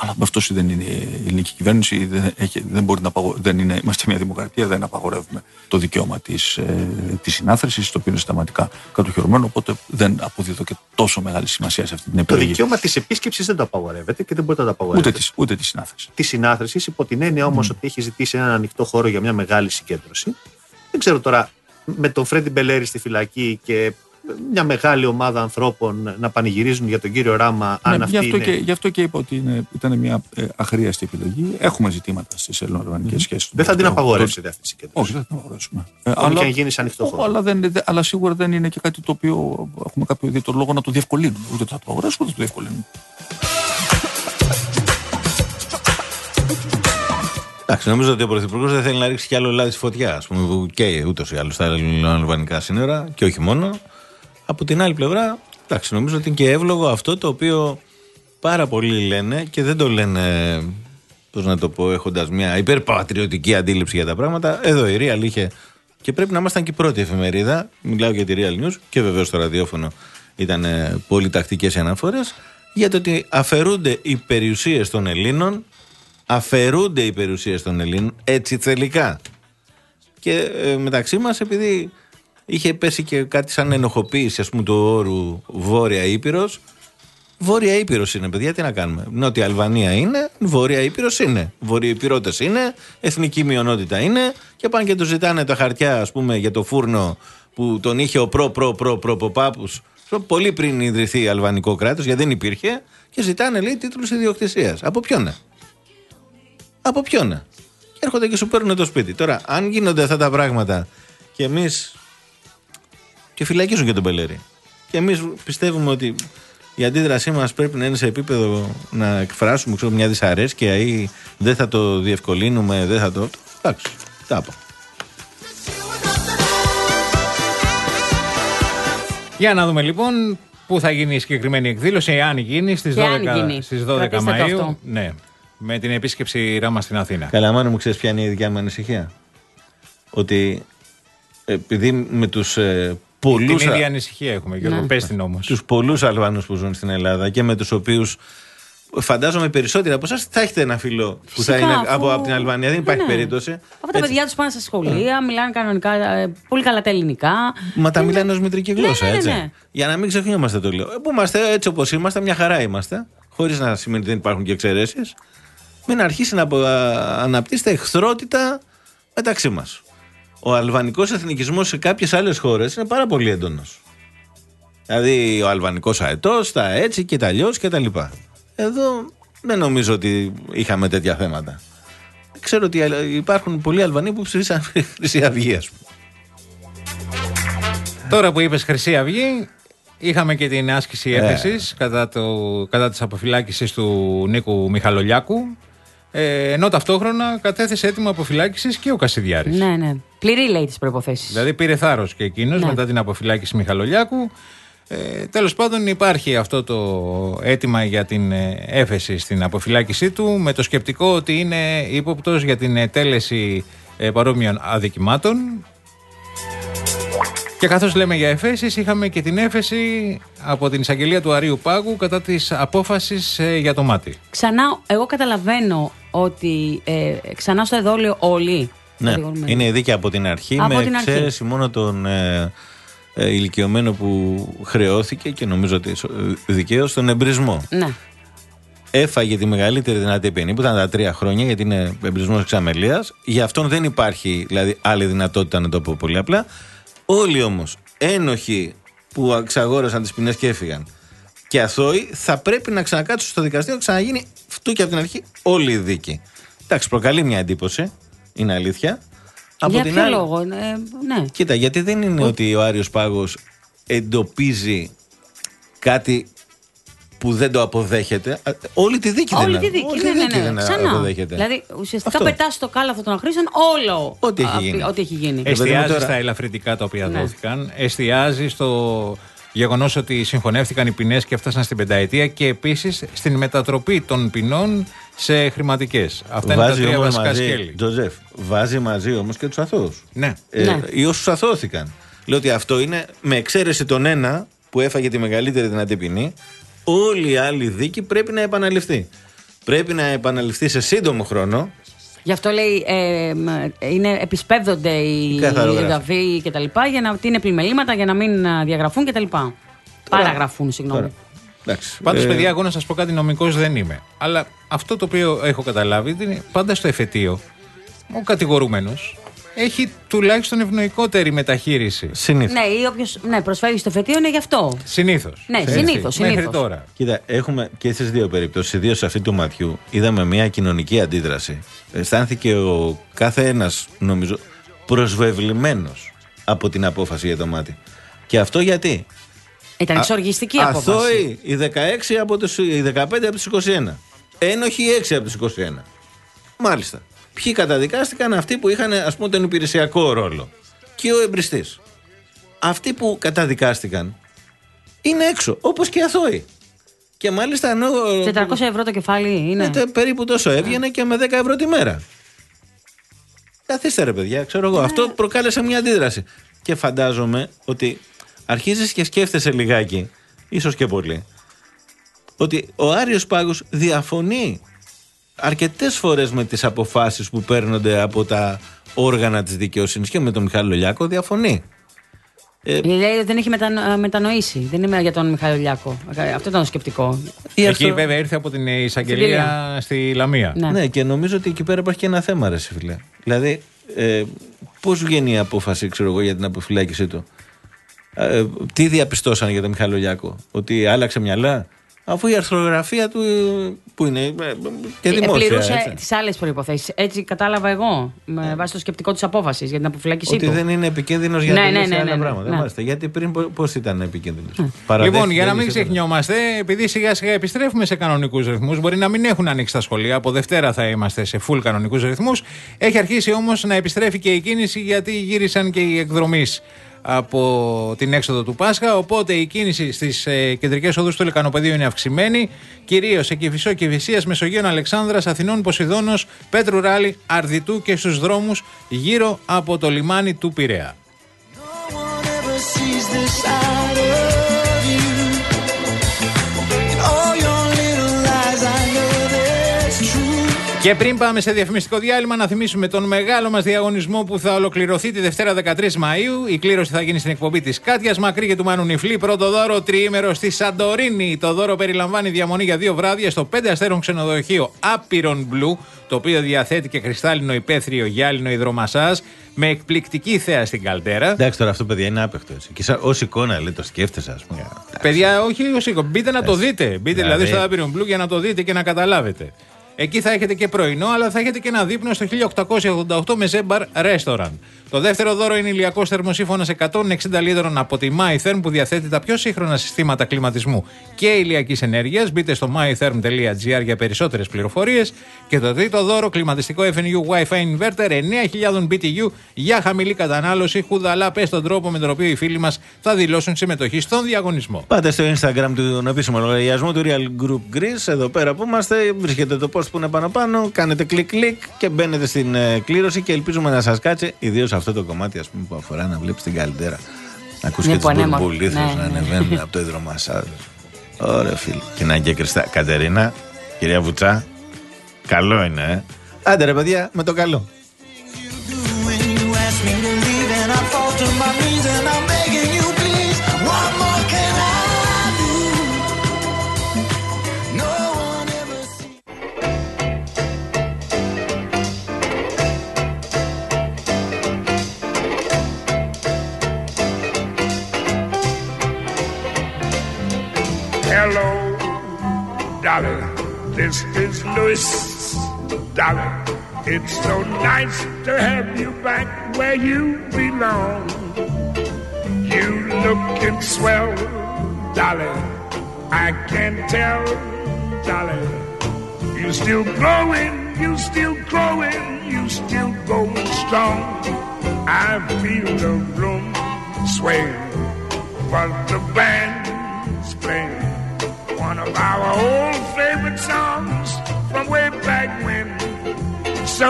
Αλλά αυτό δεν είναι η ελληνική κυβέρνηση, δεν, έχει, δεν μπορεί να απαγο... δεν είναι, είμαστε μια δημοκρατία, δεν απαγορεύουμε το δικαίωμα της, ε, της συνάθρησης, το οποίο είναι συστηματικά κατοχυρωμένο, οπότε δεν αποδίδω και τόσο μεγάλη σημασία σε αυτή την επιλογή. Το δικαίωμα της επίσκεψης δεν το απαγορεύεται και δεν μπορεί να το απαγορεύεται. Ούτε της, ούτε της συνάθρησης. Τη συνάθρηση, υπό την έννοια όμως mm. ότι έχει ζητήσει έναν ανοιχτό χώρο για μια μεγάλη συγκέντρωση. Δεν ξέρω τώρα με τον Φρέντι Μπελέρη στη φυλακή και μια μεγάλη ομάδα ανθρώπων να πανηγυρίζουν για τον κύριο Ράμα, ναι, αν αυτή γι' αυτό, είναι... και, γι' αυτό και είπα ότι είναι, ήταν μια ε, αχρίαστη επιλογή. Έχουμε ζητήματα στις ελληνοαλβανικές mm. σχέσεις. Δεν θα την απαγορεύσετε αυτή τη συγκέντρωση. Όχι, δεν θα την απαγορεύσουμε. Ε, αλλά, και αν γίνει σε ανοιχτό χώρο. Αλλά, δεν, αλλά σίγουρα δεν είναι και κάτι το οποίο έχουμε κάποιο ιδιαίτερο λόγο να το διευκολύνουμε. Ούτε θα το απαγορεύσουμε, ούτε θα το διευκολύνουμε. Εντάξει, νομίζω ότι ο Πρωθυπουργός δεν θέλει να ρίξει κι άλλο λάδι στη φωτιά, ας πούμε, που καίει ούτως ή άλλως στα ελληνοαλβανικά σύνορα και όχι μόνο. Από την άλλη πλευρά, εντάξει, νομίζω ότι είναι και εύλογο αυτό το οποίο πάρα πολλοί λένε και δεν το λένε, πώς να το πω, έχοντας μια υπερπατριωτική αντίληψη για τα πράγματα. Εδώ η Real είχε, και πρέπει να ήμασταν και η πρώτη εφημερίδα, μιλάω για τη Real News και βεβαίως στο ραδιόφωνο ήταν πολύ τακτικές οι αναφορές, για το ότι αφαιρούνται οι περιουσίες των Ελλήνων, αφαιρούνται οι περιουσίες των Ελλήνων έτσι θελικά. Και ε, μεταξύ μας, επειδή είχε πέσει και κάτι σαν ενοχοποίηση, ας πούμε, του όρου Βόρεια Ήπειρος. Βόρεια Ήπειρος είναι, παιδιά, τι να κάνουμε. Νότια Αλβανία είναι, Βόρεια Ήπειρος είναι. Βορειοϊπειρώτες είναι, εθνική μειονότητα είναι, και πάνε και του ζητάνε τα χαρτιά, ας πούμε, για το φούρνο που τον είχε ο προ-προ-προ-προ-παπάπους πολύ πριν ιδρυθεί αλβανικό κράτος, γιατί δεν υπήρχε, και ζητάνε, λέει, τίτλους ιδιοκτησίας. Από ποιον? Από ποιον? Και έρχονται και σου παίρνουν το σπίτι. Τώρα, αν γίνονται αυτά τα πράγματα και εμείς. Και φυλακίζουν και τον Μπελέρη. Και εμείς πιστεύουμε ότι η αντίδρασή μας πρέπει να είναι σε επίπεδο να εκφράσουμε, ξέρω, μια δυσαρέσκεια ή δεν θα το διευκολύνουμε, δεν θα το. Εντάξει, τα πω. Για να δούμε λοιπόν πού θα γίνει η συγκεκριμένη εκδήλωση, αν γίνει στις δώδεκα, στις δώδεκα Μαΐου. Ναι, με την επίσκεψη Ράμα στην Αθήνα. Καλά, μάνα μου, ξέρεις ποια είναι η δικιά μου ανησυχία? Ότι επειδή με τους ε, πολλούς. Την ίδια ανησυχία έχουμε, Γιώργο, ναι. Πες την όμως. Τους πολλούς Αλβανούς που ζουν στην Ελλάδα και με τους οποίους φαντάζομαι περισσότεροι από εσάς θα έχετε ένα φίλο που Φυσικά, θα είναι αφού... από, από την Αλβανία. Δεν υπάρχει ναι. περίπτωση. Από τα παιδιά τους πάνε στα σχολεία, mm. μιλάνε κανονικά, πολύ καλά τα ελληνικά. Μα τα μιλάνε ως μητρική γλώσσα, ναι, ναι, ναι, ναι. έτσι. Για να μην ξεχνιόμαστε το λέω. Που είμαστε έτσι όπως είμαστε, μια χαρά είμαστε. Χωρίς να σημαίνει ότι δεν υπάρχουν και εξαιρέσεις. Μην αρχίσει να αναπτύσσεται εχθρότητα μεταξύ μας. Ο αλβανικός εθνικισμός σε κάποιες άλλες χώρες είναι πάρα πολύ έντονος. Δηλαδή ο αλβανικός αετός, τα έτσι και τα αλλιώς και τα λοιπά. Εδώ δεν νομίζω ότι είχαμε τέτοια θέματα. Ξέρω ότι υπάρχουν πολλοί Αλβανοί που ψήφισαν Χρυσή Αυγή, ας πούμε. Τώρα που είπες Χρυσή Αυγή, είχαμε και την άσκηση έφεσης ε. κατά, το, κατά της αποφυλάκησης του Νίκου Μιχαλολιάκου. Ε, ενώ ταυτόχρονα κατέθεσε έτοιμο αποφυλάκησης και ο Κασιδιάρης. Ναι, ναι. Πληρεί, λέει, τις προϋποθέσεις. Δηλαδή πήρε θάρρος και εκείνος ναι. μετά την αποφυλάκηση Μιχαλολιάκου. Ε, τέλος πάντων, υπάρχει αυτό το αίτημα για την έφεση στην αποφυλάκησή του, με το σκεπτικό ότι είναι ύποπτος για την τέλεση ε, παρόμοιων αδικημάτων. Και καθώς λέμε για εφέσεις, είχαμε και την έφεση από την εισαγγελία του Αρείου Πάγου κατά της απόφασης ε, για το μάτι. Ξανά, εγώ καταλαβαίνω ότι ε, ξανά στο εδόλιο όλοι. Ναι, είναι η δίκη από την αρχή, από με εξαίρεση μόνο τον ε, ε, ηλικιωμένο που χρεώθηκε και νομίζω ότι δικαίως στον εμπρισμό. Ναι. Έφαγε τη μεγαλύτερη δυνατή ποινή που ήταν τα τρία χρόνια, γιατί είναι εμπρισμός εξαμελίας. Για αυτόν δεν υπάρχει δηλαδή άλλη δυνατότητα, να το πω πολύ απλά. Όλοι όμως ένοχοι που εξαγόρασαν τις ποινές και έφυγαν και αθώοι θα πρέπει να ξανακάτσουν στο δικαστήριο, ξαναγίνει φτού και από την αρχή όλη η δίκη. Εντάξει, προκαλεί μια εντύπωση, είναι αλήθεια. Από για την ποιο άλλη... λόγο, ε, ναι. Κοίτα, γιατί δεν είναι ο... ότι ο Άριος Πάγος εντοπίζει κάτι που δεν το αποδέχεται. Όλη τη δίκη Όλη δεν, τη δίκη, όλη ναι, δίκη ναι, ναι. δεν αποδέχεται. Δηλαδή ουσιαστικά πετά στο κάλαθο των αχρήστων όλο ό,τι έχει γίνει. Ό,τι έχει γίνει. Εστιάζει τώρα στα ελαφρυντικά τα οποία ναι. δόθηκαν. Εστιάζει στο γεγονός ότι συγχωνεύτηκαν οι ποινές και έφτασαν στην πενταετία και επίσης στην μετατροπή των ποινών σε χρηματικές. Αυτά βάζει είναι τα τρία βασικά σκέλη. Τζοζεφ, βάζει μαζί όμως και τους αθώους. Ναι. Ε, ναι. Ή όσους αθώθηκαν. Λέω ότι αυτό είναι με εξαίρεση τον ένα που έφαγε τη μεγαλύτερη δυνατή ποινή. Όλη η άλλη δίκη πρέπει να επαναληφθεί. πρέπει να επαναληφθεί σε σύντομο χρόνο. Γι' αυτό λέει ε, είναι, επισπεύδονται οι εδαφοί και τα λοιπά για να είναι πλημελήματα, για να μην διαγραφούν και τα λοιπά. Παραγραφούν, συγγνώμη. Πάντως, ε... παιδιά, εγώ να σας πω κάτι, νομικός δεν είμαι. Αλλά αυτό το οποίο έχω καταλάβει είναι πάντα στο εφετείο ο κατηγορούμενος έχει τουλάχιστον ευνοϊκότερη μεταχείριση. Συνήθως. Ναι, ή όποιος ναι, προσφέρει στο εφετείο είναι γι' αυτό. Συνήθως. Ναι, συνήθως. Μέχρι τώρα. Κοίτα, έχουμε και στις δύο περιπτώσεις, ιδίως σε αυτή του ματιού, είδαμε μια κοινωνική αντίδραση. Αισθάνθηκε ο κάθε ένας, νομίζω, προσβεβλημένος από την απόφαση για το μάτι. Και αυτό γιατί? Ήταν εξοργιστική Α, απόφαση. Αθώοι οι δεκαέξι από τους, οι δεκαπέντε από τους είκοσι ένα. Ένοχοι οι έξι από τους είκοσι ένα. Μάλιστα. Ποιοι καταδικάστηκαν? Αυτοί που είχαν, ας πούμε, τον υπηρεσιακό ρόλο και ο εμπριστής. Αυτοί που καταδικάστηκαν είναι έξω, όπως και οι αθώοι. Και μάλιστα ενώ. τετρακόσια ευρώ το κεφάλι είναι. Ναι, περίπου τόσο έβγαινε και με δέκα ευρώ τη μέρα. Καθίστε ρε παιδιά, ξέρω εγώ. Ναι. Αυτό προκάλεσε μια αντίδραση. Και φαντάζομαι ότι αρχίζεις και σκέφτεσαι λιγάκι, ίσως και πολύ, ότι ο Άριος Πάγος διαφωνεί αρκετές φορές με τις αποφάσεις που παίρνονται από τα όργανα της δικαιοσύνης, και με τον Μιχάλη Λιάκο διαφωνεί. Ε, Λέει ότι δεν έχει μετα... μετανοήσει. Δεν είμαι για τον Μιχάλη Λιάκο. Αυτό ήταν το σκεπτικό. Εκεί αυτό... βέβαια ήρθε από την εισαγγελία στη Λαμία. Ναι. ναι, και νομίζω ότι εκεί πέρα υπάρχει και ένα θέμα, ρε φίλε. Δηλαδή, ε, πώς βγαίνει η απόφαση, ξέρω εγώ, για την αποφυλάκησή του? Ε, τι διαπιστώσαν για τον Μιχάλη Λιάκο? Ότι άλλαξε μυαλά? Αφού η αρθρογραφία του που είναι και δημόσια. Πληρούσε τις άλλες προϋποθέσεις. Έτσι κατάλαβα εγώ, με ε. βάση το σκεπτικό της απόφασης για την αποφυλάκησή του. Ότι δεν είναι επικίνδυνος για να ναι, ναι, ναι, άλλα ναι, ναι, πράγματα. Ναι. Μάλιστα. Γιατί πριν πώς ήταν επικίνδυνος? Mm. Λοιπόν, για να μην ξεχνιόμαστε, επειδή σιγά σιγά επιστρέφουμε σε κανονικούς ρυθμούς, μπορεί να μην έχουν ανοίξει τα σχολεία. Από Δευτέρα θα είμαστε σε full κανονικούς ρυθμούς. Έχει αρχίσει όμως να επιστρέφει και η κίνηση, γιατί γύρισαν και οι εκδρομείς από την έξοδο του Πάσχα, οπότε η κίνηση στις ε, κεντρικές οδούς του Λεκανοπεδίου είναι αυξημένη, κυρίως σε Κηφισό, Κηφισίας, Μεσογείων, Αλεξάνδρας, Αθηνών, Ποσειδώνος, Πέτρου Ράλη, Αρδιτού και στους δρόμους γύρω από το λιμάνι του Πειραιά. Και πριν πάμε σε διαφημιστικό διάλειμμα, να θυμίσουμε τον μεγάλο μας διαγωνισμό που θα ολοκληρωθεί τη Δευτέρα δεκατρείς Μαΐου. Η κλήρωση θα γίνει στην εκπομπή της Κάτιας Μακρύ και του Μάνου Νιφλή. Πρώτο δώρο, τριήμερο στη Σαντορίνη. Το δώρο περιλαμβάνει διαμονή για δύο βράδια στο πέντε αστέρων ξενοδοχείο Άπειρον Blue, το οποίο διαθέτει και κρυστάλλινο υπαίθριο γυάλινο υδρομασάζ με εκπληκτική θέα στην καλτέρα. Εντάξει, τώρα αυτό, παιδιά, είναι άπεχτο. Και ως εικόνα, λέει, το σκέφτεσαι, ας πούμε. Παιδιά, όχι ως εικόνα. Μπείτε να το δείτε. Μπείτε δηλαδή στο Άπειρον Blue για να το δείτε και να καταλάβετε. Εκεί θα έχετε και πρωινό, αλλά θα έχετε και ένα δείπνο στο χίλια οκτακόσια ογδόντα οκτώ με Ζέμπαρ Restaurant. Το δεύτερο δώρο είναι ηλιακός θερμοσύφωνας εκατόν εξήντα λίτρων από τη MyTherm, που διαθέτει τα πιο σύγχρονα συστήματα κλιματισμού και ηλιακής ενέργειας. Μπείτε στο mytherm τελεία gr για περισσότερες πληροφορίες. Και το τρίτο δώρο, κλιματιστικό εφ εν γιου Wi-Fi Inverter εννέα χιλιάδες μπι τι γιου για χαμηλή κατανάλωση. Χουδαλά, πες τον τρόπο με τον οποίο οι φίλοι μας θα δηλώσουν συμμετοχή στον διαγωνισμό. Πάτε στο Instagram του επίσημου λογαριασμού του Real Group Greece, εδώ πέρα που είμαστε. Βρίσκεται το post που είναι πάνω πάνω. Κάνετε κλικ-κλικ και μπαίνετε στην ε, κλήρωση, και ελπίζουμε να σας κάτσει, ιδίως αυτό το κομμάτι, ας πούμε, που αφορά να βλέπεις την καλυτέρα. Να ακούς και τις μπουρμπουλήθρες ναι, να ανεβαίνουν ναι. από το υδρομασάζ. Ωραία, φίλοι. Και να και κρυστά. Κατερίνα, κυρία Βουτσά, καλό είναι, ε. Άντε ρε παιδιά, με το καλό. Hello, darling, this is Louis, darling. It's so nice to have you back where you belong. You looking swell, darling, I can tell, darling. You still growing, you still growing, you still going strong. I feel the room sway, but the band's playing one of our old favorite songs from way back when. So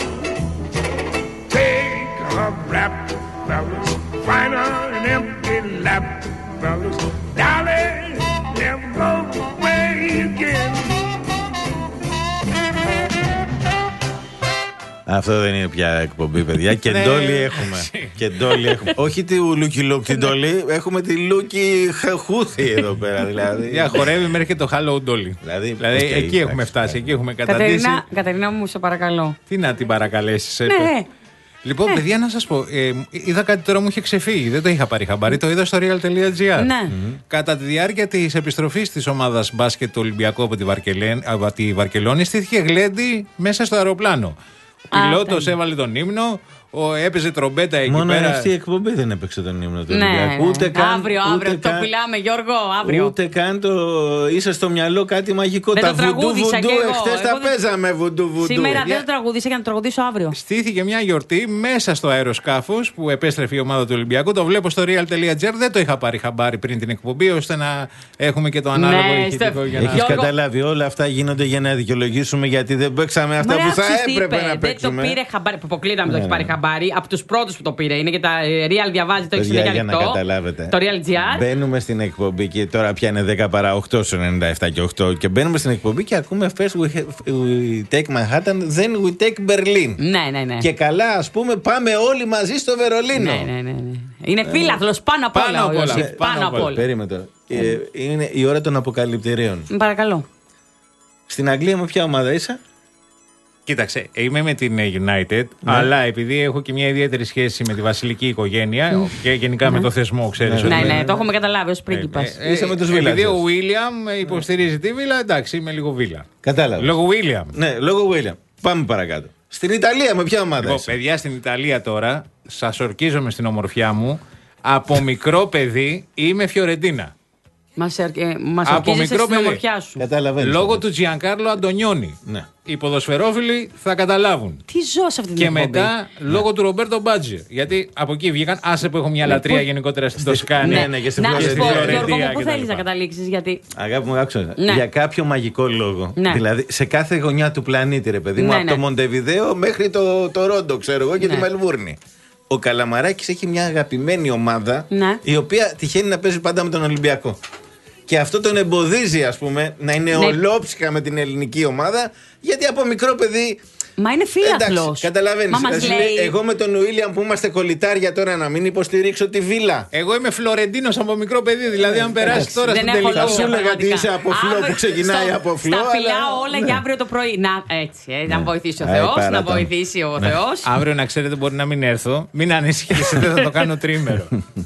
take a rap, fellas, find her an empty lap, fellas, darling, never go away again. Αυτό δεν είναι πια εκπομπή, παιδιά. Και ντόλι έχουμε. Και ντόλι έχουμε. Όχι τη Λούκι Λούκ την ντόλι, έχουμε τη Λούκι Χούθη εδώ πέρα. Δηλαδή. Για χορεύει μέχρι και το Hello Ντόλι. Δηλαδή, δηλαδή okay, εκεί έχουμε φτάσει, εκεί έχουμε καταντήσει. Κατερίνα, Κατερίνα μου, σε παρακαλώ. Τι να την παρακαλέσει, ναι. Λοιπόν, ναι. παιδιά, να σας πω, ε, είδα κάτι τώρα μου είχε ξεφύγει. Δεν το είχα πάρει χαμπάρι, το είδα στο real.gr. Ναι. Mm-hmm. Κατά τη διάρκεια της επιστροφής της ομάδας μπάσκετ του Ολυμπιακού από τη, Βαρκελέν, από τη Βαρκελόνη, στήθηκε γλέντι μέσα στο αεροπλάνο. Ο πιλότος έβαλε τον ύμνο, ο, έπαιζε τρομπέτα εκεί μόνο πέρα. Μόνο αυτή η εκπομπή δεν έπαιξε τον ύμνο του ναι, Ολυμπιακού. Ναι. Ούτε καν, αύριο, αύριο, ούτε το καν, πιλάμε Γιώργο, αύριο. Ούτε καν το είσαι στο μυαλό κάτι μαγικό. Δεν τα το βουντού βουντού, εχθές τα δεν... παίζαμε βουντού βουντού. Σήμερα δεν το τραγουδίσα για να το τραγουδήσω αύριο. Στήθηκε μια γιορτή μέσα στο αεροσκάφος που επέστρεφε η ομάδα του Ολυμπιακού. Το βλέπω στο real.gr. Δεν το είχα πάρει χαμπάρι πριν την εκπομπή, ώστε να έχουμε και το ανάλογο ναι, ηχητικό. Έχεις να... καταλάβει, όλα αυτά γίνονται για να δικαιολογήσουμε γιατί δεν παίξαμε αυτά που θα έπρεπε να παίξουμε. Δεν το πήρε χαμπάρι. Αποκλείται να μην το έχει πάρει χαμπάρι. Από του πρώτου που το πήρε. Είναι και τα Real διαβάζει το έχει για να καταλάβετε. Το Real.gr. Μπαίνουμε στην εκπομπή και τώρα πια είναι δέκα παρά οκτώ στο ενενήντα επτά και οκτώ και μπαίνουμε στην εκπομπή και ακούμε first we, have, we take Manhattan, then we take Berlin. Ναι, ναι, ναι. Και καλά, ας πούμε, πάμε όλοι μαζί στο Βερολίνο. Ναι, ναι, ναι, ναι. Είναι φίλαθλος πάνω απ' όλα. Πάνω απ' όλα. Πάνω απ' όλα. Περίμενε τώρα. Ε, είναι η ώρα των αποκαλυπτηρίων. Παρακαλώ. Στην Αγγλία με ποια ομάδα είσαι? Κοίταξε, είμαι με την United, ναι. αλλά επειδή έχω και μια ιδιαίτερη σχέση με τη βασιλική οικογένεια mm. και γενικά mm. με το θεσμό, ξέρεις. Ναι, ναι, ναι, το έχουμε καταλάβει ως πρίγκιπας. Ε, ε, είσαι με τους Βίλα. Επειδή ο William υποστηρίζει τη Βίλα, εντάξει, είμαι λίγο Βίλα. Κατάλαβα. Λόγω William. Ναι, λόγω William. Πάμε παρακάτω. Στην Ιταλία με ποια ομάδα? Λοιπόν, παιδιά, στην Ιταλία τώρα, σας ορκίζομαι στην ομορφιά μου, από μικρό παιδί είμαι Φιωρεντίνα. Μας, ε, μας από μικρό στην ομορφιά σου. Λόγω του Τζιανκάρλο Αντωνιόνι. Ναι. Οι ποδοσφαιρόφιλοι θα καταλάβουν. Τι ζω σε αυτή την Και εκπομπή. μετά ναι. λόγω του Ρομπέρτο Μπάτζε. Γιατί από εκεί βγήκαν. Άσε που έχω μια λατρεία ναι, γενικότερα στην Τοσκάνη. Ναι, ναι, και στην Φλωρεντία. Πού θέλει να καταλήξει, γιατί. Αγάπη μου, άκουσα. Ναι. Για κάποιο μαγικό λόγο. Ναι. Δηλαδή σε κάθε γωνιά του πλανήτη, ρε παιδί μου, ναι, από ναι. το Μοντεβιδέο μέχρι το, το Ρόντο, ξέρω εγώ, και ναι. τη Μελβούρνη. Ο Καλαμαράκης έχει μια αγαπημένη ομάδα ναι. η οποία τυχαίνει να παίζει πάντα με τον Ολυμπιακό. Και αυτό τον εμποδίζει, ας πούμε, να είναι ναι. ολόψυχα με την ελληνική ομάδα, γιατί από μικρό παιδί. Μα είναι φίλαθλος. Καταλαβαίνεις. Λέει... Εγώ με τον Ουίλιαμ που είμαστε κολλητάρια τώρα να μην υποστηρίξω τη Βίλα. Εγώ είμαι Φλωρεντίνος από μικρό παιδί. Δηλαδή, ναι, αν περάσει τώρα στην τελική. Θα σου έλεγα ότι είσαι από φλό που ξεκινάει στο, από φλό. Τα φυλάω όλα ναι. για αύριο το πρωί. Να, έτσι, ε, ναι. να βοηθήσει ο Θεός. Να βοηθήσει ο Θεός. Αύριο, να ξέρετε, μπορεί να μην έρθω. Μην ανησυχήσετε, θα το κάνω τρίμερο.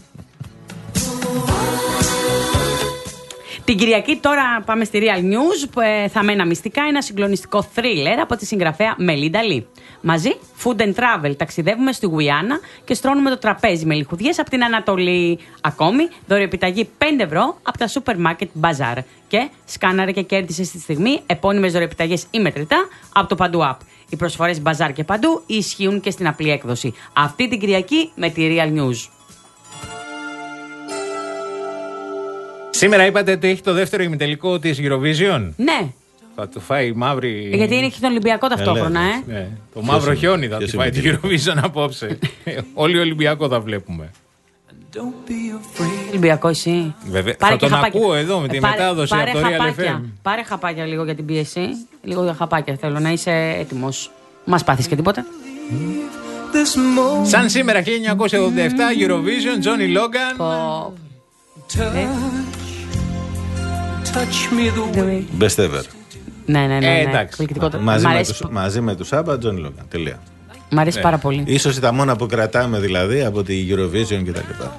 Την Κυριακή τώρα πάμε στη Real News που ε, θα μένα μυστικά ένα συγκλονιστικό θρίλερ από τη συγγραφέα Μελίντα Λί. Μαζί, food and travel, ταξιδεύουμε στη Γουιάννα και στρώνουμε το τραπέζι με λιχουδιές από την Ανατολή. Ακόμη, δωρεοεπιταγή πέντε ευρώ από τα σούπερ μάρκετ Bazaar. Και σκάναρε και κέρδισε στη στιγμή επώνυμες δωρεοεπιταγές ή μετρητά από το Παντού App. Οι προσφορές Bazaar και Παντού ισχύουν και στην απλή έκδοση. Αυτή την Κυριακή με τη Real News. Σήμερα είπατε ότι έχει το δεύτερο ημιτελικό της Eurovision. Ναι. Θα του φάει η μαύρη. Γιατί είναι και τον Ολυμπιακό ταυτόχρονα, ε. Ναι. Το μαύρο χιόνι θα του φάει την Eurovision απόψε. Όλοι Ολυμπιακό θα βλέπουμε. Ολυμπιακό εσύ. Βέβαια. Πάρε θα τον χαπάκια. Ακούω εδώ με τη πάρε, μετάδοση πάρε από το Real εφ εμ. Πάρε χαπάκια λίγο για την πίεση. Λίγο για χαπάκια θέλω να είσαι έτοιμος. Μας πάθεις και τίποτα. Σαν σήμερα χίλια εννιακόσια ογδόντα επτά Eurovision, Johnny Logan. Best ever. Ναι, ναι, ναι. Ε, εντάξει. Μαζί, με τους, μαζί με τους Άμπα, Τζον Λόγκαν. Τελεία. Μ' αρέσει ναι. πάρα πολύ. Ίσως τα μόνα που κρατάμε δηλαδή από τη Eurovision και τα λοιπά.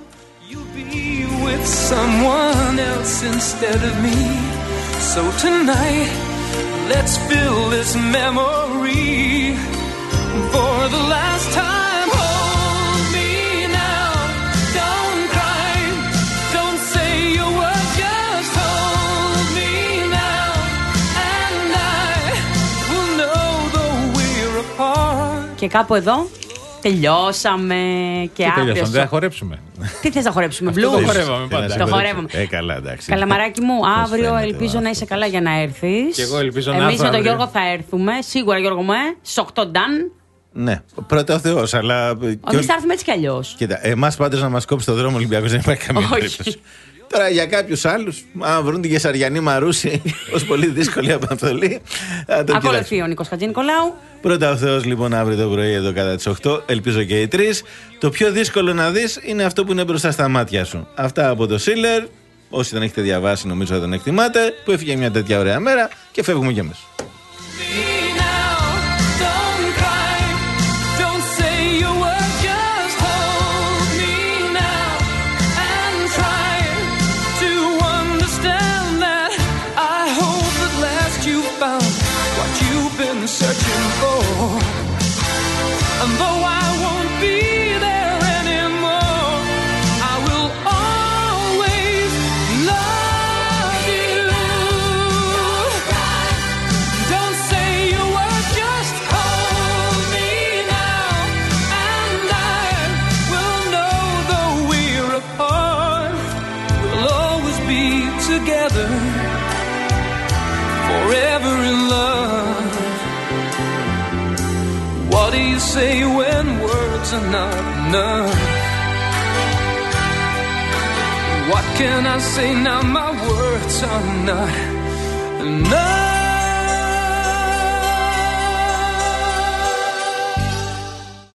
Και κάπου εδώ τελειώσαμε. Και αύριο. Τελειώσαμε, δεν θα χορέψουμε. Τι θες να χορέψουμε, Μπλου? Το χορεύαμε πάντα. Το χορεύαμε. Ε, καλά, εντάξει. Καλαμαράκι μου, αύριο ελπίζω να είσαι καλά για να έρθεις. Και εγώ ελπίζω να έρθω. Εμείς με τον Γιώργο θα έρθουμε. Σίγουρα, Γιώργο μου, ε. Στις οκτώ νταν. Ναι, πρώτα ο Θεός, αλλά. Εμείς θα έρθουμε έτσι κι αλλιώς. Κοίτα, εμάς πάντως να μας κόψει το δρόμο Ολυμπιακός δεν υπάρχει καμία περίπτωση. Τώρα για κάποιους άλλους, αν βρουν την Κεσαριανή Μαρούση ως πολύ δύσκολη απανθολή. Ακολουθεί ο Νίκος Χατζηνικολάου. Πρώτα ο Θεός λοιπόν αύριο το πρωί εδώ κατά τις οκτώ. Ελπίζω και οι τρεις. Το πιο δύσκολο να δεις είναι αυτό που είναι μπροστά στα μάτια σου. Αυτά από το Σίλερ. Όσοι δεν έχετε διαβάσει, νομίζω δεν εκτιμάτε. Που έφυγε μια τέτοια ωραία μέρα και φεύγουμε κι εμείς. Searching for, and though I won't be there anymore, I will always love you. Don't say a word, just hold me now, and I will know though we're apart, we'll always be together, forever in love. What do you say when words are not enough? What can I say now? My words are not enough.